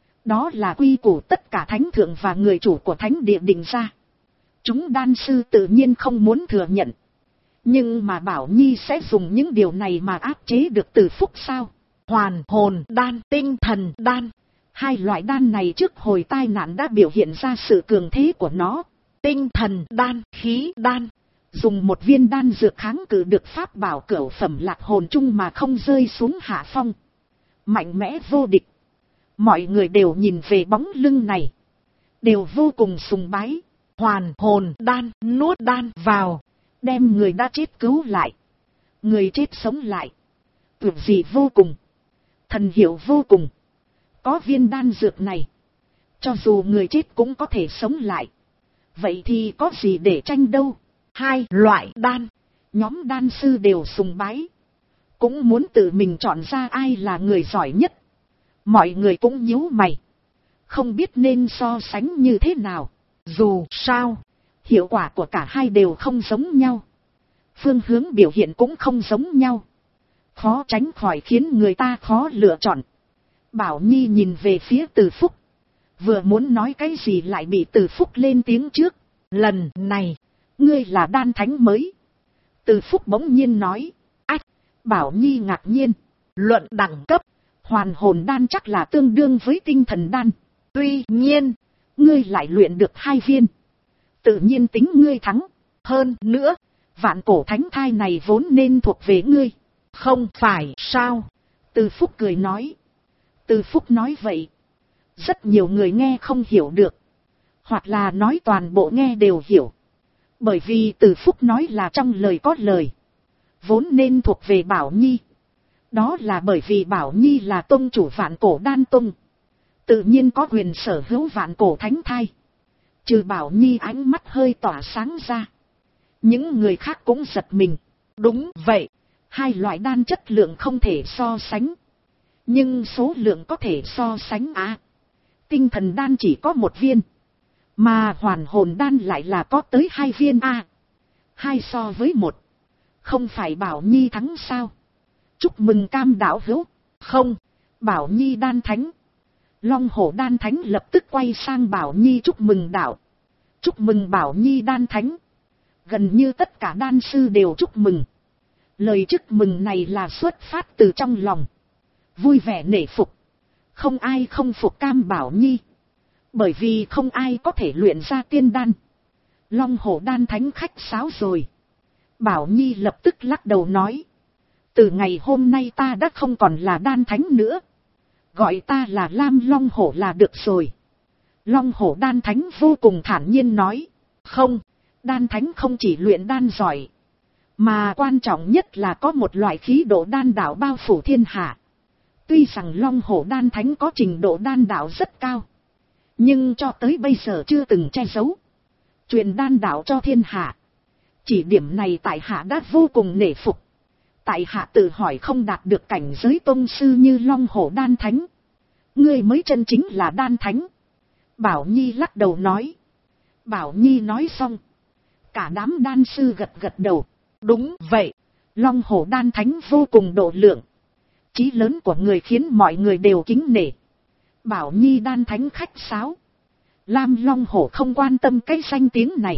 A: Đó là quy củ tất cả Thánh Thượng và người chủ của Thánh Địa định ra. Chúng đan sư tự nhiên không muốn thừa nhận. Nhưng mà Bảo Nhi sẽ dùng những điều này mà áp chế được Từ Phúc sao? Hoàn hồn đan, tinh thần đan. Hai loại đan này trước hồi tai nạn đã biểu hiện ra sự cường thế của nó. Tinh thần đan, khí đan. Dùng một viên đan dược kháng cự được pháp bảo cửu phẩm lạc hồn chung mà không rơi xuống hạ phong. Mạnh mẽ vô địch. Mọi người đều nhìn về bóng lưng này, đều vô cùng sùng bái. Hoàn hồn đan, nuốt đan vào, đem người đã chết cứu lại, người chết sống lại. Tuyệt dị vô cùng, thần hiệu vô cùng. Có viên đan dược này, cho dù người chết cũng có thể sống lại. Vậy thì có gì để tranh đâu? Hai loại đan, nhóm đan sư đều sùng bái, cũng muốn tự mình chọn ra ai là người giỏi nhất. Mọi người cũng nhíu mày, không biết nên so sánh như thế nào. Dù sao, hiệu quả của cả hai đều không giống nhau, phương hướng biểu hiện cũng không giống nhau, khó tránh khỏi khiến người ta khó lựa chọn. Bảo Nhi nhìn về phía Từ Phúc, vừa muốn nói cái gì lại bị Từ Phúc lên tiếng trước. Lần này, ngươi là đan thánh mới. Từ Phúc bỗng nhiên nói. Ách! Bảo Nhi ngạc nhiên. Luận đẳng cấp, hoàn hồn đan chắc là tương đương với tinh thần đan. Tuy nhiên, ngươi lại luyện được 2 viên. Tự nhiên tính ngươi thắng. Hơn nữa, vạn cổ thánh thai này vốn nên thuộc về ngươi. Không phải sao? Từ Phúc cười nói. Từ Phúc nói vậy, rất nhiều người nghe không hiểu được, hoặc là nói toàn bộ nghe đều hiểu. Bởi vì Từ Phúc nói là trong lời có lời, vốn nên thuộc về Bảo Nhi. Đó là bởi vì Bảo Nhi là tông chủ vạn cổ đan tông, tự nhiên có quyền sở hữu vạn cổ thánh thai. Trừ Bảo Nhi ánh mắt hơi tỏa sáng ra. Những người khác cũng giật mình. Đúng vậy, hai loại đan chất lượng không thể so sánh. Nhưng số lượng có thể so sánh à. Tinh thần đan chỉ có 1 viên. Mà hoàn hồn đan lại là có tới 2 viên à. 2 so với 1. Không phải Bảo Nhi thắng sao? Chúc mừng Cam đạo hữu. Không, Bảo Nhi đan thánh. Long hổ đan thánh lập tức quay sang Bảo Nhi chúc mừng đạo. Chúc mừng Bảo Nhi đan thánh. Gần như tất cả đan sư đều chúc mừng. Lời chúc mừng này là xuất phát từ trong lòng. Vui vẻ nể phục. Không ai không phục Cam Bảo Nhi. Bởi vì không ai có thể luyện ra tiên đan. Long hổ đan thánh khách sáo rồi. Bảo Nhi lập tức lắc đầu nói. Từ ngày hôm nay ta đã không còn là đan thánh nữa. Gọi ta là Lam Long hổ là được rồi. Long hổ đan thánh vô cùng thản nhiên nói. Không, đan thánh không chỉ luyện đan giỏi. Mà quan trọng nhất là có một loại khí độ đan đạo bao phủ thiên hạ. Tuy rằng Long hổ đan thánh có trình độ đan đạo rất cao. Nhưng cho tới bây giờ chưa từng che giấu. Truyền đan đạo cho thiên hạ. Chỉ điểm này tại hạ đã vô cùng nể phục. Tại hạ tự hỏi không đạt được cảnh giới tôn sư như Long hổ đan thánh. Ngươi mới chân chính là đan thánh. Bảo Nhi lắc đầu nói. Bảo Nhi nói xong. Cả đám đan sư gật gật đầu. Đúng vậy. Long hổ đan thánh vô cùng độ lượng. Chí lớn của người khiến mọi người đều kính nể. Bảo Nhi đan thánh khách sáo. Lam Long hổ không quan tâm cái danh tiếng này.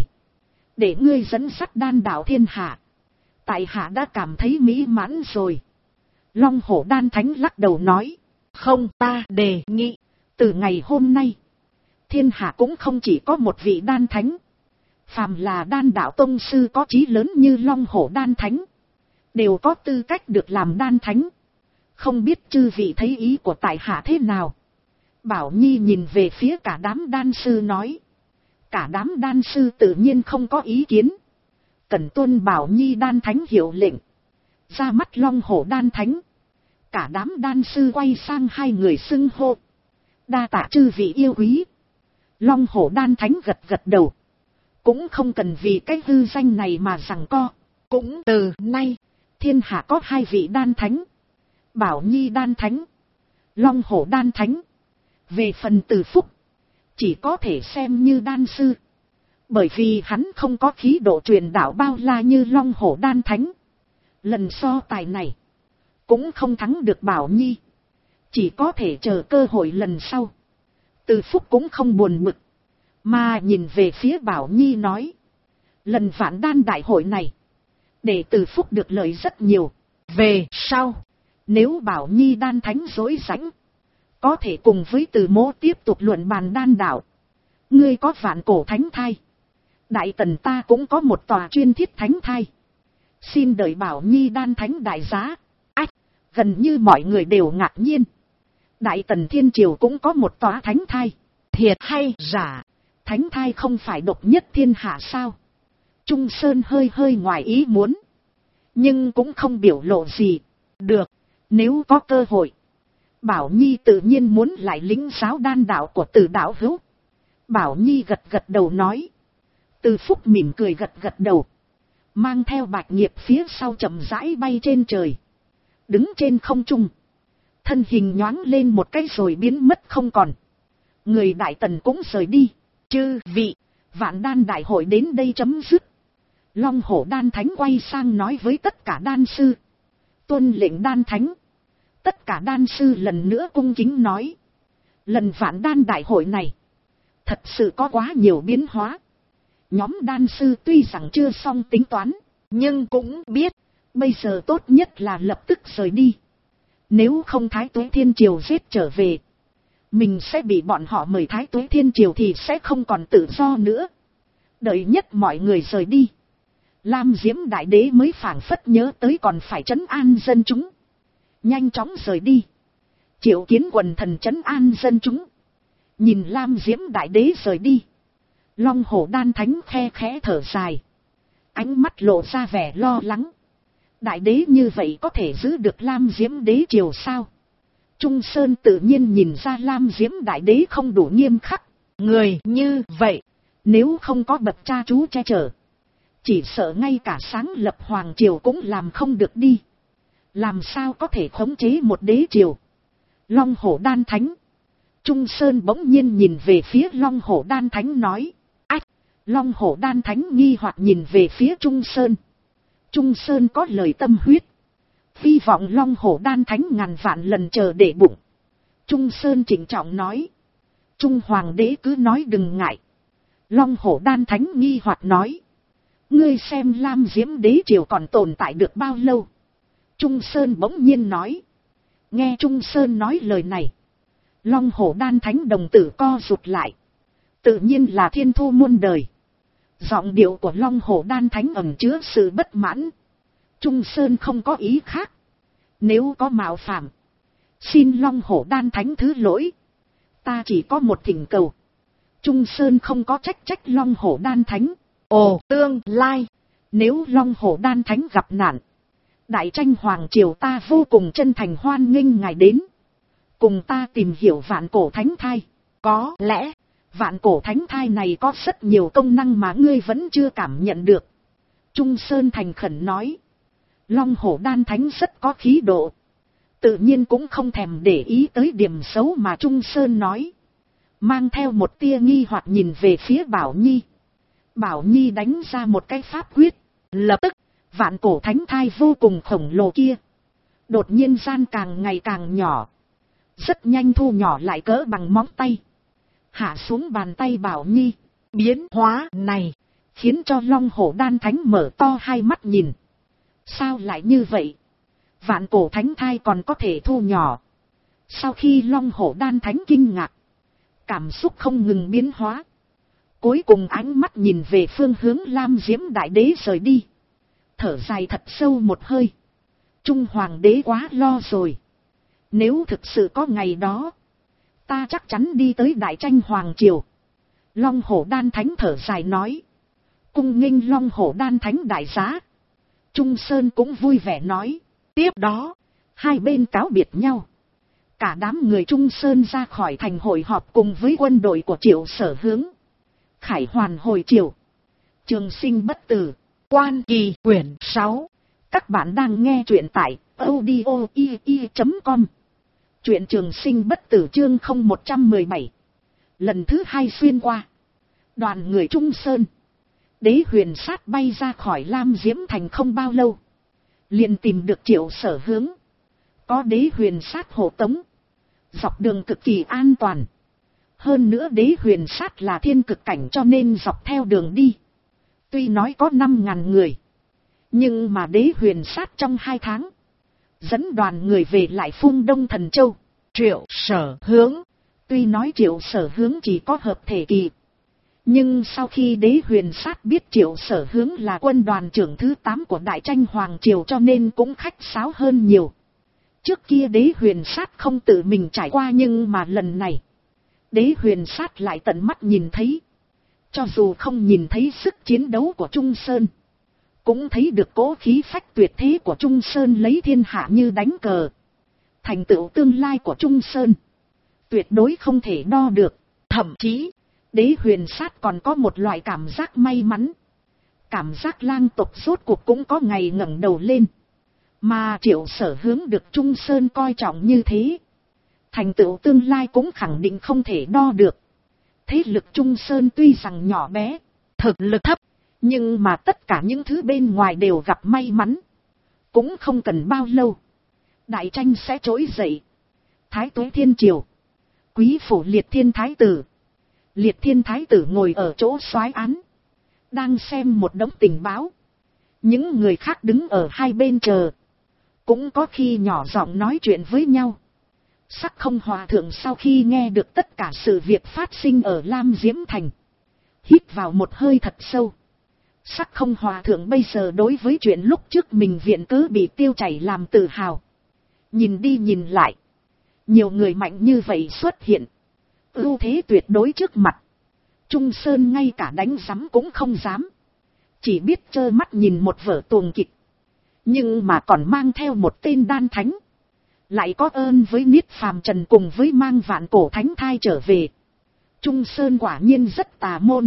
A: Để ngươi dẫn dắt đan đạo thiên hạ. Tại hạ đã cảm thấy mỹ mãn rồi. Long hổ đan thánh lắc đầu nói. Không, ta đề nghị. Từ ngày hôm nay. Thiên hạ cũng không chỉ có một vị đan thánh. Phàm là đan đạo tông sư có chí lớn như Long hổ đan thánh. Đều có tư cách được làm đan thánh. Không biết chư vị thấy ý của tại hạ thế nào. Bảo Nhi nhìn về phía cả đám đan sư nói. Cả đám đan sư tự nhiên không có ý kiến. Cần tuân Bảo Nhi đan thánh hiệu lệnh. Ra mắt Long hổ đan thánh. Cả đám đan sư quay sang hai người xưng hô. Đa tạ chư vị yêu quý. Long hổ đan thánh gật gật đầu. Cũng không cần vì cái hư danh này mà giằng co. Cũng từ nay, thiên hạ có 2 vị đan thánh. Bảo Nhi đan thánh. Long hổ đan thánh. Về phần Từ Phúc, chỉ có thể xem như đan sư. Bởi vì hắn không có khí độ truyền đạo bao la như Long hổ đan thánh. Lần so tài này, cũng không thắng được Bảo Nhi. Chỉ có thể chờ cơ hội lần sau. Từ Phúc cũng không buồn bực. Mà nhìn về phía Bảo Nhi nói. Lần vạn đan đại hội này, để Từ Phúc được lợi rất nhiều. Về sau, nếu Bảo Nhi đan thánh dối rãnh, có thể cùng với Từ Mỗ tiếp tục luận bàn đan đạo. Ngươi có vạn cổ thánh thai. Đại tần ta cũng có một tòa chuyên thiết thánh thai. Xin đợi Bảo Nhi đan thánh đại giá. Ách, gần như mọi người đều ngạc nhiên. Đại tần thiên triều cũng có một tòa thánh thai. Thiệt hay giả? Thánh thai không phải độc nhất thiên hạ sao? Trung Sơn hơi hơi ngoài ý muốn. Nhưng cũng không biểu lộ gì. Được, nếu có cơ hội. Bảo Nhi tự nhiên muốn lại lĩnh giáo đan đạo của Từ đạo hữu. Bảo Nhi gật gật đầu nói. Từ Phúc mỉm cười gật gật đầu. Mang theo Bạch Nghiệp phía sau chậm rãi bay trên trời. Đứng trên không trung. Thân hình nhoáng lên một cái rồi biến mất không còn. Người Đại Tần cũng rời đi. Chư vị, vạn đan đại hội đến đây chấm dứt. Long hổ đan thánh quay sang nói với tất cả đan sư. Tuân lệnh đan thánh. Tất cả đan sư lần nữa cung kính nói. Lần vạn đan đại hội này, thật sự có quá nhiều biến hóa. Nhóm đan sư tuy rằng chưa xong tính toán, nhưng cũng biết, bây giờ tốt nhất là lập tức rời đi. Nếu không Thái Tuế Thiên Triều giết trở về, mình sẽ bị bọn họ mời Thái Tuế Thiên Triều thì sẽ không còn tự do nữa. Đợi nhất mọi người rời đi, Lam Diễm Đại Đế mới phảng phất nhớ tới còn phải trấn an dân chúng. Nhanh chóng rời đi. Triệu Kiến quần thần trấn an dân chúng. Nhìn Lam Diễm Đại Đế rời đi, Long hổ đan thánh khe khẽ thở dài. Ánh mắt lộ ra vẻ lo lắng. Đại đế như vậy có thể giữ được Lam Diễm Đế triều sao? Trung Sơn tự nhiên nhìn ra Lam Diễm Đại Đế không đủ nghiêm khắc. Người như vậy, Nếu không có bậc cha chú che chở, chỉ sợ ngay cả sáng lập hoàng triều cũng làm không được đi. Làm sao có thể khống chế một đế triều? Long Hổ Đan Thánh. Trung Sơn bỗng nhiên nhìn về phía Long Hổ Đan Thánh nói. Ách! Long Hổ Đan Thánh nghi hoặc nhìn về phía Trung Sơn. Trung Sơn có lời tâm huyết. Hy vọng Long Hổ Đan Thánh ngàn vạn lần chờ để bụng. Trung Sơn trịnh trọng nói. Trung Hoàng đế cứ nói đừng ngại. Long Hổ Đan Thánh nghi hoặc nói. Ngươi xem Lam Diễm đế triều còn tồn tại được bao lâu? Trung Sơn bỗng nhiên nói. Nghe Trung Sơn nói lời này, Long Hổ Đan Thánh đồng tử co rụt lại. Tự nhiên là thiên thu muôn đời. Giọng điệu của Long Hổ Đan Thánh ẩn chứa sự bất mãn. Trung Sơn không có ý khác. Nếu có mạo phạm, xin Long Hổ Đan Thánh thứ lỗi. Ta chỉ có một thỉnh cầu. Trung Sơn không có trách Long Hổ Đan Thánh. Ồ, tương lai, nếu Long Hổ Đan Thánh gặp nạn, Đại Tranh Hoàng triều ta vô cùng chân thành hoan nghênh ngài đến. Cùng ta tìm hiểu vạn cổ thánh thai. Có lẽ, vạn cổ thánh thai này có rất nhiều công năng mà ngươi vẫn chưa cảm nhận được. Trung Sơn thành khẩn nói. Long Hổ Đan Thánh rất có khí độ. Tự nhiên cũng không thèm để ý tới điểm xấu mà Trung Sơn nói. Mang theo một tia nghi hoặc nhìn về phía Bảo Nhi. Bảo Nhi đánh ra một cái pháp quyết. Lập tức, vạn cổ thánh thai vô cùng khổng lồ kia đột nhiên gian càng ngày càng nhỏ. Rất nhanh thu nhỏ lại cỡ bằng móng tay. Hạ xuống bàn tay Bảo Nhi. Biến hóa này khiến cho Long Hổ Đan Thánh mở to hai mắt nhìn. Sao lại như vậy? Vạn cổ thánh thai còn có thể thu nhỏ. Sau khi Long Hổ Đan Thánh kinh ngạc, cảm xúc không ngừng biến hóa. Cuối cùng ánh mắt nhìn về phương hướng Lam Diễm Đại Đế rời đi. Thở dài thật sâu một hơi. Trung Hoàng đế quá lo rồi. Nếu thực sự có ngày đó, ta chắc chắn đi tới Đại Tranh Hoàng triều. Long Hổ Đan Thánh thở dài nói. Cung nghênh Long Hổ Đan Thánh đại giá. Trung Sơn cũng vui vẻ nói. Tiếp đó, hai bên cáo biệt nhau. Cả đám người Trung Sơn ra khỏi thành hội họp cùng với quân đội của Triệu Sở Hướng. Khải hoàn hồi triều. Trường sinh bất tử. Quan Kỳ quyển 6. Các bạn đang nghe truyện tại audio.com. Truyện Trường Sinh bất tử chương 0117. Lần thứ hai xuyên qua. Đoàn người Trung Sơn, Đế Huyền Sát bay ra khỏi Lam Diễm Thành không bao lâu. Liền tìm được Triệu Sở Hướng. Có Đế Huyền Sát hộ tống. Dọc đường cực kỳ an toàn. Hơn nữa Đế Huyền Sát là thiên cực cảnh cho nên dọc theo đường đi. Tuy nói có 5.000 người. Nhưng mà Đế Huyền Sát trong 2 tháng. Dẫn đoàn người về lại Phương Đông Thần Châu. Triệu Sở Hướng. Tuy nói Triệu Sở Hướng chỉ có hợp thể kỳ. Nhưng sau khi Đế Huyền Sát biết Triệu Sở Hướng là quân đoàn trưởng thứ 8 của Đại Tranh Hoàng triều cho nên cũng khách sáo hơn nhiều. Trước kia Đế Huyền Sát không tự mình trải qua nhưng mà lần này, Đế Huyền Sát lại tận mắt nhìn thấy. Cho dù không nhìn thấy sức chiến đấu của Trung Sơn, cũng thấy được cố khí phách tuyệt thế của Trung Sơn lấy thiên hạ như đánh cờ. Thành tựu tương lai của Trung Sơn tuyệt đối không thể đo được. Thậm chí, Đế Huyền Sát còn có một loại cảm giác may mắn. Cảm giác lang tộc rốt cuộc cũng có ngày ngẩng đầu lên. Mà Triệu Sở Hướng được Trung Sơn coi trọng như thế. Thành tựu tương lai cũng khẳng định không thể đo được. Thế lực Trung Sơn tuy rằng nhỏ bé, thực lực thấp, nhưng mà tất cả những thứ bên ngoài đều gặp may mắn. Cũng không cần bao lâu, Đại Tranh sẽ trỗi dậy. Thái Tuế Thiên Triều, Quý phủ Liệt Thiên Thái Tử. Liệt Thiên Thái Tử ngồi ở chỗ soái án, đang xem một đống tình báo. Những người khác đứng ở hai bên chờ, cũng có khi nhỏ giọng nói chuyện với nhau. Sắc Không Hòa Thượng sau khi nghe được tất cả sự việc phát sinh ở Lam Diễm Thành, hít vào một hơi thật sâu. Sắc Không Hòa Thượng bây giờ đối với chuyện lúc trước mình viện cớ bị tiêu chảy làm tự hào. Nhìn đi nhìn lại, nhiều người mạnh như vậy xuất hiện, ưu thế tuyệt đối trước mặt. Trung Sơn ngay cả đánh rắm cũng không dám, chỉ biết trơ mắt nhìn một vở tuồng kịch. Nhưng mà còn mang theo một tên đan thánh, lại có ơn với Niết Phàm Trần cùng với mang vạn cổ thánh thai trở về. Trung Sơn quả nhiên rất tà môn.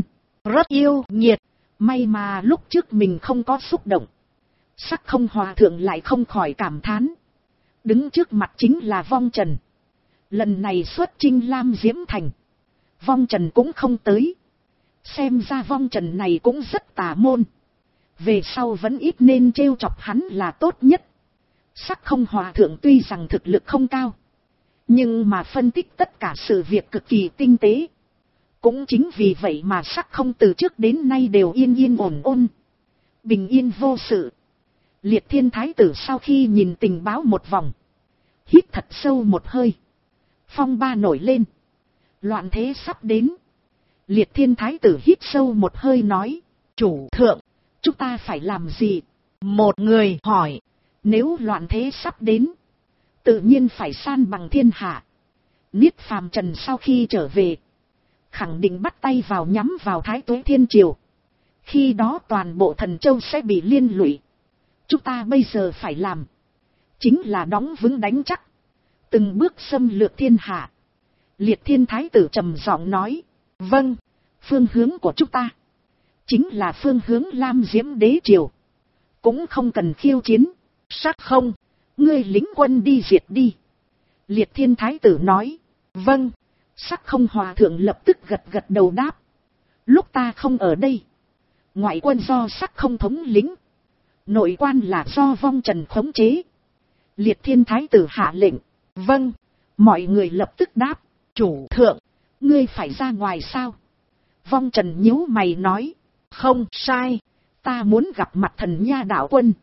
A: rất yêu nhiệt. May mà lúc trước mình không có xúc động. Sắc Không Hòa thượng lại không khỏi cảm thán. Đứng trước mặt chính là Vong Trần. Lần này xuất chinh Lam Diễm Thành, Vong Trần cũng không tới. Xem ra Vong Trần này cũng rất tà môn. Về sau vẫn ít nên trêu chọc hắn là tốt nhất. Sắc Không Hòa thượng tuy rằng thực lực không cao, nhưng mà phân tích tất cả sự việc cực kỳ tinh tế. Cũng chính vì vậy mà Sắc Không từ trước đến nay đều yên yên ổn ổn, bình yên vô sự. Liệt Thiên Thái tử sau khi nhìn tình báo một vòng, hít thật sâu một hơi. Phong ba nổi lên, loạn thế sắp đến. Liệt Thiên Thái tử hít sâu một hơi nói, chủ thượng, chúng ta phải làm gì? Một người hỏi, nếu loạn thế sắp đến, tự nhiên phải san bằng thiên hạ. Niết Phàm Trần sau khi trở về, khẳng định bắt tay vào nhắm vào Thái Tuế Thiên Triều. Khi đó toàn bộ Thần Châu sẽ bị liên lụy. Chúng ta bây giờ phải làm, chính là đóng vững đánh chắc, từng bước xâm lược thiên hạ. Liệt Thiên Thái tử trầm giọng nói, vâng, phương hướng của chúng ta chính là phương hướng Lam Diễm Đế Triều, cũng không cần khiêu chiến. Sắc Không, ngươi lính quân đi diệt đi. Liệt Thiên Thái tử nói, vâng. Sắc Không Hòa thượng lập tức gật gật đầu đáp, lúc ta không ở đây, ngoại quân do Sắc Không thống lĩnh, nội quan là do Vong Trần khống chế. Liệt Thiên Thái tử hạ lệnh, vâng. Mọi người lập tức đáp, chủ thượng, ngươi phải ra ngoài sao? Vong Trần nhíu mày nói, không sai, ta muốn gặp mặt Thần Nha đạo quân,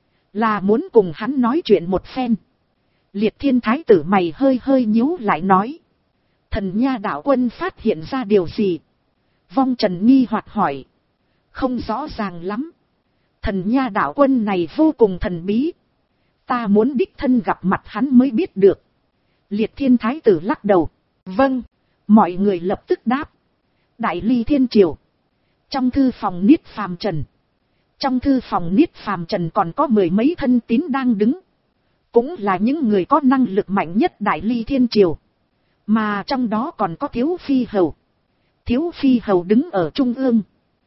A: là muốn cùng hắn nói chuyện một phen. Liệt Thiên Thái tử mày hơi hơi nhíu lại nói, Thần Nha đạo quân phát hiện ra điều gì? Vong Trần nghi hoặc hỏi, không rõ ràng lắm. Thần Nha đạo quân này vô cùng thần bí, ta muốn đích thân gặp mặt hắn mới biết được. Liệt Thiên Thái tử lắc đầu, vâng. Mọi người lập tức đáp, Đại Ly Thiên Triều, trong thư phòng Niết Phàm Trần. Trong thư phòng Niết Phàm Trần còn có mười mấy thân tín đang đứng, cũng là những người có năng lực mạnh nhất Đại Ly Thiên Triều. Mà trong đó còn có Thiếu Phi Hầu. Thiếu Phi Hầu đứng ở trung ương,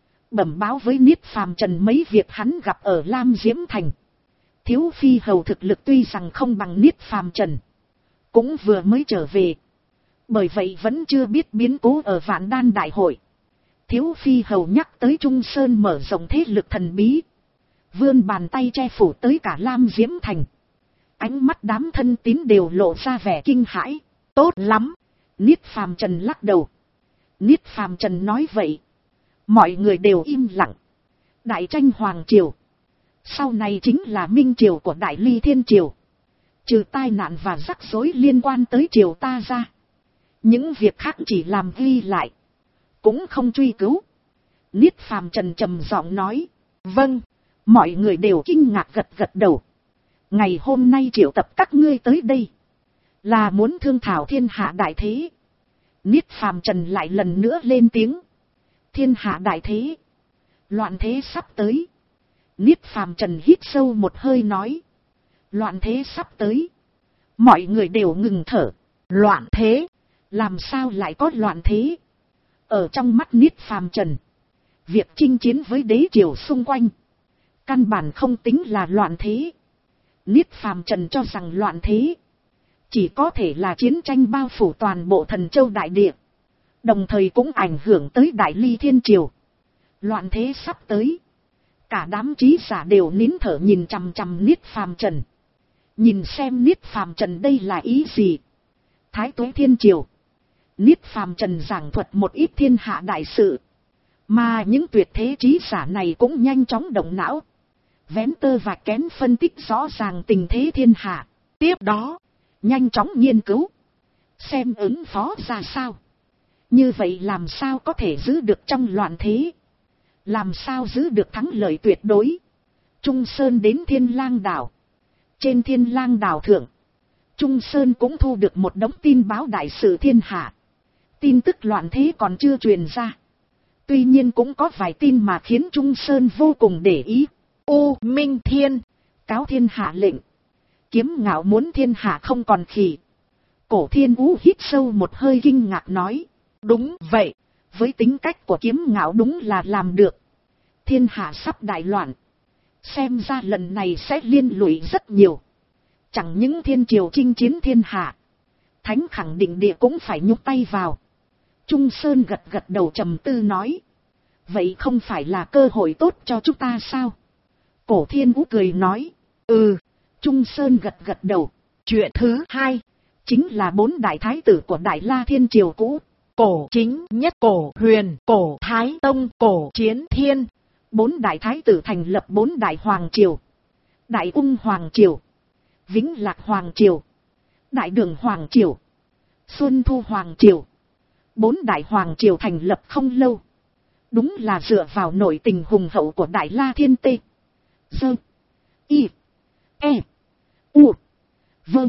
A: bẩm báo với Niết Phàm Trần mấy việc hắn gặp ở Lam Diễm Thành. Thiếu Phi Hầu thực lực tuy rằng không bằng Niết Phàm Trần, cũng vừa mới trở về, bởi vậy vẫn chưa biết biến cố ở Vạn Đan Đại hội. Thiếu Phi Hầu nhắc tới Trung Sơn mở rộng thế lực thần bí, vươn bàn tay che phủ tới cả Lam Diễm Thành. Ánh mắt đám thân tín đều lộ ra vẻ kinh hãi. Tốt lắm. Niết Phàm Trần lắc đầu. Niết Phàm Trần nói vậy, mọi người đều im lặng. Đại tranh Hoàng Triều, sau này chính là Minh Triều của Đại Ly Thiên Triều. Trừ tai nạn và rắc rối liên quan tới triều ta ra, những việc khác chỉ làm ghi lại, cũng không truy cứu. Niết Phàm Trần trầm giọng nói, vâng. Mọi người đều kinh ngạc gật gật đầu. Ngày hôm nay triệu tập các ngươi tới đây, là muốn thương thảo thiên hạ đại thế. Niết Phàm Trần lại lần nữa lên tiếng, thiên hạ đại thế, loạn thế sắp tới. Niết Phàm Trần hít sâu một hơi nói, loạn thế sắp tới. Mọi người đều ngừng thở. Loạn thế? Làm sao lại có loạn thế? Ở trong mắt Niết Phàm Trần, việc chinh chiến với đế triều xung quanh, căn bản không tính là loạn thế. Niết Phàm Trần cho rằng loạn thế chỉ có thể là chiến tranh bao phủ toàn bộ Thần Châu đại địa, đồng thời cũng ảnh hưởng tới Đại Ly Thiên Triều. Loạn thế sắp tới. Cả đám trí giả đều nín thở nhìn chằm chằm Niết Phàm Trần. Nhìn xem Niết Phàm Trần đây là ý gì. Thái Tuế Thiên Triều. Niết Phàm Trần giảng thuật một ít thiên hạ đại sự, mà những tuyệt thế trí giả này cũng nhanh chóng động não, vén tơ và kén phân tích rõ ràng tình thế thiên hạ. Tiếp đó, nhanh chóng nghiên cứu, xem ứng phó ra sao. Như vậy làm sao có thể giữ được trong loạn thế? Làm sao giữ được thắng lợi tuyệt đối? Trung Sơn đến Thiên Lang Đảo. Trên Thiên Lang Đảo thượng, Trung Sơn cũng thu được một đống tin báo đại sự thiên hạ. Tin tức loạn thế còn chưa truyền ra. Tuy nhiên cũng có vài tin mà khiến Trung Sơn vô cùng để ý. U Minh Thiên cáo thiên hạ lệnh. Kiếm Ngạo muốn thiên hạ không còn khỉ. Cổ Thiên Vũ hít sâu một hơi kinh ngạc nói. Đúng vậy, Với tính cách của Kiếm Ngạo đúng là làm được. Thiên hạ sắp đại loạn. Xem ra lần này sẽ liên lụy rất nhiều. Chẳng những thiên triều chinh chiến thiên hạ. Thánh khẳng định địa cũng phải nhúc tay vào. Trung Sơn gật gật đầu trầm tư nói. Vậy không phải là cơ hội tốt cho chúng ta sao? Cổ Thiên Vũ cười nói. Trung Sơn gật gật đầu. Chuyện thứ hai. Chính là 4 đại thái tử của Đại La Thiên Triều cũ. Cổ Chính Nhất, Cổ Huyền, Cổ Thái Tông, Cổ Chiến Thiên. 4 đại thái tử thành lập 4 đại hoàng triều. Đại Ung Hoàng Triều, Vĩnh Lạc Hoàng Triều, Đại Đường Hoàng Triều, Xuân Thu Hoàng Triều. 4 đại hoàng triều thành lập không lâu. Đúng là dựa vào nội tình hùng hậu của Đại La Thiên Tê. Dơ. Y. E. U. Vơ.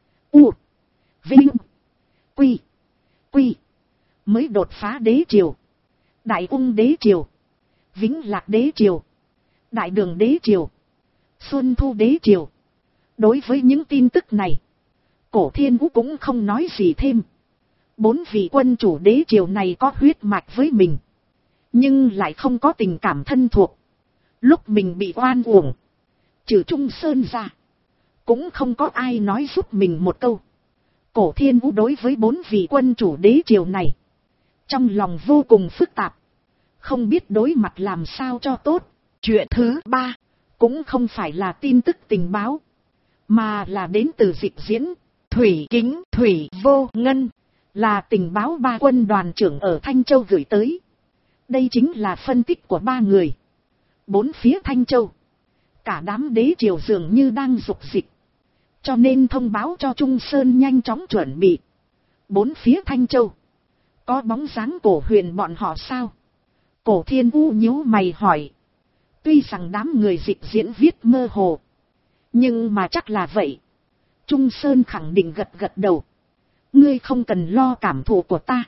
A: U. Vinh. Quy. Quy. Mới đột phá đế triều. Đại Ung đế triều, Vĩnh Lạc đế triều, Đại Đường đế triều, Xuân Thu đế triều. Đối với những tin tức này, Cổ Thiên Vũ cũng không nói gì thêm. 4 vị quân chủ đế triều này có huyết mạch với mình, nhưng lại không có tình cảm thân thuộc. Lúc mình bị oan uổng, trừ Trung Sơn ra, cũng không có ai nói giúp mình một câu. Cổ Thiên Vũ đối với 4 vị quân chủ đế triều này, trong lòng vô cùng phức tạp, không biết đối mặt làm sao cho tốt. Chuyện thứ 3, cũng không phải là tin tức tình báo, mà là đến từ Dịch Diễn. Thủy Kính, Thủy Vô Ngân, là tình báo 3 quân đoàn trưởng ở Thanh Châu gửi tới. Đây chính là phân tích của 3 người. 4 phía Thanh Châu, cả đám đế triều dường như đang dục dịch, cho nên thông báo cho Trung Sơn nhanh chóng chuẩn bị. 4 phía Thanh Châu, có bóng dáng Cổ Huyền bọn họ sao? Cổ Thiên Vũ nhíu mày hỏi. Tuy rằng đám người Dịch Diễn viết mơ hồ, nhưng mà chắc là vậy. Trung Sơn khẳng định gật gật đầu. Ngươi không cần lo cảm thụ của ta.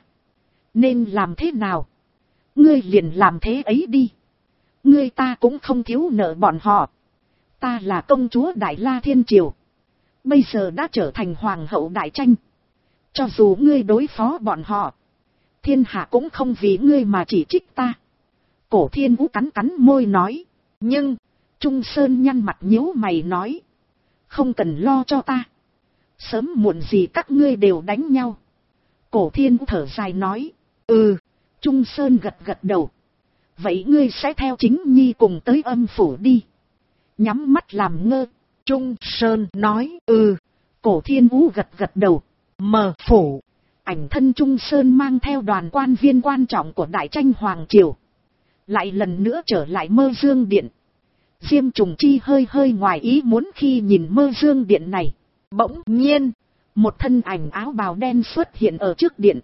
A: Nên làm thế nào, ngươi liền làm thế ấy đi. Ngươi ta cũng không thiếu nợ bọn họ. Ta là công chúa Đại La Thiên Triều, bây giờ đã trở thành hoàng hậu Đại Tranh. Cho dù ngươi đối phó bọn họ, thiên hạ cũng không vì ngươi mà chỉ trích ta. Cổ Thiên Vũ cắn cắn môi nói. Nhưng, Trung Sơn nhăn mặt nhíu mày nói. Không cần lo cho ta. Sớm muộn gì các ngươi đều đánh nhau. Cổ Thiên Vũ thở dài nói. Trung Sơn gật gật đầu. Vậy ngươi sẽ theo Chính Nhi cùng tới Âm phủ đi. Nhắm mắt làm ngơ. Trung Sơn nói. Cổ Thiên Vũ gật gật đầu. Mở phủ. Ảnh thân Trung Sơn mang theo đoàn quan viên quan trọng của Đại Tranh Hoàng Triều, lại lần nữa trở lại Mơ Dương Điện. Diêm Trùng Chi hơi hơi ngoài ý muốn khi nhìn Mơ Dương Điện này. Bỗng nhiên, một thân ảnh áo bào đen xuất hiện ở trước điện.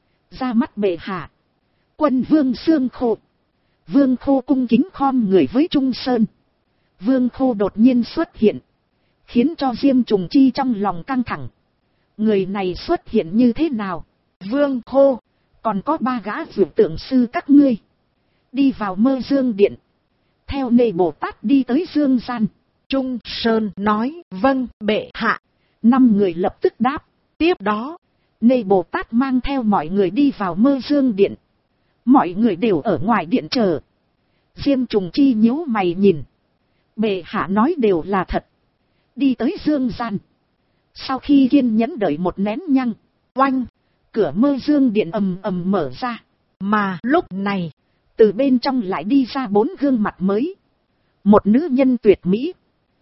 A: Ra mắt bệ hạ. Quân Vương Xương Khô. Vương Khô cung kính khom người với Trung Sơn. Vương Khô đột nhiên xuất hiện, khiến cho Diêm Trùng Chi trong lòng căng thẳng. Người này xuất hiện như thế nào? Vương Khô, còn có 3 gã dược tượng sư các ngươi, đi vào Mơ Dương Điện, theo Nê Bồ Tát đi tới Dương Gian. Trung Sơn nói. Vâng, bệ hạ. 5 người lập tức đáp. Tiếp đó, Nê Bồ Tát mang theo mọi người đi vào Mơ Dương Điện. Mọi người đều ở ngoài điện chờ. Diêm Trùng Chi nhíu mày nhìn. Bệ hạ nói đều là thật. Đi tới Dương Gian. Sau khi kiên nhẫn đợi một nén nhăng, oanh, cửa Mơ Dương Điện ầm ầm mở ra. Mà lúc này, từ bên trong lại đi ra 4 gương mặt mới. Một nữ nhân tuyệt mỹ,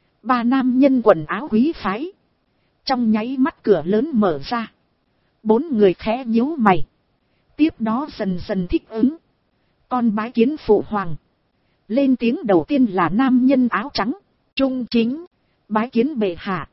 A: 3 nam nhân quần áo quý phái. Trong nháy mắt cửa lớn mở ra. 4 người khẽ nhíu mày. Tiếp đó dần dần thích ứng. Con bái kiến phụ hoàng. Lên tiếng đầu tiên là nam nhân áo trắng. Trung Chính, bái kiến bệ hạ.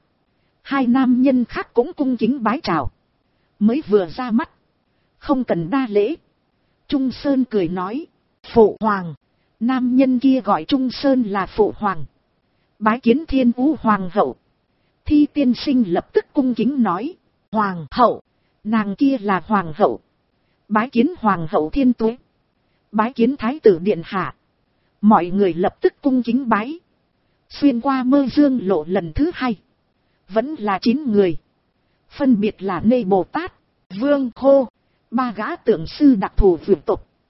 A: 2 nam nhân khác cũng cung kính bái chào. Mới vừa ra mắt, không cần đa lễ. Trung Sơn cười nói. Phụ hoàng. Nam nhân kia gọi Trung Sơn là phụ hoàng. Bái kiến Thiên Vũ hoàng hậu. Thi tiên sinh lập tức cung kính nói. Hoàng hậu. Nàng kia là hoàng hậu. Bái kiến hoàng hậu Thiên Tuế. Bái kiến thái tử điện hạ. Mọi người lập tức cung kính bái. Xuyên qua Mơ Dương lộ lần thứ 2, vẫn là 9 người. Phân biệt là Nê Bồ Tát, Vương Khô, 3 gã tượng sư đặc thù vượt tục,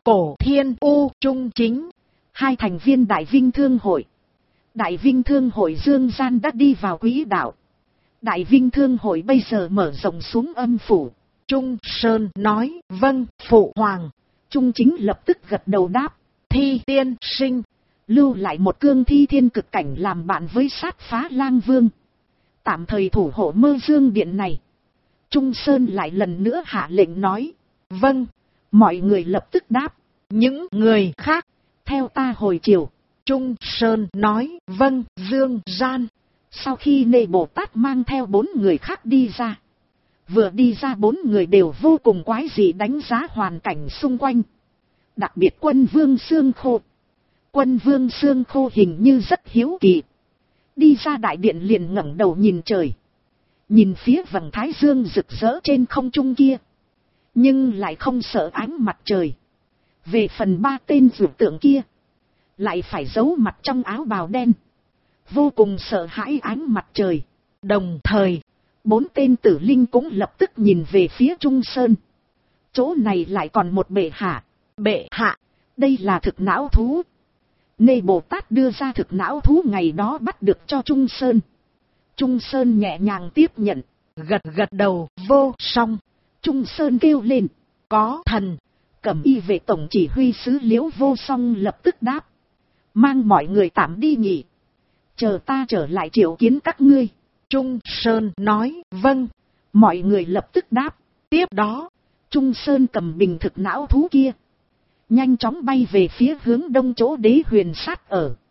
A: Cổ Thiên U Trung Chính, hai thành viên Đại Vinh Thương Hội. Đại Vinh Thương Hội dương gian đã đi vào quỹ đạo. Đại Vinh Thương Hội bây giờ mở rộng xuống âm phủ. Trung Sơn nói, vâng, phụ hoàng. Trung Chính lập tức gật đầu đáp, Thi tiên sinh, lưu lại một cương thi thiên cực cảnh làm bạn với Sát Phá Lang Vương. Tạm thời thủ hộ Mơ Dương Điện này. Trung Sơn lại lần nữa hạ lệnh nói, vâng, mọi người lập tức đáp. Những người khác, theo ta hồi chiều. Trung Sơn nói, vâng, Dương gian. Sau khi Nê Bồ Tát mang theo 4 người khác đi ra. Vừa đi ra 4 người đều vô cùng quái dị đánh giá hoàn cảnh xung quanh. Đặc biệt Quân Vương Xương Khô. Quân Vương Xương Khô hình như rất hiếu kỳ. Đi ra đại điện liền ngẩng đầu nhìn trời. Nhìn phía vầng thái dương rực rỡ trên không trung kia. Nhưng lại không sợ ánh mặt trời. Về phần 3 tên dược tượng kia. Lại phải giấu mặt trong áo bào đen. Vô cùng sợ hãi ánh mặt trời. Đồng thời, 4 tên tử linh cũng lập tức nhìn về phía Trung Sơn. Chỗ này lại còn một bệ hạ. Bệ hạ, đây là thực não thú. Nê Bồ Tát đưa ra thực não thú ngày đó bắt được cho Trung Sơn. Trung Sơn nhẹ nhàng tiếp nhận, gật gật đầu, vô song. Trung Sơn kêu lên, có thần. Cẩm y vệ tổng chỉ huy sứ Liễu Vô Song lập tức đáp, mang mọi người tạm đi nghỉ. Chờ ta trở lại triệu kiến các ngươi. Trung Sơn nói, vâng. Mọi người lập tức đáp. Tiếp đó, Trung Sơn cầm bình thực não thú kia. Nhanh chóng bay về phía hướng đông chỗ Đế Huyền Sát ở.